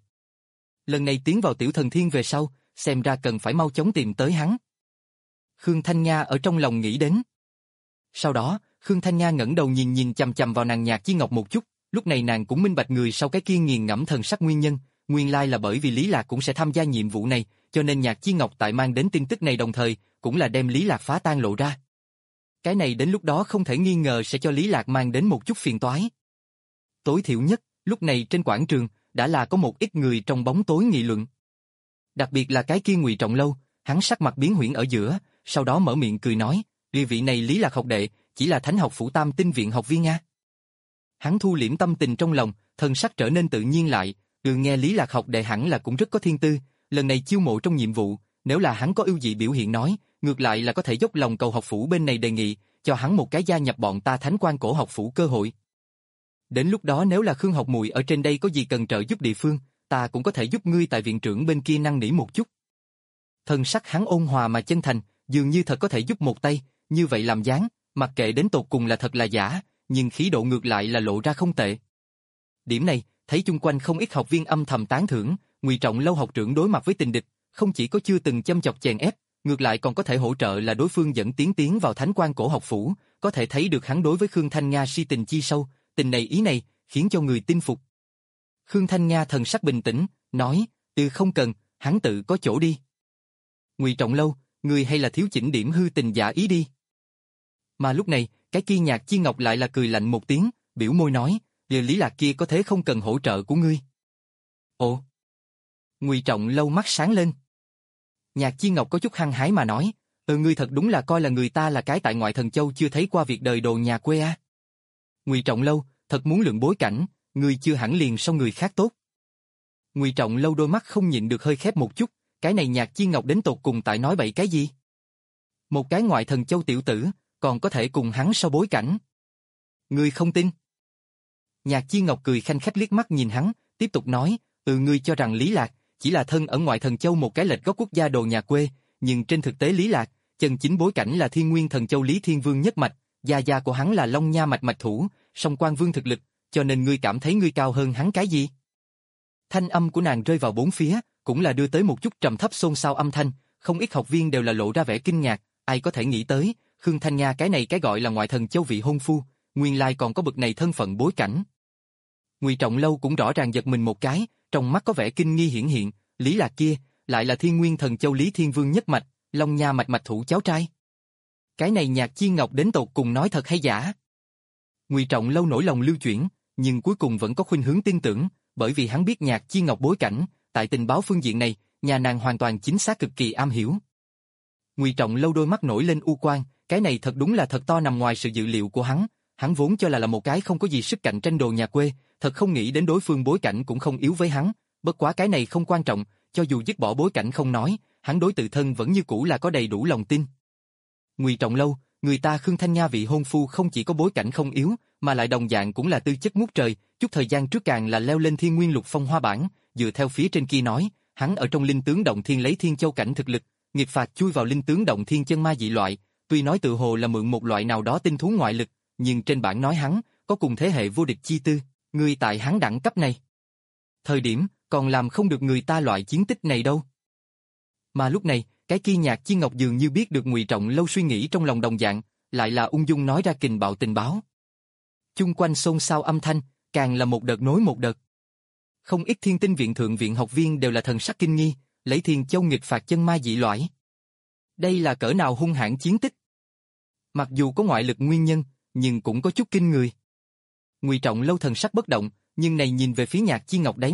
Lần này tiến vào Tiểu Thần Thiên về sau, xem ra cần phải mau chóng tìm tới hắn. Khương Thanh Nga ở trong lòng nghĩ đến. Sau đó, Khương Thanh Nga ngẩng đầu nhìn nhìn chằm chằm vào nàng Nhạc Chi Ngọc một chút, lúc này nàng cũng minh bạch người sau cái kia nghiền ngẫm thần sắc nguyên nhân, nguyên lai là bởi vì Lý Lạc cũng sẽ tham gia nhiệm vụ này, cho nên Nhạc Chi Ngọc tại mang đến tin tức này đồng thời, cũng là đem Lý Lạc phá tan lộ ra. Cái này đến lúc đó không thể nghi ngờ sẽ cho Lý Lạc mang đến một chút phiền toái. Tối thiểu nhất, lúc này trên quảng trường, đã là có một ít người trong bóng tối nghị luận. Đặc biệt là cái kia Ngụy Trọng Lâu, hắn sắc mặt biến huyễn ở giữa, sau đó mở miệng cười nói, "Vị vị này Lý Lạc học đệ, chỉ là Thánh học phủ Tam Tinh viện học viên a." Hắn thu liễm tâm tình trong lòng, thần sắc trở nên tự nhiên lại, "Ừ, nghe Lý Lạc học đệ hẳn là cũng rất có thiên tư, lần này chiêu mộ trong nhiệm vụ, nếu là hắn có ưu dị biểu hiện nói, ngược lại là có thể dốc lòng cầu học phủ bên này đề nghị, cho hắn một cái gia nhập bọn ta Thánh Quan Cổ Học Phủ cơ hội. Đến lúc đó nếu là Khương học muội ở trên đây có gì cần trợ giúp địa phương, ta cũng có thể giúp ngươi tại viện trưởng bên kia năn nỉ một chút." Thần sắc hắn ôn hòa mà chân thành, dường như thật có thể giúp một tay, như vậy làm dáng, mặc kệ đến tột cùng là thật là giả, nhưng khí độ ngược lại là lộ ra không tệ. Điểm này, thấy chung quanh không ít học viên âm thầm tán thưởng, Ngụy Trọng Lâu học trưởng đối mặt với tình địch, không chỉ có chưa từng châm chọc chèn ép, ngược lại còn có thể hỗ trợ là đối phương dẫn tiến tiến vào Thánh Quan Cổ Học Phủ, có thể thấy được hắn đối với Khương Thanh Nga si tình chi sâu, tình này ý này, khiến cho người tin phục. Khương Thanh Nga thần sắc bình tĩnh, nói, "Ừ, không cần, hắn tự có chỗ đi." Ngụy Trọng Lâu, người hay là thiếu chỉnh điểm hư tình giả ý đi. Mà lúc này, cái kia Nhạc Chi Ngọc lại là cười lạnh một tiếng, biểu môi nói, "Giờ Lý Lạc kia có thế không cần hỗ trợ của ngươi." Ồ. Ngụy Trọng Lâu mắt sáng lên. Nhạc Chi Ngọc có chút hăng hái mà nói, "Ừ, ngươi thật đúng là coi là người ta là cái tại ngoại thần châu chưa thấy qua việc đời đồ nhà quê a." Ngụy Trọng Lâu, thật muốn lượng bối cảnh, ngươi chưa hẳn liền so người khác tốt. Ngụy Trọng Lâu đôi mắt không nhịn được hơi khép một chút, cái này Nhạc Chi Ngọc đến tột cùng tại nói bậy cái gì? Một cái ngoại thần châu tiểu tử, còn có thể cùng hắn so bối cảnh. Ngươi không tin? Nhạc Chi Ngọc cười khanh khách liếc mắt nhìn hắn, tiếp tục nói, "Ừ, ngươi cho rằng Lý Lạc chỉ là thân ở ngoại thần châu một cái lệch gốc quốc gia đồ nhà quê, nhưng trên thực tế Lý Lạc, chân chính bối cảnh là Thiên Nguyên thần châu Lý Thiên Vương nhất mạch, gia gia của hắn là Long Nha mạch mạch thủ, song quan vương thực lực, cho nên ngươi cảm thấy ngươi cao hơn hắn cái gì?" Thanh âm của nàng rơi vào bốn phía, cũng là đưa tới một chút trầm thấp xôn xao âm thanh, không ít học viên đều là lộ ra vẻ kinh ngạc, ai có thể nghĩ tới, Khương Thanh Nga cái này cái gọi là ngoại thần châu vị hôn phu, nguyên lai còn có bực này thân phận bối cảnh. Ngụy Trọng Lâu cũng rõ ràng giật mình một cái, trong mắt có vẻ kinh nghi hiển hiện, Lý Lạc kia, lại là Thiên Nguyên thần châu Lý Thiên Vương nhất mạch, Long Nha mạch mạch thủ cháu trai. Cái này Nhạc Chi Ngọc đến tột cùng nói thật hay giả? Ngụy Trọng Lâu nổi lòng lưu chuyển, nhưng cuối cùng vẫn có khuynh hướng tin tưởng, bởi vì hắn biết Nhạc Chi Ngọc bối cảnh, tại tình báo phương diện này, nhà nàng hoàn toàn chính xác cực kỳ am hiểu. Ngụy Trọng Lâu đôi mắt nổi lên u quang, cái này thật đúng là thật to nằm ngoài sự dự liệu của hắn, hắn vốn cho là là một cái không có gì sức cạnh tranh đồ nhà quê, thật không nghĩ đến đối phương bối cảnh cũng không yếu với hắn, bất quá cái này không quan trọng, cho dù dứt bỏ bối cảnh không nói, hắn đối tự thân vẫn như cũ là có đầy đủ lòng tin. Ngụy Trọng Lâu, người ta Khương Thanh Nga vị hôn phu không chỉ có bối cảnh không yếu, mà lại đồng dạng cũng là tư chất ngút trời, chút thời gian trước càng là leo lên Thiên Nguyên Lục Phong hoa bảng, dựa theo phía trên kia nói, hắn ở trong linh tướng động thiên lấy Thiên Châu cảnh thực lực, nghịch phạt chui vào linh tướng động thiên chân ma dị loại, tuy nói tự hồ là mượn một loại nào đó tinh thú ngoại lực, nhưng trên bản nói hắn có cùng thế hệ vô địch chi tư, người tại hắn đẳng cấp này. Thời điểm, còn làm không được người ta loại chiến tích này đâu. Mà lúc này, cái kia Nhạc Chi Ngọc dường như biết được Ngụy Trọng Lâu suy nghĩ trong lòng đồng dạng, lại là ung dung nói ra kình bạo tình báo. Chung quanh xôn xao âm thanh, càng là một đợt nối một đợt. Không ít Thiên Tinh viện thượng viện học viên đều là thần sắc kinh nghi, lấy Thiên Châu nghịch phạt chân ma dị loại. Đây là cỡ nào hung hãn chiến tích. Mặc dù có ngoại lực nguyên nhân, nhưng cũng có chút kinh người. Ngụy Trọng Lâu thần sắc bất động, nhưng này nhìn về phía Nhạc Chi Ngọc đáy mắt,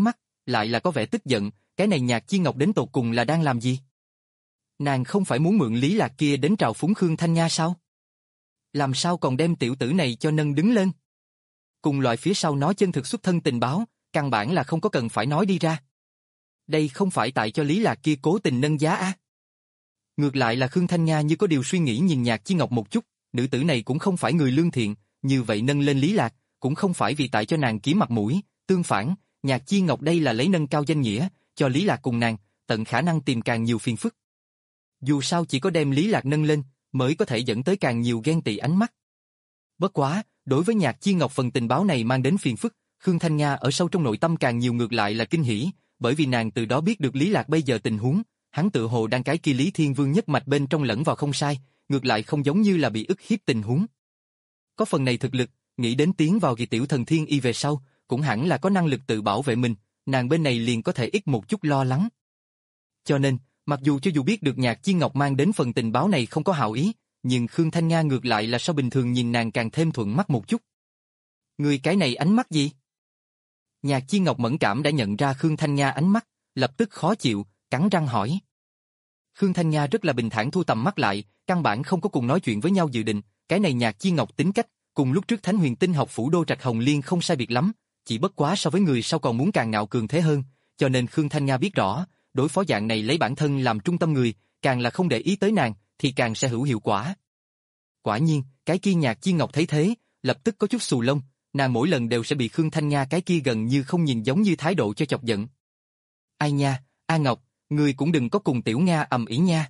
lại là có vẻ tức giận, cái này Nhạc Chi Ngọc đến tột cùng là đang làm gì? Nàng không phải muốn mượn Lý Lạc kia đến trào phúng Khương Thanh Nha sao? Làm sao còn đem tiểu tử này cho nâng đứng lên? Cùng loại phía sau nó chân thực xuất thân tình báo, căn bản là không có cần phải nói đi ra. Đây không phải tại cho Lý Lạc kia cố tình nâng giá á. Ngược lại là Khương Thanh Nha như có điều suy nghĩ nhìn Nhạc Chi Ngọc một chút, nữ tử này cũng không phải người lương thiện, như vậy nâng lên Lý Lạc, cũng không phải vì tại cho nàng kiếm mặt mũi, tương phản, Nhạc Chi Ngọc đây là lấy nâng cao danh nghĩa, cho Lý Lạc cùng nàng, tận khả năng tìm càng nhiều phiền phức. Dù sao chỉ có đem Lý Lạc nâng lên, mới có thể dẫn tới càng nhiều ghen tị ánh mắt. Bất quá, đối với Nhạc Chi Ngọc phần tình báo này mang đến phiền phức, Khương Thanh Nha ở sâu trong nội tâm càng nhiều ngược lại là kinh hỉ, bởi vì nàng từ đó biết được Lý Lạc bây giờ tình huống, hắn tự hồ đang cái kia Lý Thiên Vương nhất mạch bên trong lẫn vào không sai, ngược lại không giống như là bị ức hiếp tình huống. Có phần này thực lực, nghĩ đến tiến vào kỳ tiểu thần thiên y về sau, cũng hẳn là có năng lực tự bảo vệ mình, nàng bên này liền có thể ít một chút lo lắng. Cho nên, mặc dù cho dù biết được Nhạc Chi Ngọc mang đến phần tình báo này không có hảo ý, nhưng Khương Thanh Nga ngược lại là so bình thường nhìn nàng càng thêm thuận mắt một chút. Người cái này ánh mắt gì? Nhạc Chi Ngọc mẫn cảm đã nhận ra Khương Thanh Nga ánh mắt, lập tức khó chịu, cắn răng hỏi. Khương Thanh Nga rất là bình thản thu tầm mắt lại, căn bản không có cùng nói chuyện với nhau dự định, cái này Nhạc Chi Ngọc tính cách, cùng lúc trước Thánh Huyền Tinh học phủ Đô Trạch Hồng Liên không sai biệt lắm, chỉ bất quá so với người sau còn muốn càng ngạo cường thế hơn, cho nên Khương Thanh Nga biết rõ, đối phó dạng này lấy bản thân làm trung tâm người, càng là không để ý tới nàng, thì càng sẽ hữu hiệu quả. Quả nhiên, cái kia Nhạc Chi Ngọc thấy thế, lập tức có chút xù lông, nàng mỗi lần đều sẽ bị Khương Thanh Nga cái kia gần như không nhìn giống như thái độ cho chọc giận. Ai nha, A Ngọc, người cũng đừng có cùng Tiểu Nga ầm ĩ nha.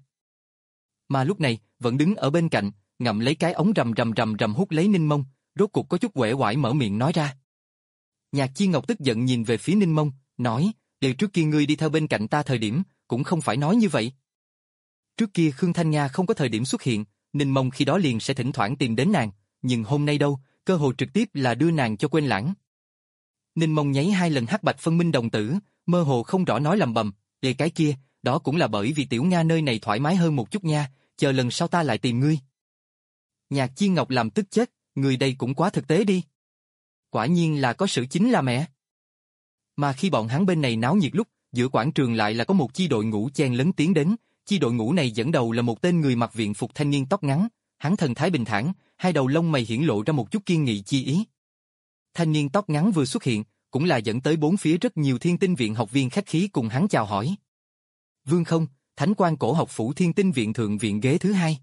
Mà lúc này, vẫn đứng ở bên cạnh, ngậm lấy cái ống rầm rầm rầm rầm hút lấy Ninh Mông, rốt cuộc có chút uể oải mở miệng nói ra. Nhạc Chi Ngọc tức giận nhìn về phía Ninh Mông, nói, điều trước kia ngươi đi theo bên cạnh ta thời điểm, cũng không phải nói như vậy. Trước kia Khương Thanh Nga không có thời điểm xuất hiện, Ninh Mông khi đó liền sẽ thỉnh thoảng tìm đến nàng, nhưng hôm nay đâu, cơ hội trực tiếp là đưa nàng cho quên lãng. Ninh Mông nháy hai lần hắc bạch phân minh đồng tử, mơ hồ không rõ nói lầm bầm, về cái kia, đó cũng là bởi vì Tiểu Nga nơi này thoải mái hơn một chút nha, chờ lần sau ta lại tìm ngươi. Nhạc Chi Ngọc làm tức chết, người đây cũng quá thực tế đi. Quả nhiên là có sự chính là mẹ. Mà khi bọn hắn bên này náo nhiệt lúc, giữa quảng trường lại là có một chi đội ngũ chen lấn tiến đến, chi đội ngũ này dẫn đầu là một tên người mặc viện phục thanh niên tóc ngắn, hắn thần thái bình thản, hai đầu lông mày hiển lộ ra một chút kiên nghị chi ý. Thanh niên tóc ngắn vừa xuất hiện, cũng là dẫn tới bốn phía rất nhiều Thiên Tinh viện học viên khách khí cùng hắn chào hỏi. Vương Không, Thánh Quan Cổ học phủ Thiên Tinh viện thượng viện ghế thứ hai.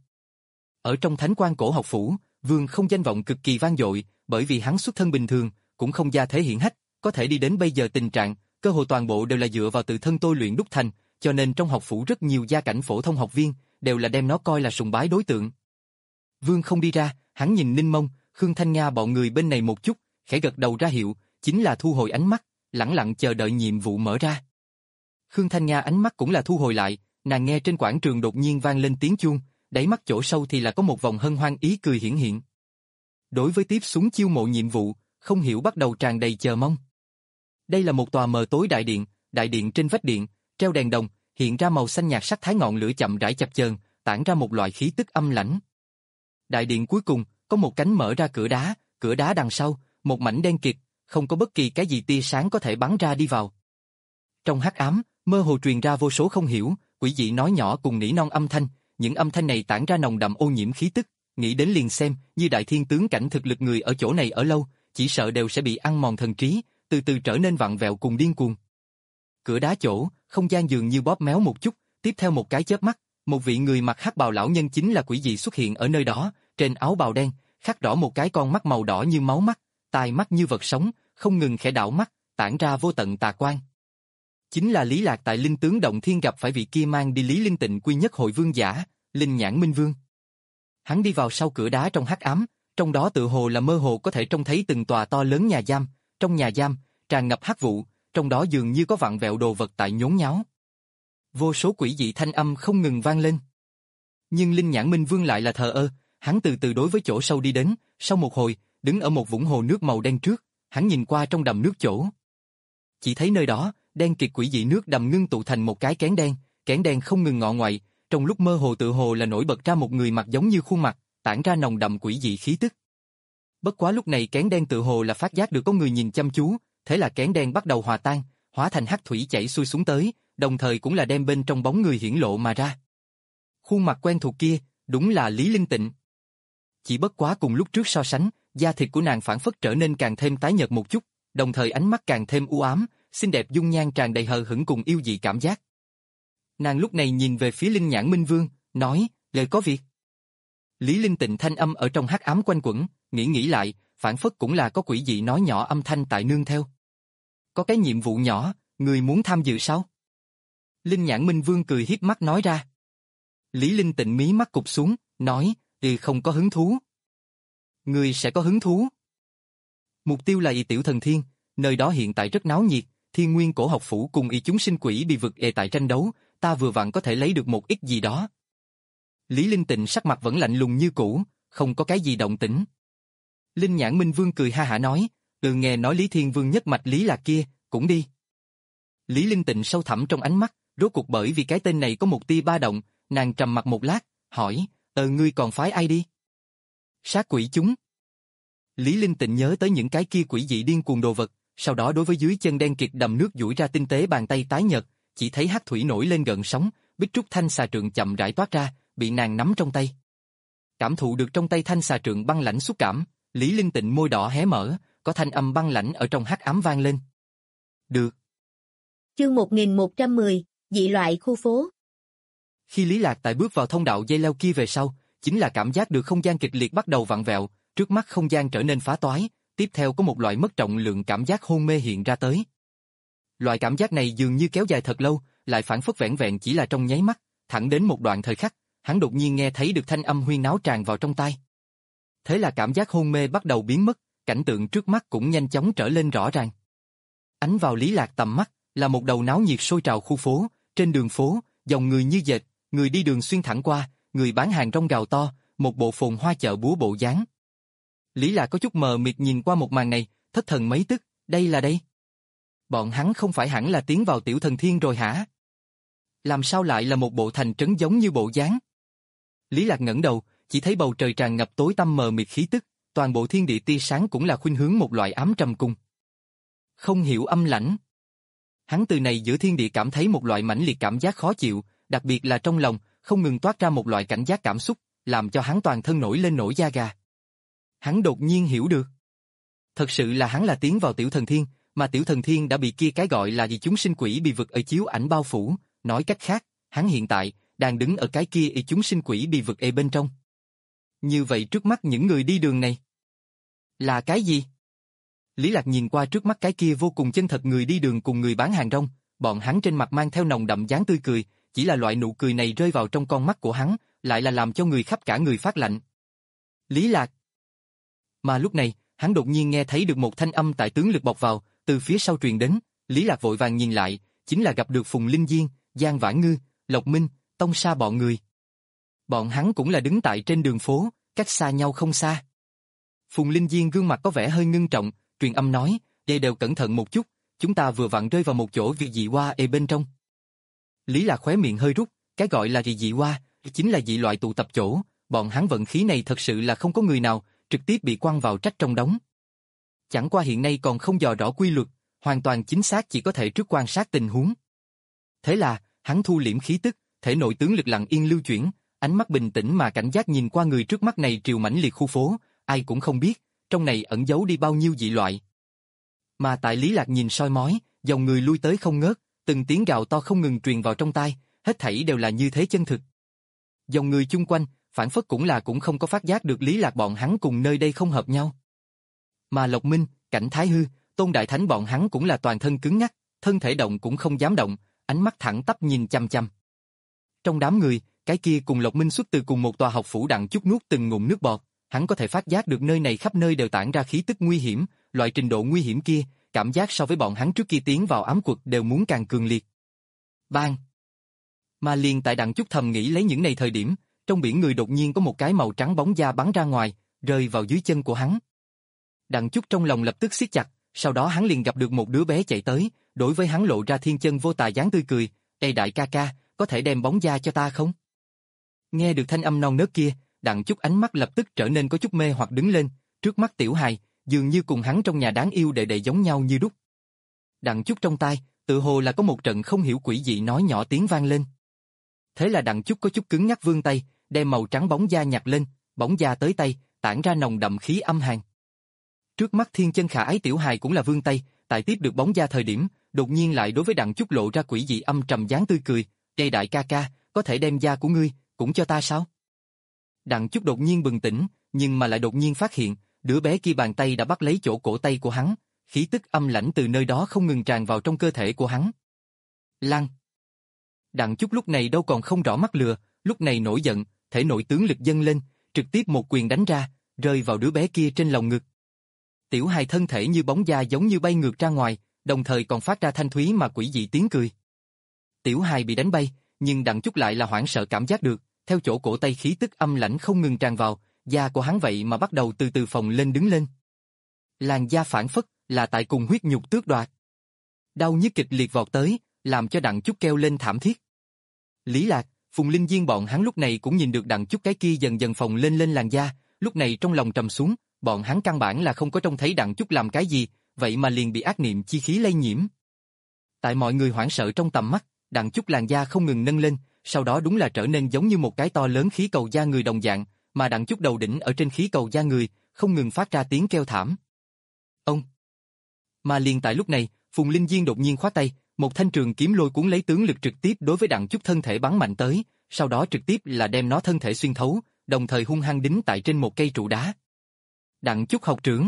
Ở trong Thánh Quan Cổ học phủ, Vương Không danh vọng cực kỳ vang dội, bởi vì hắn xuất thân bình thường, cũng không gia thế hiển hách, có thể đi đến bây giờ tình trạng, cơ hội toàn bộ đều là dựa vào tự thân tôi luyện đúc thành, cho nên trong học phủ rất nhiều gia cảnh phổ thông học viên đều là đem nó coi là sùng bái đối tượng. Vương Không đi ra, hắn nhìn Ninh Mông, Khương Thanh Nga bọn người bên này một chút, khẽ gật đầu ra hiệu, chính là thu hồi ánh mắt, lẳng lặng chờ đợi nhiệm vụ mở ra. Khương Thanh Nga ánh mắt cũng là thu hồi lại, nàng nghe trên quảng trường đột nhiên vang lên tiếng chuông, đáy mắt chỗ sâu thì là có một vòng hân hoan ý cười hiển hiện. Đối với tiếp súng chiêu mộ nhiệm vụ, không hiểu bắt đầu tràn đầy chờ mong. Đây là một tòa mờ tối đại điện, đại điện trên vách điện, treo đèn đồng, hiện ra màu xanh nhạt sắc thái ngọn lửa chậm rãi chập chờn, tản ra một loại khí tức âm lãnh. Đại điện cuối cùng, có một cánh mở ra cửa đá, cửa đá đằng sau, một mảnh đen kịt, không có bất kỳ cái gì tia sáng có thể bắn ra đi vào. Trong hắc ám, mơ hồ truyền ra vô số không hiểu, quỷ dị nói nhỏ cùng nỉ non âm thanh, những âm thanh này tản ra nồng đậm ô nhiễm khí tức, nghĩ đến liền xem, như đại thiên tướng cảnh thực lực người ở chỗ này ở lâu, chỉ sợ đều sẽ bị ăn mòn thần trí, từ từ trở nên vặn vẹo cùng điên cuồng. Cửa đá chỗ, không gian dường như bóp méo một chút, tiếp theo một cái chớp mắt, một vị người mặc hắc bào lão nhân chính là quỷ dị xuất hiện ở nơi đó, trên áo bào đen, khắc rõ một cái con mắt màu đỏ như máu mắt, tai mắt như vật sống, không ngừng khẽ đảo mắt, tản ra vô tận tà quang. Chính là Lý Lạc tại Linh Tướng Động Thiên gặp phải vị kia mang đi Lý Linh Tịnh quy nhất hội vương giả, Linh Nhãn Minh Vương. Hắn đi vào sau cửa đá trong hắc ám, trong đó tự hồ là mơ hồ có thể trông thấy từng tòa to lớn nhà giam, trong nhà giam tràn ngập hắc vụ, trong đó dường như có vặn vẹo đồ vật tại nhốn nháo. Vô số quỷ dị thanh âm không ngừng vang lên. Nhưng Linh Nhãn Minh Vương lại là thờ ơ, hắn từ từ đối với chỗ sâu đi đến, sau một hồi, đứng ở một vũng hồ nước màu đen trước, hắn nhìn qua trong đầm nước chỗ. Chỉ thấy nơi đó, đen kịt quỷ dị nước đầm ngưng tụ thành một cái kén đen, kén đen không ngừng ngọ ngoại, trong lúc mơ hồ tự hồ là nổi bật ra một người mặt giống như khuôn mặt, tản ra nồng đậm quỷ dị khí tức. Bất quá lúc này kén đen tự hồ là phát giác được có người nhìn chăm chú, thế là kén đen bắt đầu hòa tan, hóa thành hắc thủy chảy xuôi xuống tới, đồng thời cũng là đem bên trong bóng người hiển lộ mà ra. Khuôn mặt quen thuộc kia, đúng là Lý Linh Tịnh. Chỉ bất quá cùng lúc trước so sánh, da thịt của nàng phản phất trở nên càng thêm tái nhợt một chút, đồng thời ánh mắt càng thêm u ám, xinh đẹp dung nhan tràn đầy hờ hững cùng yêu dị cảm giác. Nàng lúc này nhìn về phía Linh Nhãn Minh Vương, nói, lời có việc. Lý Linh Tịnh thanh âm ở trong hắc ám quanh quẩn, nghĩ nghĩ lại, phản phất cũng là có quỷ dị nói nhỏ âm thanh tại nương theo. Có cái nhiệm vụ nhỏ, người muốn tham dự sao? Linh Nhãn Minh Vương cười hiếp mắt nói ra. Lý Linh Tịnh mí mắt cụp xuống, nói, ừ không có hứng thú. Người sẽ có hứng thú. Mục tiêu là Y Tiểu Thần Thiên, nơi đó hiện tại rất náo nhiệt, Thiên Nguyên Cổ Học Phủ cùng Y chúng sinh quỷ bị vực ề tại tranh đấu, ta vừa vặn có thể lấy được một ít gì đó. Lý Linh Tịnh sắc mặt vẫn lạnh lùng như cũ, không có cái gì động tĩnh. Linh Nhãn Minh Vương cười ha hả nói, ừ nghe nói Lý Thiên Vương nhất mạch Lý Lạc kia, cũng đi. Lý Linh Tịnh sâu thẳm trong ánh mắt, rốt cuộc bởi vì cái tên này có một tia ba động, nàng trầm mặt một lát, hỏi, ờ ngươi còn phái ai đi? Sát quỷ chúng. Lý Linh Tịnh nhớ tới những cái kia quỷ dị điên cuồng đồ vật, sau đó đối với dưới chân đen kịt đầm nước duỗi ra tinh tế bàn tay tái nhợt, chỉ thấy hắc thủy nổi lên gợn sóng, bích trúc thanh xà trượng chậm rãi toát ra, bị nàng nắm trong tay. Cảm thụ được trong tay thanh xà trượng băng lãnh xúc cảm, Lý Linh Tịnh môi đỏ hé mở, có thanh âm băng lãnh ở trong hắc ám vang lên. Được. Chương một nghìn một trăm mười, dị loại khu phố. Khi Lý Lạc tại bước vào thông đạo dây leo kia về sau, chính là cảm giác được không gian kịch liệt bắt đầu vặn vẹo, trước mắt không gian trở nên phá toái, tiếp theo có một loại mất trọng lượng cảm giác hôn mê hiện ra tới. Loại cảm giác này dường như kéo dài thật lâu, lại phản phất vẻn vẹn chỉ là trong nháy mắt, thẳng đến một đoạn thời khắc, hắn đột nhiên nghe thấy được thanh âm huyên náo tràn vào trong tai. Thế là cảm giác hôn mê bắt đầu biến mất, cảnh tượng trước mắt cũng nhanh chóng trở lên rõ ràng. Ánh vào Lý Lạc tầm mắt, là một đầu náo nhiệt sôi trào khu phố, trên đường phố, dòng người như dệt, người đi đường xuyên thẳng qua, người bán hàng rong gào to, một bộ phồn hoa chợ búa bộ dáng. Lý Lạc có chút mờ mịt nhìn qua một màn này, thất thần mấy tức, đây là đây. Bọn hắn không phải hẳn là tiến vào Tiểu Thần Thiên rồi hả? Làm sao lại là một bộ thành trấn giống như bộ dáng? Lý Lạc ngẩng đầu, chỉ thấy bầu trời tràn ngập tối tăm mờ mịt khí tức, toàn bộ thiên địa tia sáng cũng là khuynh hướng một loại ám trầm cung. Không hiểu âm lãnh. Hắn từ này giữa thiên địa cảm thấy một loại mãnh liệt cảm giác khó chịu, đặc biệt là trong lòng, không ngừng toát ra một loại cảnh giác cảm xúc, làm cho hắn toàn thân nổi lên nổi da gà. Hắn đột nhiên hiểu được. Thật sự là hắn là tiến vào Tiểu Thần Thiên, mà Tiểu Thần Thiên đã bị kia cái gọi là gì chúng sinh quỷ bị vực ở chiếu ảnh bao phủ, nói cách khác, hắn hiện tại đang đứng ở cái kia y chúng sinh quỷ bị vực ê bên trong. Như vậy trước mắt những người đi đường này là cái gì? Lý Lạc nhìn qua trước mắt cái kia vô cùng chân thật người đi đường cùng người bán hàng rong, bọn hắn trên mặt mang theo nồng đậm dáng tươi cười, chỉ là loại nụ cười này rơi vào trong con mắt của hắn, lại là làm cho người khắp cả người phát lạnh. Lý Lạc. Mà lúc này, hắn đột nhiên nghe thấy được một thanh âm tại tướng lực bọc vào, từ phía sau truyền đến, Lý Lạc vội vàng nhìn lại, chính là gặp được Phùng Linh Diên, Giang Vãn Ngư, Lộc Minh, Tông Sa bọn người. Bọn hắn cũng là đứng tại trên đường phố, cách xa nhau không xa. Phùng Linh Diên gương mặt có vẻ hơi ngưng trọng, truyền âm nói, đây đều cẩn thận một chút, chúng ta vừa vặn rơi vào một chỗ việc dị hoa ê bên trong. Lý Lạc khóe miệng hơi rút, cái gọi là gì dị hoa, chính là dị loại tụ tập chỗ, bọn hắn vận khí này thật sự là không có người nào, trực tiếp bị quăng vào trách trong đống. Chẳng qua hiện nay còn không dò rõ quy luật, hoàn toàn chính xác chỉ có thể trước quan sát tình huống. Thế là, hắn thu liễm khí tức, thể nội tướng lực lặng yên lưu chuyển, ánh mắt bình tĩnh mà cảnh giác nhìn qua người trước mắt này triều mãnh liệt khu phố, ai cũng không biết, trong này ẩn giấu đi bao nhiêu dị loại. Mà tại Lý Lạc nhìn soi mói, dòng người lui tới không ngớt, từng tiếng gào to không ngừng truyền vào trong tai, hết thảy đều là như thế chân thực. Dòng người chung quanh, phản phất cũng là cũng không có phát giác được Lý Lạc bọn hắn cùng nơi đây không hợp nhau. Mà Lộc Minh, Cảnh Thái Hư, Tôn Đại Thánh bọn hắn cũng là toàn thân cứng ngắc, thân thể động cũng không dám động, ánh mắt thẳng tắp nhìn chăm chăm. Trong đám người, cái kia cùng Lộc Minh xuất từ cùng một tòa học phủ đặng chút nuốt từng ngụm nước bọt, hắn có thể phát giác được nơi này khắp nơi đều tản ra khí tức nguy hiểm, loại trình độ nguy hiểm kia, cảm giác so với bọn hắn trước kia tiến vào ám quật đều muốn càng cường liệt. Bang! Mà liền tại đặng chút thầm nghĩ lấy những này thời điểm, trong biển người đột nhiên có một cái màu trắng bóng da bắn ra ngoài, rơi vào dưới chân của hắn. Đặng chút trong lòng lập tức siết chặt, sau đó hắn liền gặp được một đứa bé chạy tới, đối với hắn lộ ra thiên chân vô tà dáng tươi cười, "Ê đại ca ca, có thể đem bóng da cho ta không?" Nghe được thanh âm non nớt kia, đặng chút ánh mắt lập tức trở nên có chút mê hoặc đứng lên, trước mắt tiểu hài, dường như cùng hắn trong nhà đáng yêu đệ đệ giống nhau như đúc. Đặng chút trong tai, tự hồ là có một trận không hiểu quỷ dị nói nhỏ tiếng vang lên. Thế là Đặng Chúc có chút cứng nhắc vươn tay, đem màu trắng bóng da nhặt lên, bóng da tới tay, tản ra nồng đậm khí âm hàn. Trước mắt thiên chân khả ái tiểu hài cũng là vươn tay, tại tiếp được bóng da thời điểm, đột nhiên lại đối với Đặng Chúc lộ ra quỷ dị âm trầm dáng tươi cười, "Đây đại ca ca, có thể đem da của ngươi cũng cho ta sao?" Đặng Chúc đột nhiên bừng tỉnh, nhưng mà lại đột nhiên phát hiện, đứa bé kia bàn tay đã bắt lấy chỗ cổ tay của hắn, khí tức âm lãnh từ nơi đó không ngừng tràn vào trong cơ thể của hắn. Lăng. Đặng Chúc lúc này đâu còn không rõ mắt lừa, lúc này nổi giận, thể nội tướng lực dâng lên, trực tiếp một quyền đánh ra, rơi vào đứa bé kia trên lồng ngực. Tiểu hài thân thể như bóng da giống như bay ngược ra ngoài, đồng thời còn phát ra thanh thúy mà quỷ dị tiếng cười. Tiểu hài bị đánh bay, nhưng Đặng Chúc lại là hoảng sợ cảm giác được, theo chỗ cổ tay khí tức âm lãnh không ngừng tràn vào, da của hắn vậy mà bắt đầu từ từ phồng lên đứng lên. Làn da phản phất, là tại cùng huyết nhục tước đoạt. Đau nhức kịch liệt vọt tới, làm cho Đặng Chúc kêu lên thảm thiết. Lý Lạc, Phùng Linh Diên bọn hắn lúc này cũng nhìn được Đặng Chúc cái kia dần dần phồng lên lên làn da, lúc này trong lòng trầm xuống, bọn hắn căn bản là không có trông thấy Đặng Chúc làm cái gì, vậy mà liền bị ác niệm chi khí lây nhiễm. Tại mọi người hoảng sợ trong tầm mắt, Đặng Chúc làn da không ngừng nâng lên, sau đó đúng là trở nên giống như một cái to lớn khí cầu da người đồng dạng, mà Đặng Chúc đầu đỉnh ở trên khí cầu da người, không ngừng phát ra tiếng kêu thảm. Ông. Mà liền tại lúc này, Phùng Linh Diên đột nhiên khoát tay, một thanh trường kiếm lôi cuốn lấy tướng lực trực tiếp đối với Đặng Chúc thân thể bắn mạnh tới, sau đó trực tiếp là đem nó thân thể xuyên thấu, đồng thời hung hăng đính tại trên một cây trụ đá. Đặng Chúc học trưởng.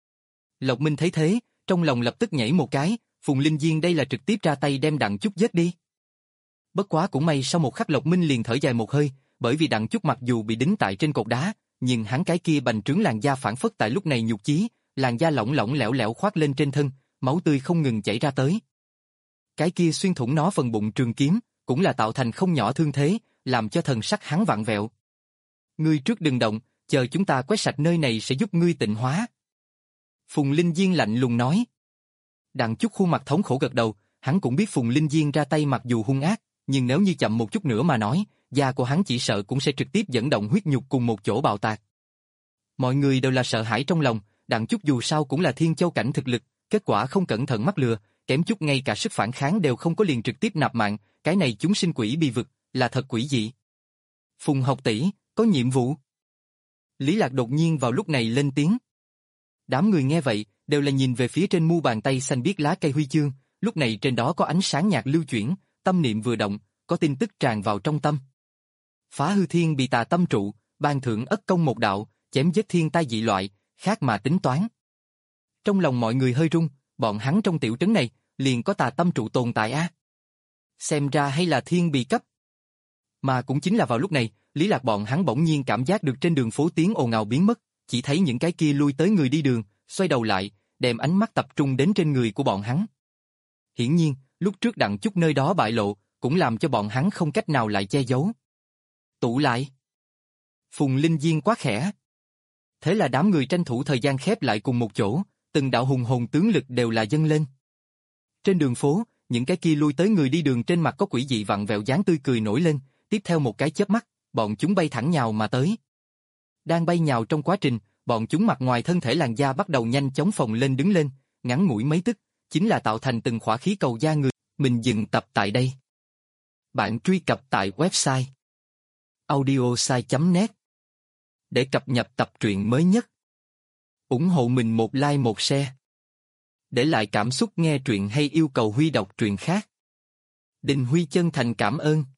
Lộc Minh thấy thế, trong lòng lập tức nhảy một cái, Phùng Linh Diên đây là trực tiếp ra tay đem Đặng Chúc giết đi. Bất quá cũng may sau một khắc Lộc Minh liền thở dài một hơi, bởi vì Đặng Chúc mặc dù bị đính tại trên cột đá, nhưng hắn cái kia bành trướng làn da phản phất tại lúc này nhục chí, làn da lỏng lỏng lẻo lẻo khoác lên trên thân, máu tươi không ngừng chảy ra tới. Cái kia xuyên thủng nó phần bụng trường kiếm, cũng là tạo thành không nhỏ thương thế, làm cho thần sắc hắn vặn vẹo. Ngươi trước đừng động, chờ chúng ta quét sạch nơi này sẽ giúp ngươi tịnh hóa. Phùng Linh Diên lạnh lùng nói. Đặng Chúc khuôn mặt thống khổ gật đầu, hắn cũng biết Phùng Linh Diên ra tay mặc dù hung ác, nhưng nếu như chậm một chút nữa mà nói, da của hắn chỉ sợ cũng sẽ trực tiếp dẫn động huyết nhục cùng một chỗ bạo tạc. Mọi người đều là sợ hãi trong lòng, Đặng Chúc dù sao cũng là thiên châu cảnh thực lực, kết quả không cẩn thận mắc lừa, kém chút ngay cả sức phản kháng đều không có liền trực tiếp nạp mạng, cái này chúng sinh quỷ bi vực, là thật quỷ dị. Phùng học tỷ, có nhiệm vụ. Lý Lạc đột nhiên vào lúc này lên tiếng. Đám người nghe vậy, đều là nhìn về phía trên mu bàn tay xanh biếc lá cây huy chương, lúc này trên đó có ánh sáng nhạt lưu chuyển, tâm niệm vừa động, có tin tức tràn vào trong tâm. Phá hư thiên bị tà tâm trụ, ban thưởng ất công một đạo, chém giết thiên tai dị loại, khác mà tính toán. Trong lòng mọi người hơi rung, bọn hắn trong tiểu trấn này, liền có tà tâm trụ tồn tại á. Xem ra hay là thiên bị cấp. Mà cũng chính là vào lúc này, Lý Lạc bọn hắn bỗng nhiên cảm giác được trên đường phố tiếng ồn ào biến mất, chỉ thấy những cái kia lui tới người đi đường, xoay đầu lại, đem ánh mắt tập trung đến trên người của bọn hắn. Hiển nhiên, lúc trước Đặng Chúc nơi đó bại lộ, cũng làm cho bọn hắn không cách nào lại che giấu. Tụ lại. Phùng Linh Diên quá khẽ. Thế là đám người tranh thủ thời gian khép lại cùng một chỗ, từng đạo hùng hồn tướng lực đều là dâng lên. Trên đường phố, những cái kia lui tới người đi đường trên mặt có quỷ dị vặn vẹo dáng tươi cười nổi lên, tiếp theo một cái chớp mắt, bọn chúng bay thẳng nhào mà tới. Đang bay nhào trong quá trình, bọn chúng mặt ngoài thân thể làn da bắt đầu nhanh chóng phồng lên đứng lên, ngắn ngủi mấy tức, chính là tạo thành từng khỏa khí cầu da người. Mình dừng tập tại đây. Bạn truy cập tại website audiosai chấm net để cập nhật tập truyện mới nhất. Ủng hộ mình một like một share. Để lại cảm xúc nghe truyện hay yêu cầu Huy đọc truyện khác. Đình Huy chân thành cảm ơn.